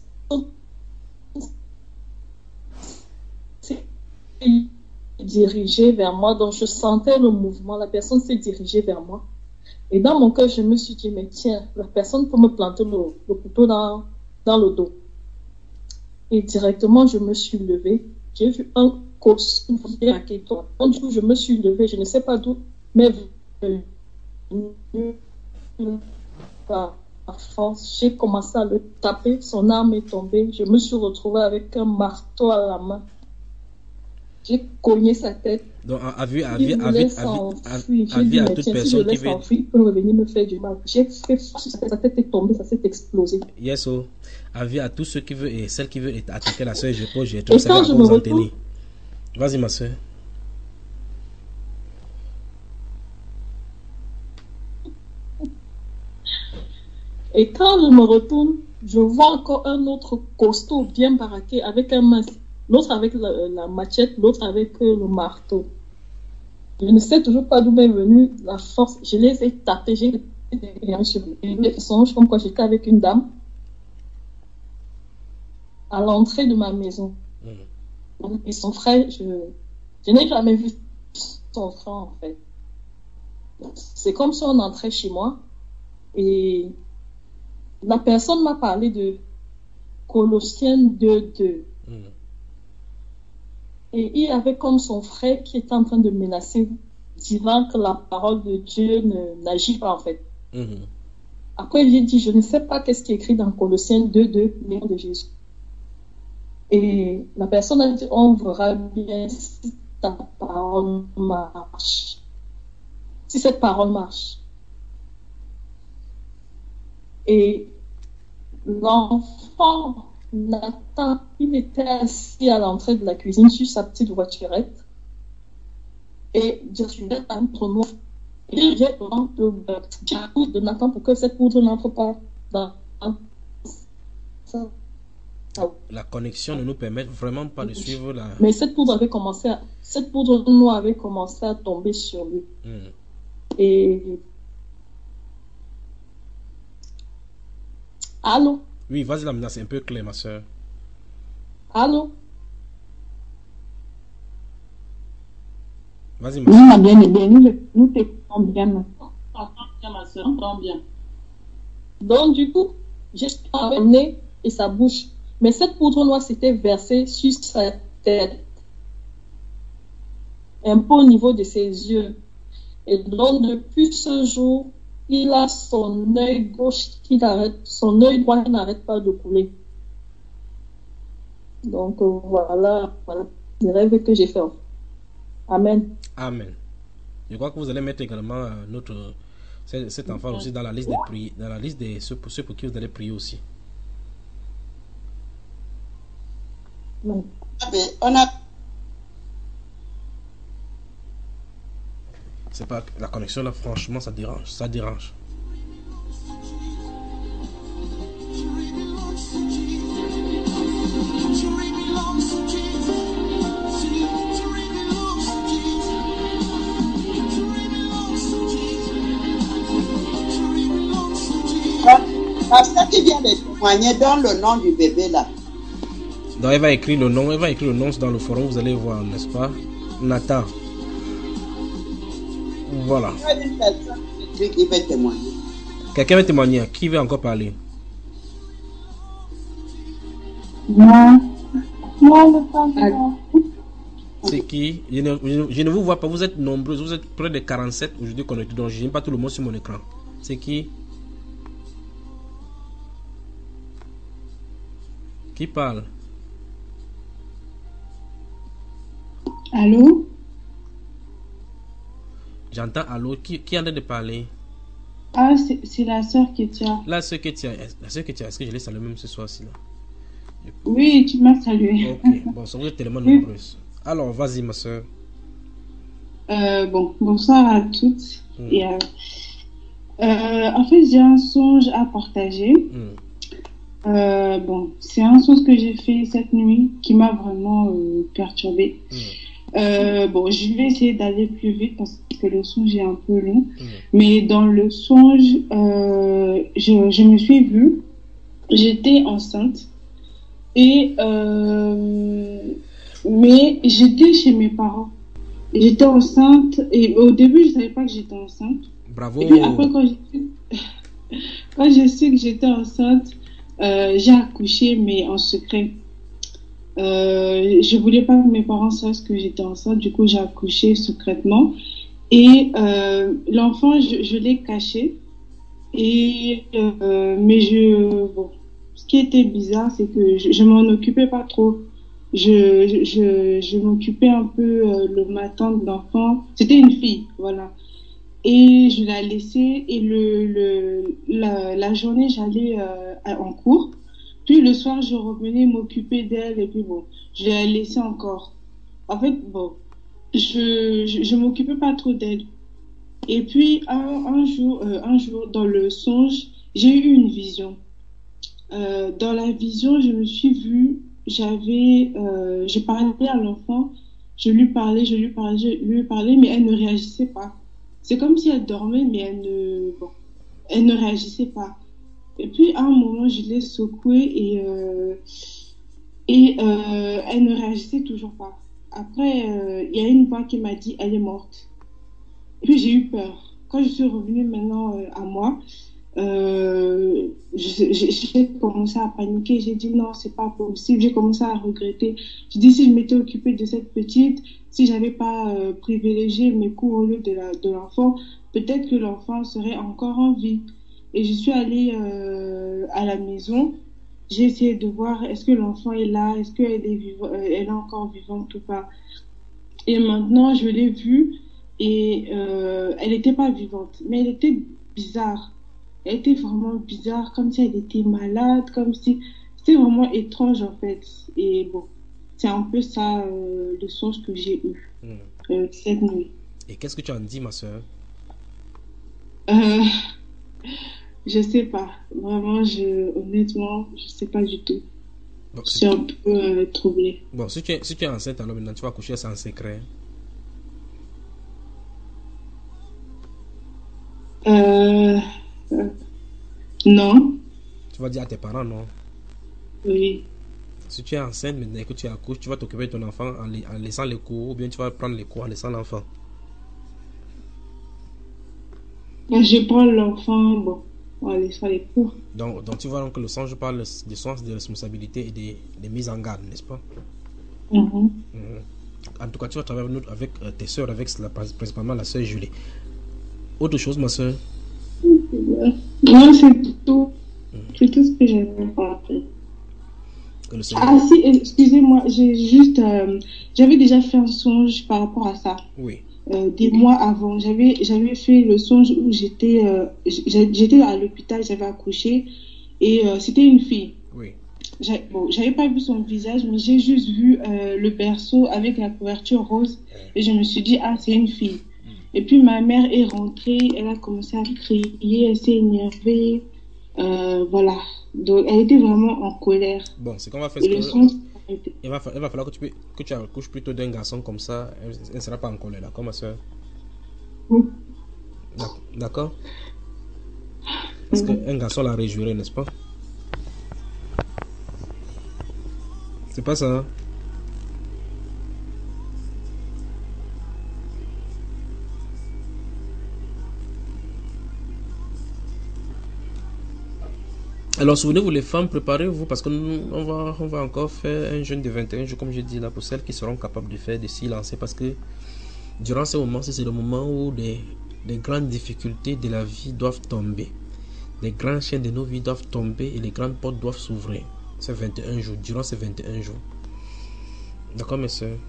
s'est dirigée vers moi. Donc, je sentais le mouvement. La personne s'est dirigée vers moi. Et dans mon cœur, je me suis dit, mais tiens, la personne peut me planter le, le couteau dans, dans le dos. Et directement, je me suis levée. J'ai vu un costume à Kéto. Donc, du coup, je me suis levée. Je ne sais pas d'où, mais venu. force, j'ai commencé à le taper, son arme est tombée, je me suis retrouvée avec un marteau à la main. J'ai cogné sa tête. Donc, à vue, à Il vue, à voulait vue, à s'enfuir. vue, à J'ai dit, vue à mais toute tiens, si je personne qui laisse veut. s'enfuir, il peut revenir me faire du mal. J'ai fait force, sa tête est tombée, ça s'est explosé. Yes, oh. Avis à tous ceux qui veulent et celles qui veulent attaquer la soeur Gépo, j'ai tout Et ça quand à je vous me en retourne, tenir. Vas-y, ma soeur. Et quand je me retourne, je vois encore un autre costaud bien baraqué avec un masque. L'autre avec la, la machette, l'autre avec euh, le marteau. Je ne sais toujours pas d'où m'est venue la force. Je les ai tapés, j'ai des sur les songes comme quoi j'étais avec une dame à l'entrée de ma maison. Mmh. Et son frère, je, je n'ai jamais vu son frère en fait. C'est comme si on entrait chez moi et la personne m'a parlé de Colossiens deux deux. Mmh. Et il avait comme son frère qui était en train de menacer, disant que la parole de Dieu ne, n'agit pas en fait. Mmh. Après, j'ai dit, je ne sais pas qu'est-ce qui est écrit dans Colossiens deux deux, le nom de Jésus. Et la personne a dit, on verra bien si ta parole marche. Si cette parole marche. Et l'enfant Nathan, il était assis à l'entrée de la cuisine sur sa petite voiturette. Et je suis là un pronom. Et j'ai demandé de, de Nathan pour que cette poudre n'entre pas dans ça. La connexion ne nous permet vraiment pas de suivre la... Mais cette poudre avait commencé à, cette poudre noire avait commencé à tomber sur lui. Mm. Et... Allô? Oui, vas-y, là, c'est un peu clair, ma soeur. Allô? Vas-y, ma soeur. Oui, ma bien-aimée, nous, nous t'écoutons bien maintenant. Entends bien, ma soeur, entends bien. Donc, du coup, j'ai amené et sa bouche. Mais cette poudre noire s'était versée sur sa tête. Un peu au niveau de ses yeux. Et donc, depuis ce jour, il a son œil gauche qui n'arrête, son œil droit qui n'arrête pas de couler. Donc, euh, voilà, voilà les rêves que j'ai fait. Amen. Amen. Je crois que vous allez mettre également euh, notre, cet enfant aussi dans la liste des prières, dans la liste de ceux, ceux pour qui vous allez prier aussi. Non. On a... C'est pas la connexion là, franchement, ça dérange, ça dérange. Parce que qui vient de témoigner dans le nom du bébé là. Donc elle va écrire le nom, elle va écrire le nom dans le forum, vous allez voir, n'est-ce pas? Nathan. Voilà. Une personne qui veut témoigner. Quelqu'un veut témoigner. Qui veut encore parler? Non. Non, pas. C'est qui? Je ne, je ne vous vois pas. Vous êtes nombreux. Vous êtes près de quarante-sept aujourd'hui connectés. Donc je n'ai pas tout le monde sur mon écran. C'est qui? Qui parle? Allô? J'entends allô. Qui, qui est en train de parler? Ah, c'est la soeur Ketia. La soeur Ketia. La soeur Ketia, est-ce que je l'ai salué même ce soir-ci là? Oui, tu m'as salué. Ok, bon, ça vous êtes tellement nombreuses. Alors, vas-y, ma soeur. Euh, bon, bonsoir à toutes. Mm. Et, euh, euh, en fait, j'ai un songe à partager. Mm. Euh, bon, c'est un songe que j'ai fait cette nuit qui m'a vraiment euh, perturbée. Mm. Euh, bon, je vais essayer d'aller plus vite parce que le songe est un peu long. Mm. Mais dans le songe, euh, je, je me suis vue, j'étais enceinte et euh, mais j'étais chez mes parents. J'étais enceinte et au début je savais pas que j'étais enceinte. Bravo. Et puis après quand j'ai quand j'ai su que j'étais enceinte, euh, j'ai accouché mais en secret. Euh, je voulais pas que mes parents sachent que j'étais enceinte, du coup j'ai accouché secrètement et euh, l'enfant je, je l'ai caché Et, euh, mais je, bon, ce qui était bizarre, c'est que je, je m'en occupais pas trop. Je, je, je m'occupais un peu euh, le matin de l'enfant. C'était une fille, voilà. Et je la laissais et le, le, la, la journée, j'allais euh, en cours. Puis le soir, je revenais m'occuper d'elle et puis bon, je la laissais encore. En fait, bon, je, je, je m'occupais pas trop d'elle. Et puis, un, un jour, euh, un jour, dans le songe, j'ai eu une vision. Euh, dans la vision, je me suis vue, j'avais, euh, je parlais à l'enfant, je lui parlais, je lui parlais, je lui parlais, mais elle ne réagissait pas. C'est comme si elle dormait, mais elle ne, bon, elle ne réagissait pas. Et puis, à un moment, je l'ai secouée et, euh, et euh, elle ne réagissait toujours pas. Après, euh, il y a une voix qui m'a dit, elle est morte. Et puis, j'ai eu peur. Quand je suis revenue maintenant euh, à moi, euh, j'ai commencé à paniquer. J'ai dit, non, c'est pas possible. J'ai commencé à regretter. J'ai dit, si je m'étais occupée de cette petite, si j'avais pas euh, privilégié mes cours au lieu de la, de l'enfant, peut-être que l'enfant serait encore en vie. Et je suis allée euh, à la maison. J'ai essayé de voir est-ce que l'enfant est là, est-ce qu'elle est vivante, euh, elle est encore vivante ou pas. Et maintenant, je l'ai vue et euh, elle n'était pas vivante, mais elle était bizarre. Elle était vraiment bizarre, comme si elle était malade, comme si c'était vraiment étrange en fait. Et bon, c'est un peu ça euh, le songe que j'ai eu mmh. euh, cette nuit. Et qu'est-ce que tu en dis, ma soeur? euh, Je sais pas. Vraiment, je, honnêtement, je sais pas du tout. Bon, je suis un peu euh, troublée. Bon, si tu, es, si tu es enceinte, alors maintenant tu vas coucher sans secret. Euh, euh, non. Tu vas dire à tes parents, non? Oui. Si tu es enceinte maintenant et que tu accouches, tu vas t'occuper de ton enfant en, en laissant les cours ou bien tu vas prendre les cours en laissant l'enfant? Je prends l'enfant, bon, en laissant les cours. Donc, donc tu vois donc que le songe parle du sens de responsabilité et des de mises en garde, n'est-ce pas? Mm-hmm. Mm-hmm. En tout cas, tu vas travailler avec, avec euh, tes soeurs, avec la, principalement la soeur Julie. Autre chose, ma soeur? Non, c'est tout. Mm-hmm. C'est tout ce que j'avais appris. Ah si, excusez-moi, j'ai juste, euh, j'avais déjà fait un songe par rapport à ça. Oui. Euh, des mois avant, j'avais j'avais fait le songe où j'étais euh, j'étais à l'hôpital, j'avais accouché et euh, c'était une fille. Oui. J'ai, bon, j'avais pas vu son visage, mais j'ai juste vu euh, le berceau avec la couverture rose et je me suis dit ah c'est une fille. Mm. Et puis ma mère est rentrée, elle a commencé à crier, elle s'est énervée, euh, voilà. Donc elle était vraiment en colère. Bon, c'est qu'on va faire. Ce que... songe... Il va, il va falloir que tu, que tu accouches plutôt d'un garçon comme ça, elle ne sera pas en colère, d'accord, ma soeur? Oui. D'accord? Parce mm-hmm. qu'un garçon la réjouirait, n'est-ce pas? C'est pas ça, hein? Alors, souvenez-vous, les femmes, préparez-vous parce que nous, on va, on va encore faire un jeûne de vingt et un jours, comme je dis là, pour celles qui seront capables de faire, de s'y lancer. Parce que durant ce moment, c'est le moment où les, les grandes difficultés de la vie doivent tomber. Les grands chaînes de nos vies doivent tomber et les grandes portes doivent s'ouvrir. C'est vingt et un jours, durant ces vingt et un jours. D'accord, mes soeurs?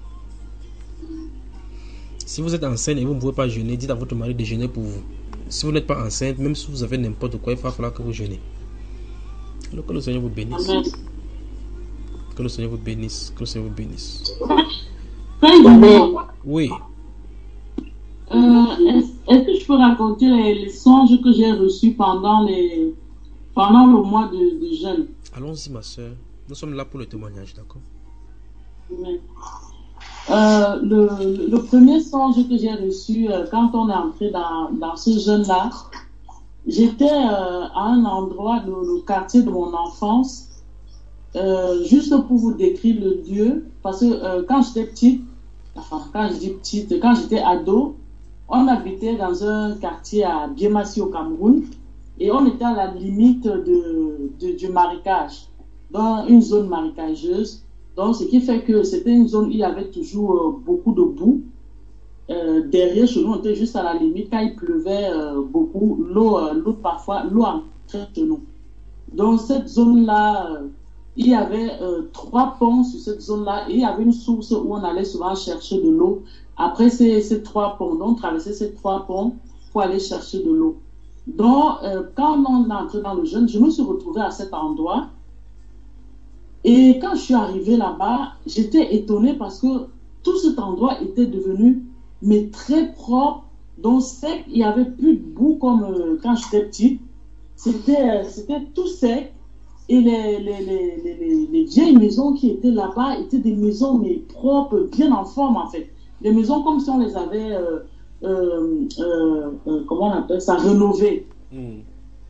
Si vous êtes enceinte et vous ne pouvez pas jeûner, dites à votre mari de jeûner pour vous. Si vous n'êtes pas enceinte, même si vous avez n'importe quoi, il va falloir que vous jeûnez. Alors, que le Seigneur vous bénisse. Amen. Que le Seigneur vous bénisse. Que le Seigneur vous bénisse. Amen. Oui. Euh, est-ce, est-ce que je peux raconter les, les songes que j'ai reçus pendant, les, pendant le mois de, de jeûne? Allons-y, ma soeur. Nous sommes là pour le témoignage, d'accord? Oui. Euh, le, le premier songe que j'ai reçu euh, quand on est entré dans, dans ce jeûne-là, j'étais euh, à un endroit de le quartier de mon enfance, euh, juste pour vous décrire le lieu, parce que euh, quand j'étais petite, enfin quand je dis petite, quand j'étais ado, on habitait dans un quartier à Biémassi au Cameroun et on était à la limite de, de, du marécage, dans une zone marécageuse. Donc ce qui fait que c'était une zone où il y avait toujours euh, beaucoup de boue. euh, derrière chez nous, on était juste à la limite. Quand il pleuvait euh, beaucoup, l'eau, euh, l'eau parfois, l'eau entrait chez nous. Dans cette zone-là, euh, il y avait euh, trois ponts sur cette zone-là et il y avait une source où on allait souvent chercher de l'eau. Après ces, ces trois ponts, donc on traversait ces trois ponts pour aller chercher de l'eau. Donc, euh, quand on est entré dans le jeûne, je me suis retrouvée à cet endroit. Et quand je suis arrivée là-bas, j'étais étonnée parce que tout cet endroit était devenu mais très propre. Donc, sec, il n'y avait plus de boue comme euh, quand j'étais petite. C'était, c'était tout sec. Et les, les, les, les, les vieilles maisons qui étaient là-bas étaient des maisons mais propres, bien en forme en fait. Des maisons comme si on les avait, euh, euh, euh, euh, comment on appelle ça, rénovées. Mm.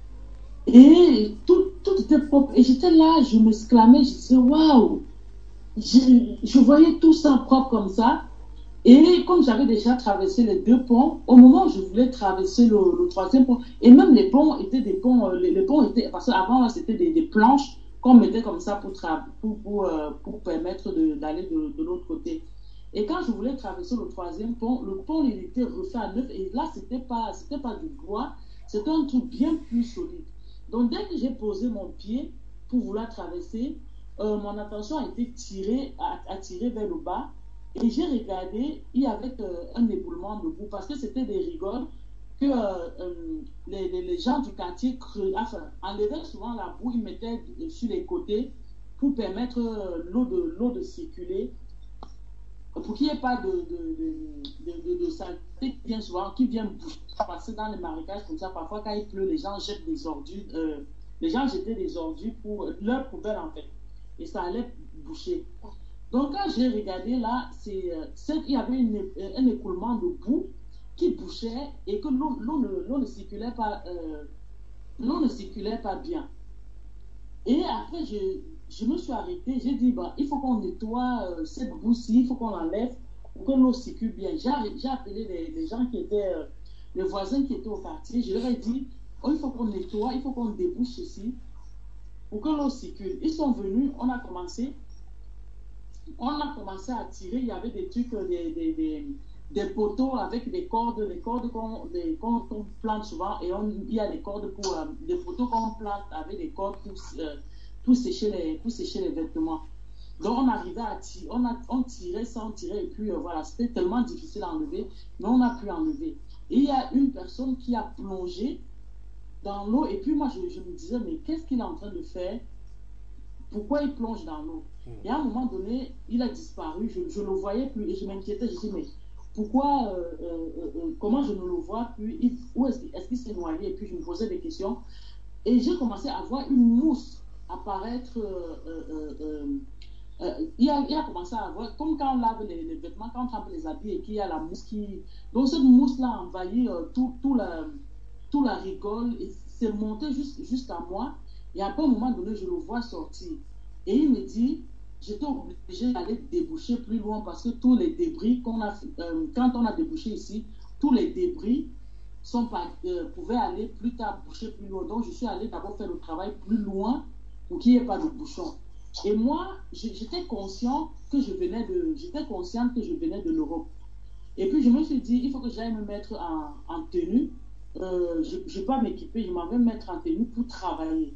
Et tout, tout était propre. Et j'étais là, je m'exclamais, je disais, waouh! Je, je voyais tout ça propre comme ça. Et comme j'avais déjà traversé les deux ponts, au moment où je voulais traverser le, le troisième pont, et même les ponts étaient des ponts, les, les ponts étaient, parce qu'avant c'était des, des planches qu'on mettait comme ça pour, tra, pour, pour, euh, pour permettre d'aller de, de, de l'autre côté. Et quand je voulais traverser le troisième pont, le pont il était refait à neuf, et là c'était pas, c'était pas du bois, c'était un truc bien plus solide. Donc dès que j'ai posé mon pied pour vouloir traverser, euh, mon attention a été tirée, attirée vers le bas. Et j'ai regardé, il y avait euh, un éboulement de boue parce que c'était des rigoles que euh, euh, les, les, les gens du quartier creux, enfin, enlevaient souvent la boue, ils mettaient sur les côtés pour permettre euh, l'eau de, l'eau de circuler, pour qu'il n'y ait pas de, de, de, de, de, de saleté qui vient souvent, qui vient passer dans les marécages comme ça. Parfois, quand il pleut, les gens jettent des ordures, euh, les gens jetaient des ordures pour leur poubelle en fait, et ça allait boucher. Donc, quand j'ai regardé là, c'est, c'est, il y avait une, un écoulement de boue qui bouchait et que l'eau, l'eau, ne, l'eau ne circulait pas, euh, l'eau ne circulait pas bien. Et après, je, je me suis arrêtée, j'ai dit, bah, il faut qu'on nettoie euh, cette boue-ci, il faut qu'on l'enlève pour que l'eau circule bien. J'ai, j'ai appelé les, les gens qui étaient, euh, les voisins qui étaient au quartier, je leur ai dit, oh, il faut qu'on nettoie, il faut qu'on débouche ceci pour que l'eau circule. Ils sont venus, on a commencé. On a commencé à tirer, il y avait des trucs, des, des, des, des poteaux avec des cordes, des cordes qu'on, des, qu'on, qu'on plante souvent, et on, il y a des cordes pour, euh, des poteaux qu'on plante avec des cordes pour, euh, pour, sécher les, pour sécher les vêtements. Donc on arrivait à tirer, on, a, on tirait ça, on tirait, et puis euh, voilà, c'était tellement difficile à enlever, mais on a pu enlever. Et il y a une personne qui a plongé dans l'eau, et puis moi je, je me disais, mais qu'est-ce qu'il est en train de faire? Pourquoi il plonge dans l'eau? Et à un moment donné, il a disparu, je ne le voyais plus et je m'inquiétais, je dis mais pourquoi, euh, euh, euh, comment je ne le vois plus, il, où est-ce, est-ce qu'il s'est noyé? Et puis je me posais des questions et j'ai commencé à voir une mousse apparaître, euh, euh, euh, euh, il, a, il a commencé à voir, comme quand on lave les, les vêtements, quand on trempe les habits et qu'il y a la mousse qui... Donc cette mousse-là envahit euh, tout, tout, la, tout la rigole et c'est monté juste, jusqu'à moi et à un moment donné, je le vois sortir. Et il me dit, j'étais obligée d'aller déboucher plus loin parce que tous les débris qu'on a, euh, quand on a débouché ici, tous les débris sont pas, euh, pouvaient aller plus tard boucher plus loin. Donc je suis allée d'abord faire le travail plus loin pour qu'il n'y ait pas de bouchon. Et moi, j'étais conscient que je venais de, j'étais consciente que je venais de l'Europe. Et puis je me suis dit, il faut que j'aille me mettre en, en tenue. Euh, je ne vais pas m'équiper, je m'en vais me mettre en tenue pour travailler.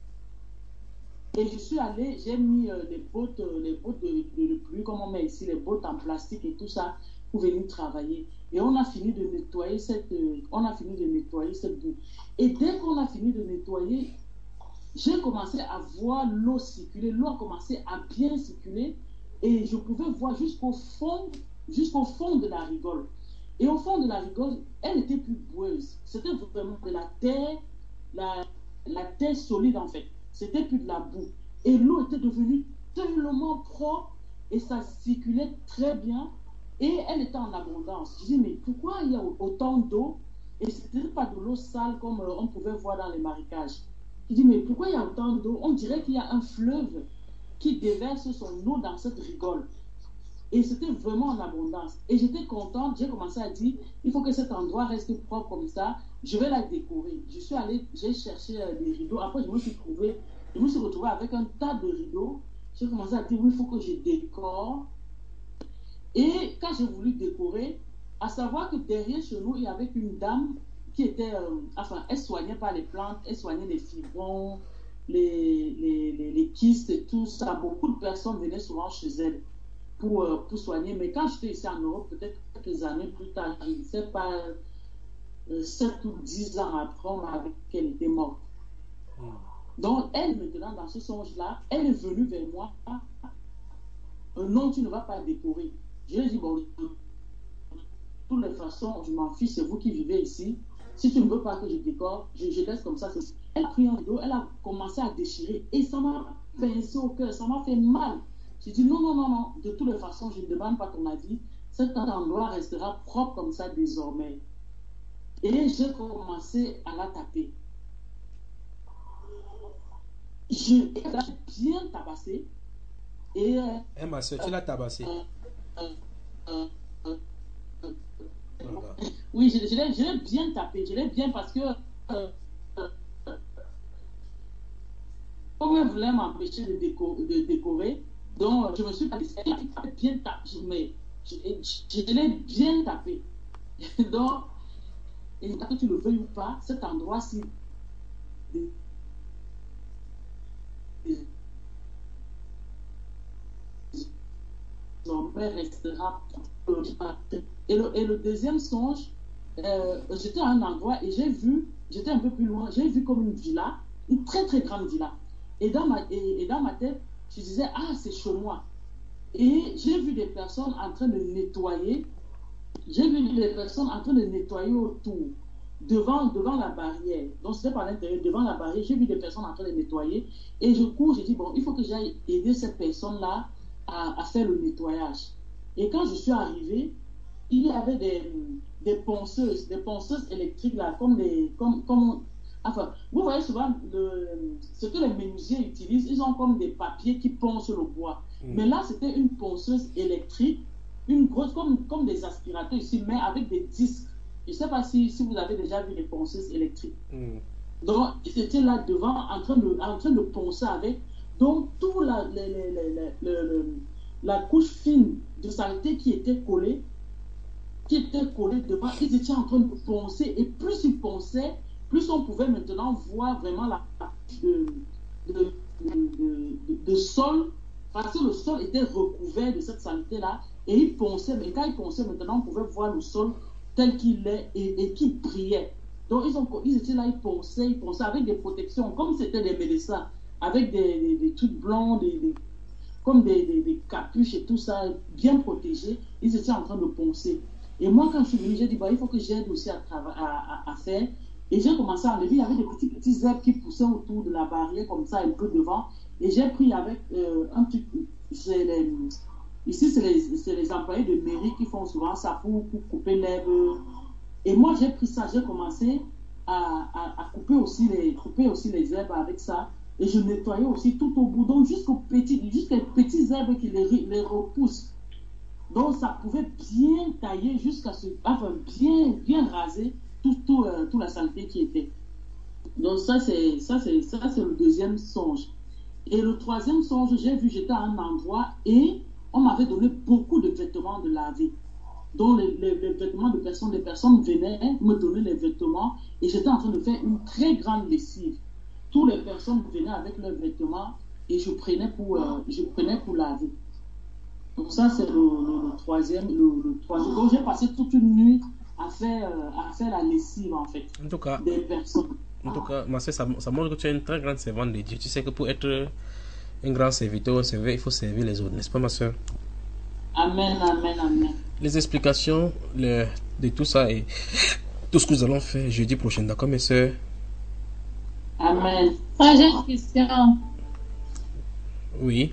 Et je suis allée, j'ai mis euh, les bottes, euh, les bottes de, de, de pluie, comme on met ici, les bottes en plastique et tout ça, pour venir travailler. Et on a fini de nettoyer cette, euh, on a fini de nettoyer cette boue. Et dès qu'on a fini de nettoyer, j'ai commencé à voir l'eau circuler. L'eau a commencé à bien circuler et je pouvais voir jusqu'au fond, jusqu'au fond de la rigole. Et au fond de la rigole, elle n'était plus boueuse. C'était vraiment de la terre, la, la terre solide en fait. C'était plus de la boue. Et l'eau était devenue tellement propre et ça circulait très bien et elle était en abondance. Je dis, mais pourquoi il y a autant d'eau et ce n'était pas de l'eau sale comme on pouvait voir dans les marécages? Je dis, mais pourquoi il y a autant d'eau? On dirait qu'il y a un fleuve qui déverse son eau dans cette rigole. Et c'était vraiment en abondance. Et j'étais contente, j'ai commencé à dire, il faut que cet endroit reste propre comme ça, je vais la décorer. Je suis allée, j'ai cherché des rideaux, après je me suis trouvée, je me suis retrouvée avec un tas de rideaux. J'ai commencé à dire, oui, il faut que je décore. Et quand j'ai voulu décorer, À savoir que derrière chez nous, il y avait une dame qui était, euh, enfin, elle soignait pas les plantes, elle soignait les fibrons, les, les, les, les kystes et tout ça. Beaucoup de personnes venaient souvent chez elle pour, euh, pour soigner. Mais quand j'étais ici en Europe, peut-être quelques années plus tard, je ne sais pas, euh, sept ou dix ans après, on m'avait dit qu'elle était morte. Mm. Donc, elle, maintenant, dans ce songe-là, elle est venue vers moi. Euh, non, tu ne vas pas décorer. Je lui ai dit, bon, de toutes les façons, je m'en fiche, c'est vous qui vivez ici. Si tu ne veux pas que je décore, je, je laisse comme ça. Elle a pris un dos, elle a commencé à déchirer et ça m'a pincé au cœur, ça m'a fait mal. J'ai dit non, non, non, non, de toutes les façons, je ne demande pas ton avis. Cet endroit restera propre comme ça désormais. Et j'ai commencé à la taper. Je l'ai bien tabassé. Et. Euh, eh, ma soeur, tu l'as tabassé. Euh, euh, euh, euh, voilà. Oui, je, je, l'ai, je l'ai bien tapé. Je l'ai bien parce que. Euh, euh, comme elle voulait m'empêcher de, déco, de décorer, donc je me suis pas bien tapé. Mais je, je, je l'ai bien tapé. Donc, et que tu le veuilles ou pas, cet endroit-ci. Son père restera. Et le, et le deuxième songe, euh, j'étais à un endroit et j'ai vu, j'étais un peu plus loin, j'ai vu comme une villa, une très très grande villa. Et dans ma, et, et dans ma tête, je disais, ah, c'est chez moi. Et j'ai vu des personnes en train de nettoyer, j'ai vu des personnes en train de nettoyer autour, devant, devant la barrière. Donc c'était par l'intérieur, devant la barrière, j'ai vu des personnes en train de nettoyer. Et je cours, j'ai dit, bon, il faut que j'aille aider cette personne-là à, à faire le nettoyage. Et quand je suis arrivée, il y avait des, des ponceuses, des ponceuses électriques là, comme des, comme, comme, enfin, vous voyez souvent le, ce que les menuisiers utilisent, ils ont comme des papiers qui poncent le bois. Mmh. Mais là, c'était une ponceuse électrique, une grosse, comme, comme des aspirateurs ici, mais avec des disques. Je ne sais pas si, si vous avez déjà vu les ponceuses électriques. Mmh. Donc, ils étaient là devant, en train de, en train de poncer avec. Donc, toute la, la, la, la, la, la couche fine de saleté qui était collée, qui était collée devant, ils étaient en train de poncer. Et plus ils ponçaient, plus on pouvait maintenant voir vraiment la couche de, de, de, de, de, de sol, parce que le sol était recouvert de cette saleté-là. Et ils ponçaient, mais quand ils ponçaient, maintenant, on pouvait voir le sol tel qu'il est et, et qui brillait. Donc, ils, ont, ils étaient là, ils ponçaient, ils ponçaient avec des protections, comme c'était des médecins, avec des, des, des trucs blancs, des, des, comme des, des, des capuches et tout ça, bien protégés. Ils étaient en train de poncer. Et moi, quand je suis venue, j'ai dit, bah, il faut que j'aide aussi à, à, à, à faire. Et j'ai commencé à enlever. Il y avait des petits, petits herbes qui poussaient autour de la barrière, comme ça, un peu devant. Et j'ai pris avec euh, un truc. Les, ici, c'est les, les employés de mairie qui font souvent ça pour, pour couper l'herbe. Et moi, j'ai pris ça. J'ai commencé à, à, à couper, aussi les, couper aussi les herbes avec ça. Et je nettoyais aussi tout au bout. Donc, jusqu'aux petits, jusqu'aux petits herbes qui les, les repoussent. Donc, ça pouvait bien tailler jusqu'à ce. Enfin, bien, bien raser tout, tout, euh, toute la saleté qui était. Donc, ça, c'est, ça, c'est, ça, c'est le deuxième songe. Et le troisième songe, j'ai vu, j'étais à un endroit et on m'avait donné beaucoup de vêtements de laver. Donc, les, les, les vêtements de personnes, les personnes venaient me donner les vêtements et j'étais en train de faire une très grande lessive. Toutes les personnes venaient avec leurs vêtements et je prenais pour, euh, je prenais pour laver. Donc ça, c'est le, le, le troisième. Le, le troisième. Donc j'ai passé toute une nuit à faire, euh, à faire la lessive, en fait, en tout cas, des personnes. En tout cas, ma soeur, ça, ça montre que tu es une très grande servante de Dieu. Tu sais que pour être un grand serviteur, un serviteur, il faut servir les autres, n'est-ce pas, ma soeur? Amen, amen, amen. Les explications le, de tout ça et tout ce que nous allons faire jeudi prochain, d'accord, mes soeurs? Amen. Ah, j'ai une question. Oui.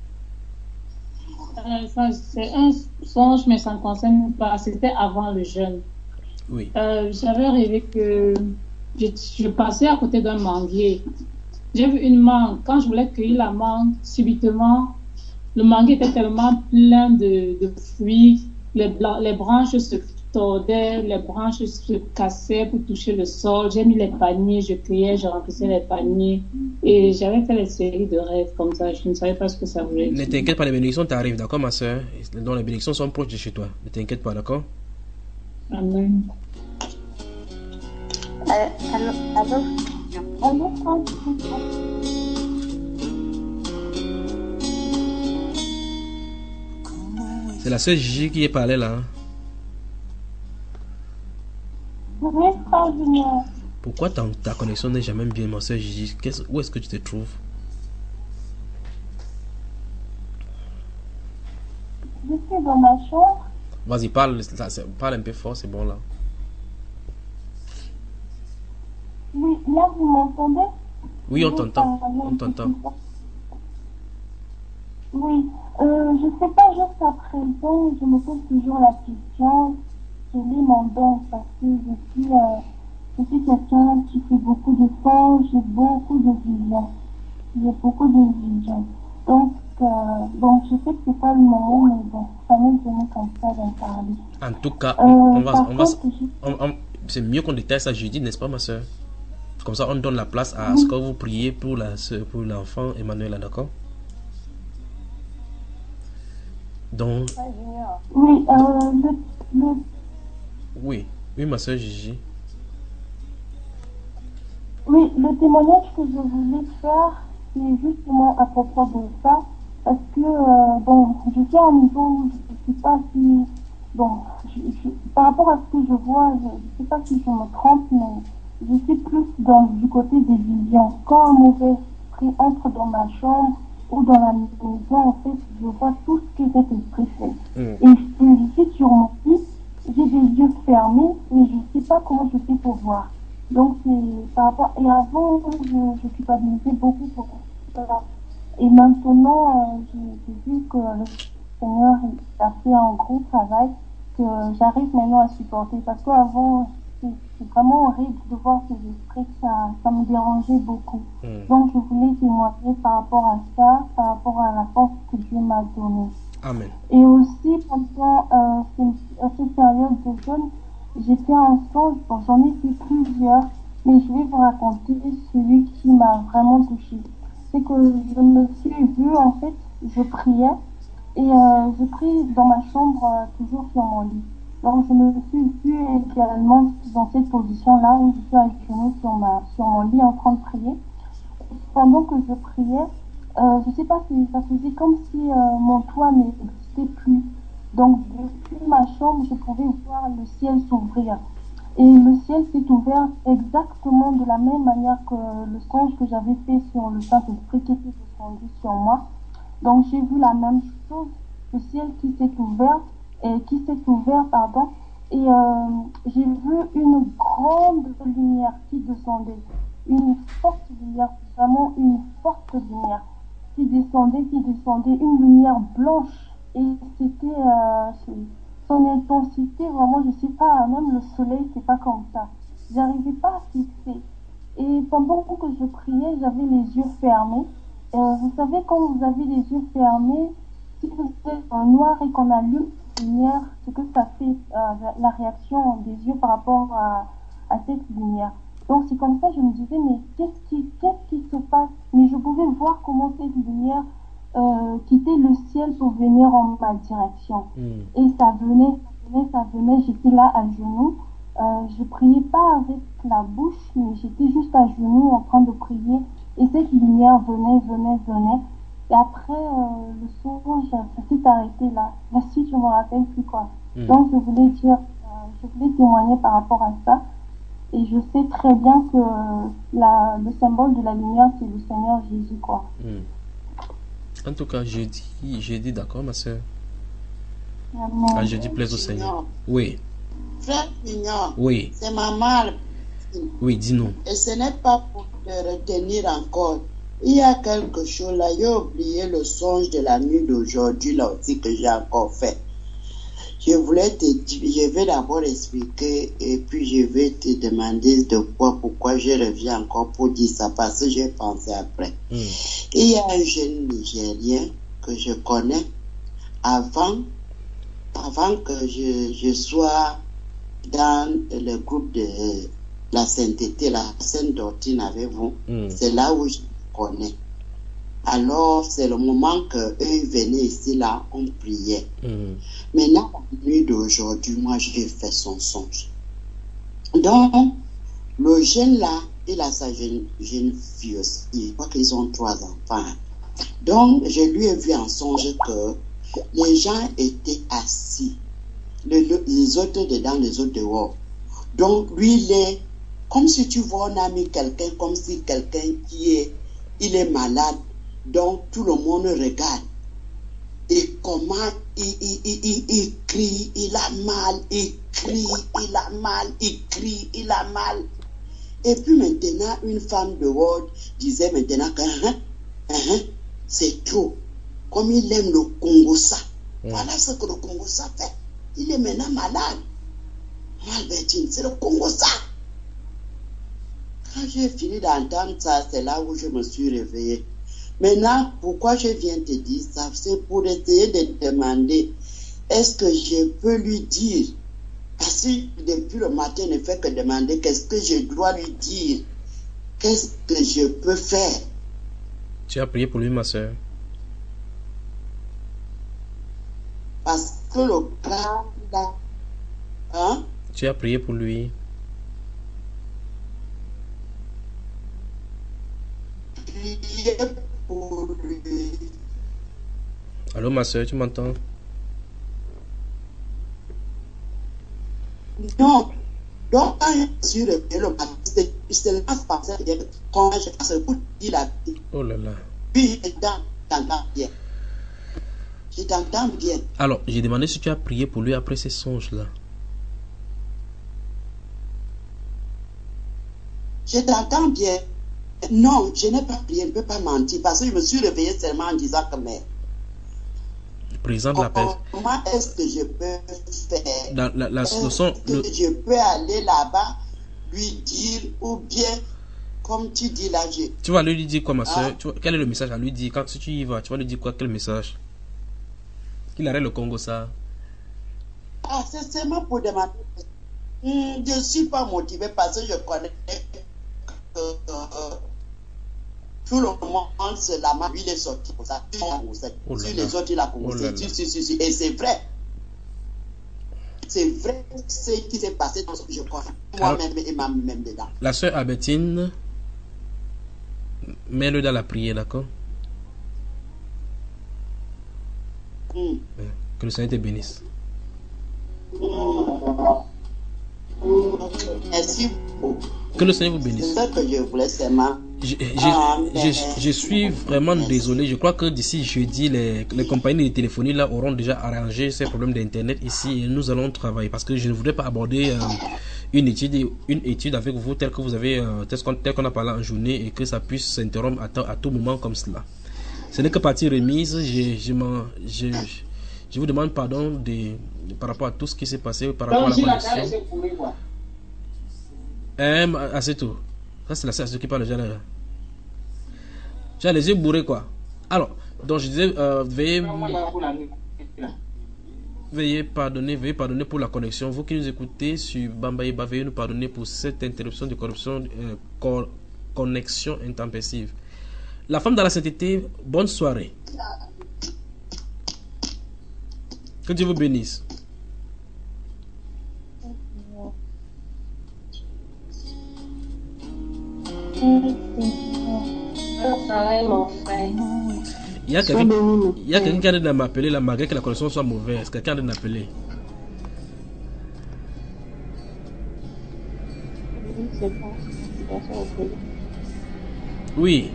Euh, ça, c'est un songe, mais ça ne concerne pas. C'était avant le jeûne. Oui. Euh, j'avais rêvé que je, je passais à côté d'un manguier. J'ai vu une mangue. Quand je voulais cueillir la mangue, subitement, le manguier était tellement plein de, de fruits. Les, blancs, les branches se tordaient, les branches se cassaient pour toucher le sol. J'ai mis les paniers, je cueillais, je remplissais les paniers. Et j'avais fait des séries de rêves comme ça. Je ne savais pas ce que ça voulait dire. Ne t'inquiète pas, les bénédictions t'arrivent, d'accord, ma soeur? Donc les bénédictions sont proches de chez toi. Ne t'inquiète pas, d'accord? Amen. Euh, allô, allô, allô, allô. C'est la sœur Gigi qui est parlé là. Hein? Oui, frère Junior. Pourquoi ta, ta connexion n'est jamais bien, ma sœur Gigi? Qu'est-ce- Où est-ce que tu te trouves? Je suis dans ma chambre. Vas-y, parle, ça, c'est- parle un peu fort, c'est bon là. Oui, là, vous m'entendez? Oui, on t'entend. On t'entend. Oui, euh, je sais pas, jusqu'à présent, je me pose toujours la question, quel est mon don? Parce que je suis, euh, je suis quelqu'un qui fait beaucoup de temps, j'ai beaucoup de visions. J'ai beaucoup de visions. Donc, euh, bon, je sais que c'est pas le moment, mais bon, ça m'est venu comme ça d'en parler. En tout cas, Euh, on, on va, par on va, contre, je- on- on- c'est mieux qu'on détaille ça jeudi, n'est-ce pas, ma soeur? Comme ça, on donne la place à ce que vous priez pour la sœur- pour l'enfant Emmanuel, d'accord? Donc, Oui, euh, le, le, oui, oui, ma soeur Gigi. oui, le témoignage que je voulais faire, c'est justement à propos de ça, parce que, euh, bon, je suis à un niveau où je ne sais pas si, bon, je, je, par rapport à ce que je vois, je ne sais pas si je me trompe, mais je suis plus dans, du côté des visions. Quand un mauvais esprit entre dans ma chambre ou dans la maison, en fait, je vois tout ce que cet esprit fait. Mm. Et je, je suis sur mon lit, j'ai des yeux fermés, mais je ne sais pas comment je fais pour voir. Donc, c'est par rapport. Et avant, je, je culpabilisais beaucoup, beaucoup. Voilà. Et maintenant, euh, j'ai j'ai vu que le Seigneur il a fait un gros travail que j'arrive maintenant à supporter. Parce qu'avant, c'est c'est vraiment horrible de voir ces esprits, ça, ça me dérangeait beaucoup. Mm. Donc, je voulais témoigner par rapport à ça, par rapport à la force que Dieu m'a donnée. Amen. Et aussi, pendant euh, ces- cette période de jeûne, j'étais en songe, bon, j'en ai fait plusieurs, mais je vais vous raconter celui qui m'a vraiment touchée. C'est que je me suis vue, en fait, je priais, et euh, je prie dans ma chambre, euh, toujours sur mon lit. Donc, je me suis vue également dans cette position-là, où je suis à genoux sur, ma, sur mon lit en train de prier. Et pendant que je priais, euh, je sais pas si ça faisait comme si euh, mon toit n'existait plus. Donc, depuis ma chambre, je pouvais voir le ciel s'ouvrir. Et le ciel s'est ouvert exactement de la même manière que le songe que j'avais fait sur le Saint-Esprit qui était descendu sur moi. Donc, j'ai vu la même chose, le ciel qui s'est ouvert, et qui s'est ouvert, pardon, et euh, j'ai vu une grande lumière qui descendait, une forte lumière, vraiment une forte lumière qui descendait, qui descendait, une lumière blanche, et c'était euh, c'est- son intensité, vraiment, je sais pas, même le soleil, c'est pas comme ça. J'arrivais pas à fixer. Et pendant que je priais, j'avais les yeux fermés. Euh, vous savez, quand vous avez les yeux fermés, si vous êtes dans le noir et qu'on allume la lumière, ce que ça fait, euh, la réaction des yeux par rapport à, à cette lumière. Donc c'est comme ça, je me disais, mais qu'est-ce qui, qu'est-ce qui se passe? Mais je pouvais voir comment cette lumière euh, quittait le ciel pour venir en ma direction. Mm. Et ça venait, ça venait, ça venait, j'étais là à genoux. Euh, je priais pas avec la bouche, mais j'étais juste à genoux en train de prier. Et cette lumière venait, venait, venait. Et après, euh, le songe, ça s'est arrêté là. La suite, je me rappelle plus quoi. Mm. Donc, je voulais dire, euh, je voulais témoigner par rapport à ça. Et je sais très bien que euh, la, le symbole de la lumière, c'est le Seigneur Jésus, quoi. Mm. En tout cas, jeudi, jeudi, d'accord, ma soeur. Amen. Ah, jeudi, plaise au Seigneur. Oui, Frère Mignon, oui, c'est maman. oui, dis-nous. Et ce n'est pas pour te retenir encore. Il y a quelque chose là, j'ai oublié le songe de la nuit d'aujourd'hui là aussi que j'ai encore fait. Je voulais te dire, je vais d'abord expliquer et puis je vais te demander de quoi, pourquoi je reviens encore pour dire ça parce que j'ai pensé après. Mm. Il y a un jeune Nigérien que je connais avant, avant que je, je sois dans le groupe de la sainteté, la Sainte Doctrine avec vous. Mm. C'est là où je connais. Alors, c'est le moment qu'eux venaient ici, là, on priait. Mm. Maintenant, la nuit d'aujourd'hui, moi, j'ai fait son songe. Donc, le jeune là, il a sa jeune, jeune fille aussi. Je crois qu'ils ont trois enfants. Donc, je lui ai vu en songe que les gens étaient assis. Les, les autres dedans, les autres dehors. Donc, lui, il est comme si tu vois, on a mis quelqu'un, comme si quelqu'un qui est, il est malade. Donc, tout le monde regarde. Et comment il, il, il, il, il crie, il a mal, il crie, il a mal, il crie, il a mal. Et puis maintenant, une femme de Word disait maintenant que hein, hein, c'est trop. Comme il aime le Congo-ça. Mm. Voilà ce que le Congo-ça fait. Il est maintenant malade. Albertine, c'est le Congo-ça. Quand j'ai fini d'entendre ça, c'est là où je me suis réveillée. Maintenant, pourquoi je viens te dire ça? C'est pour essayer de demander, est-ce que je peux lui dire? Parce que depuis le matin, ne fait que demander qu'est-ce que je dois lui dire? Qu'est-ce que je peux faire? Tu as prié pour lui, ma soeur? Parce que le grand là, hein? Tu as prié pour lui? Prier pour lui. Allô, ma soeur, tu m'entends? Non. Donc, quand je suis réveillé le matin, c'est le passé quand je passe pour dire la vie. Oh là là. Puis, je t'entends bien. Je t'entends bien. Alors, j'ai demandé si tu as prié pour lui après ces songes-là. Je t'entends bien. Non, je n'ai pas prié, je ne peux pas mentir, parce que je me suis réveillé seulement en disant que mais. Par exemple, la paix. Comment est-ce que je peux faire? Dans la, la, est-ce le son, que le... je peux aller là-bas, lui dire, ou bien, comme tu dis là, je... Tu vas lui dire quoi, ma soeur? Ah. Tu vois, quel est le message à lui dire? Quand si tu y vas, tu vas lui dire quoi? Quel message? Qu'il arrête le Congo, ça? Ah, c'est seulement pour demander. Hmm, je ne suis pas motivé parce que je connais que euh, tout le monde se lament. Lui, il est sorti pour ça. Oh Sur là les là. autres, il a Oh commencé. là là. Si, si, si, si. Et c'est vrai. C'est vrai ce qui s'est passé dans ce que je crois. Moi-même et moi-même dedans. La soeur Albertine, mets-le dans la prière, d'accord? Hmm. Que le Seigneur te bénisse. Merci beaucoup. Que le Seigneur vous bénisse. C'est ça que je voulais seulement. Je, je, Ah, je, je, je suis vraiment désolé. Je crois que d'ici jeudi, les, les compagnies de téléphonie là auront déjà arrangé ces problèmes d'internet ici et nous allons travailler parce que je ne voudrais pas aborder euh, une étude, une étude avec vous telle que vous avez, euh, tel qu'on tel qu'on a parlé en journée et que ça puisse s'interrompre à, à tout moment comme cela. Ce n'est que partie remise. Je, je, je, je vous demande pardon de, de, par rapport à tout ce qui s'est passé par rapport à la connexion. Eh, ah, c'est tout. Ça, c'est la sœur qui parle déjà là. Tu as les yeux bourrés, quoi. Alors, donc je disais, euh, veuillez, veuillez pardonner, veuillez pardonner pour la connexion. Vous qui nous écoutez sur Bambaïba, veuillez nous pardonner pour cette interruption de corruption, euh, co connexion intempestive. La femme dans la sainteté, bonne soirée. Que Dieu vous bénisse. Il y a quelqu'un il y a quelqu'un qui a de m'appeler là, malgré que la connexion soit mauvaise. Quelqu'un a de m'appeler. Oui.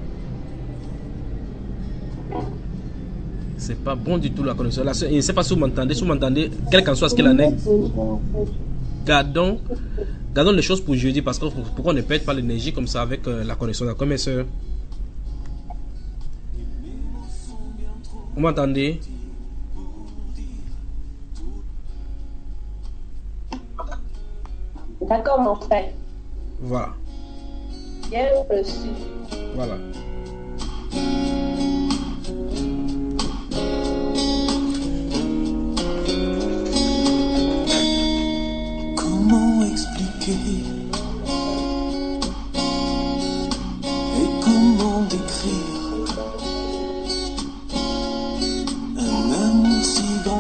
C'est pas bon du tout la connexion. La soeur, je ne sais pas si vous m'entendez. Si vous m'entendez, quel qu'en soit ce qu'il en est, gardons, gardons les choses pour jeudi parce que pourquoi on ne perd pas l'énergie comme ça avec euh, la connexion. D'accord, mes soeurs? Vous m'entendez? D'accord, mon frère. Voilà. Bien reçu. Voilà. Comment expliquer et comment décrire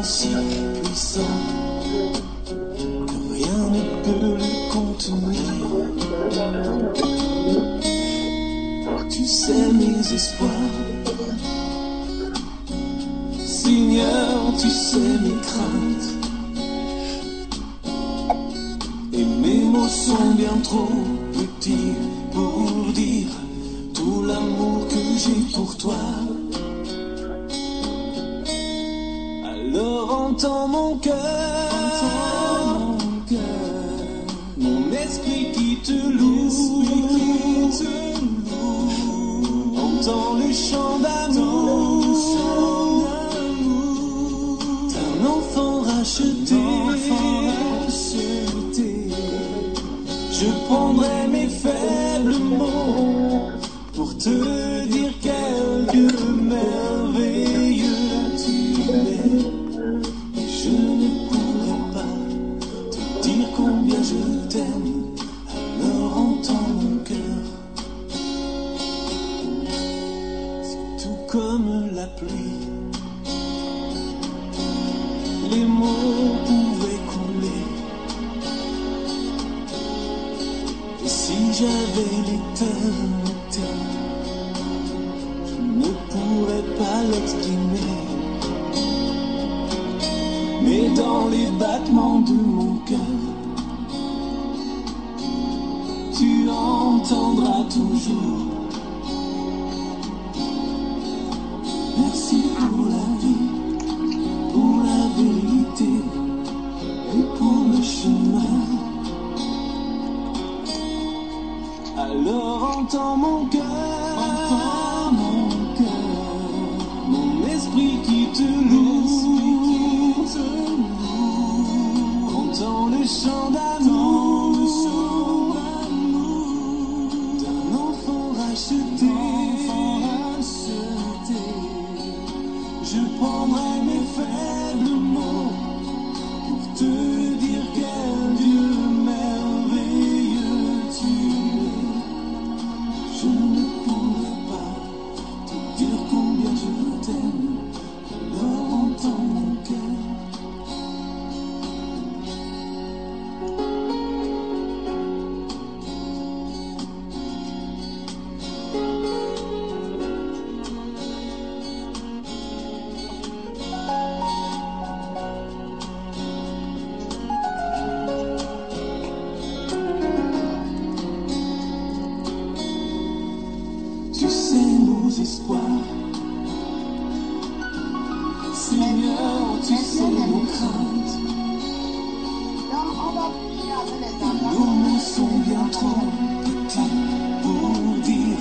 si puissant que rien ne peut le contenir. Tu sais mes espoirs, Seigneur, tu sais mes craintes. Et mes mots sont bien trop petits pour dire tout l'amour que j'ai pour toi. Alors entends mon cœur, mon esprit qui te loue, entends le chant d'amour d'un enfant racheté. Je prendrai mes faibles mots pour te dire quel Dieu merveilleux tu es. Et je ne pourrai pas te dire combien je t'aime. Alors entends mon cœur. C'est tout comme la pluie. Les mots pouvaient couler. Et si j'avais l'éternité, je ne pourrais pas l'exprimer. Mais dans les battements de mon cœur, tu entendras toujours. Merci pour la vie, pour la vérité et pour le chemin. Alors entends mon cœur, entends mon cœur, mon esprit qui te loue, entends le chant d'amour d'un enfant racheté. Je prendrai mes faibles mots pour te dire quel Dieu merveilleux tu es. Je ne pourrai pas te dire combien je t'aime. Alors entends mon cœur. Tu sais nos espoirs, Seigneur, tu sais nos craintes. Nos mots sont bien trop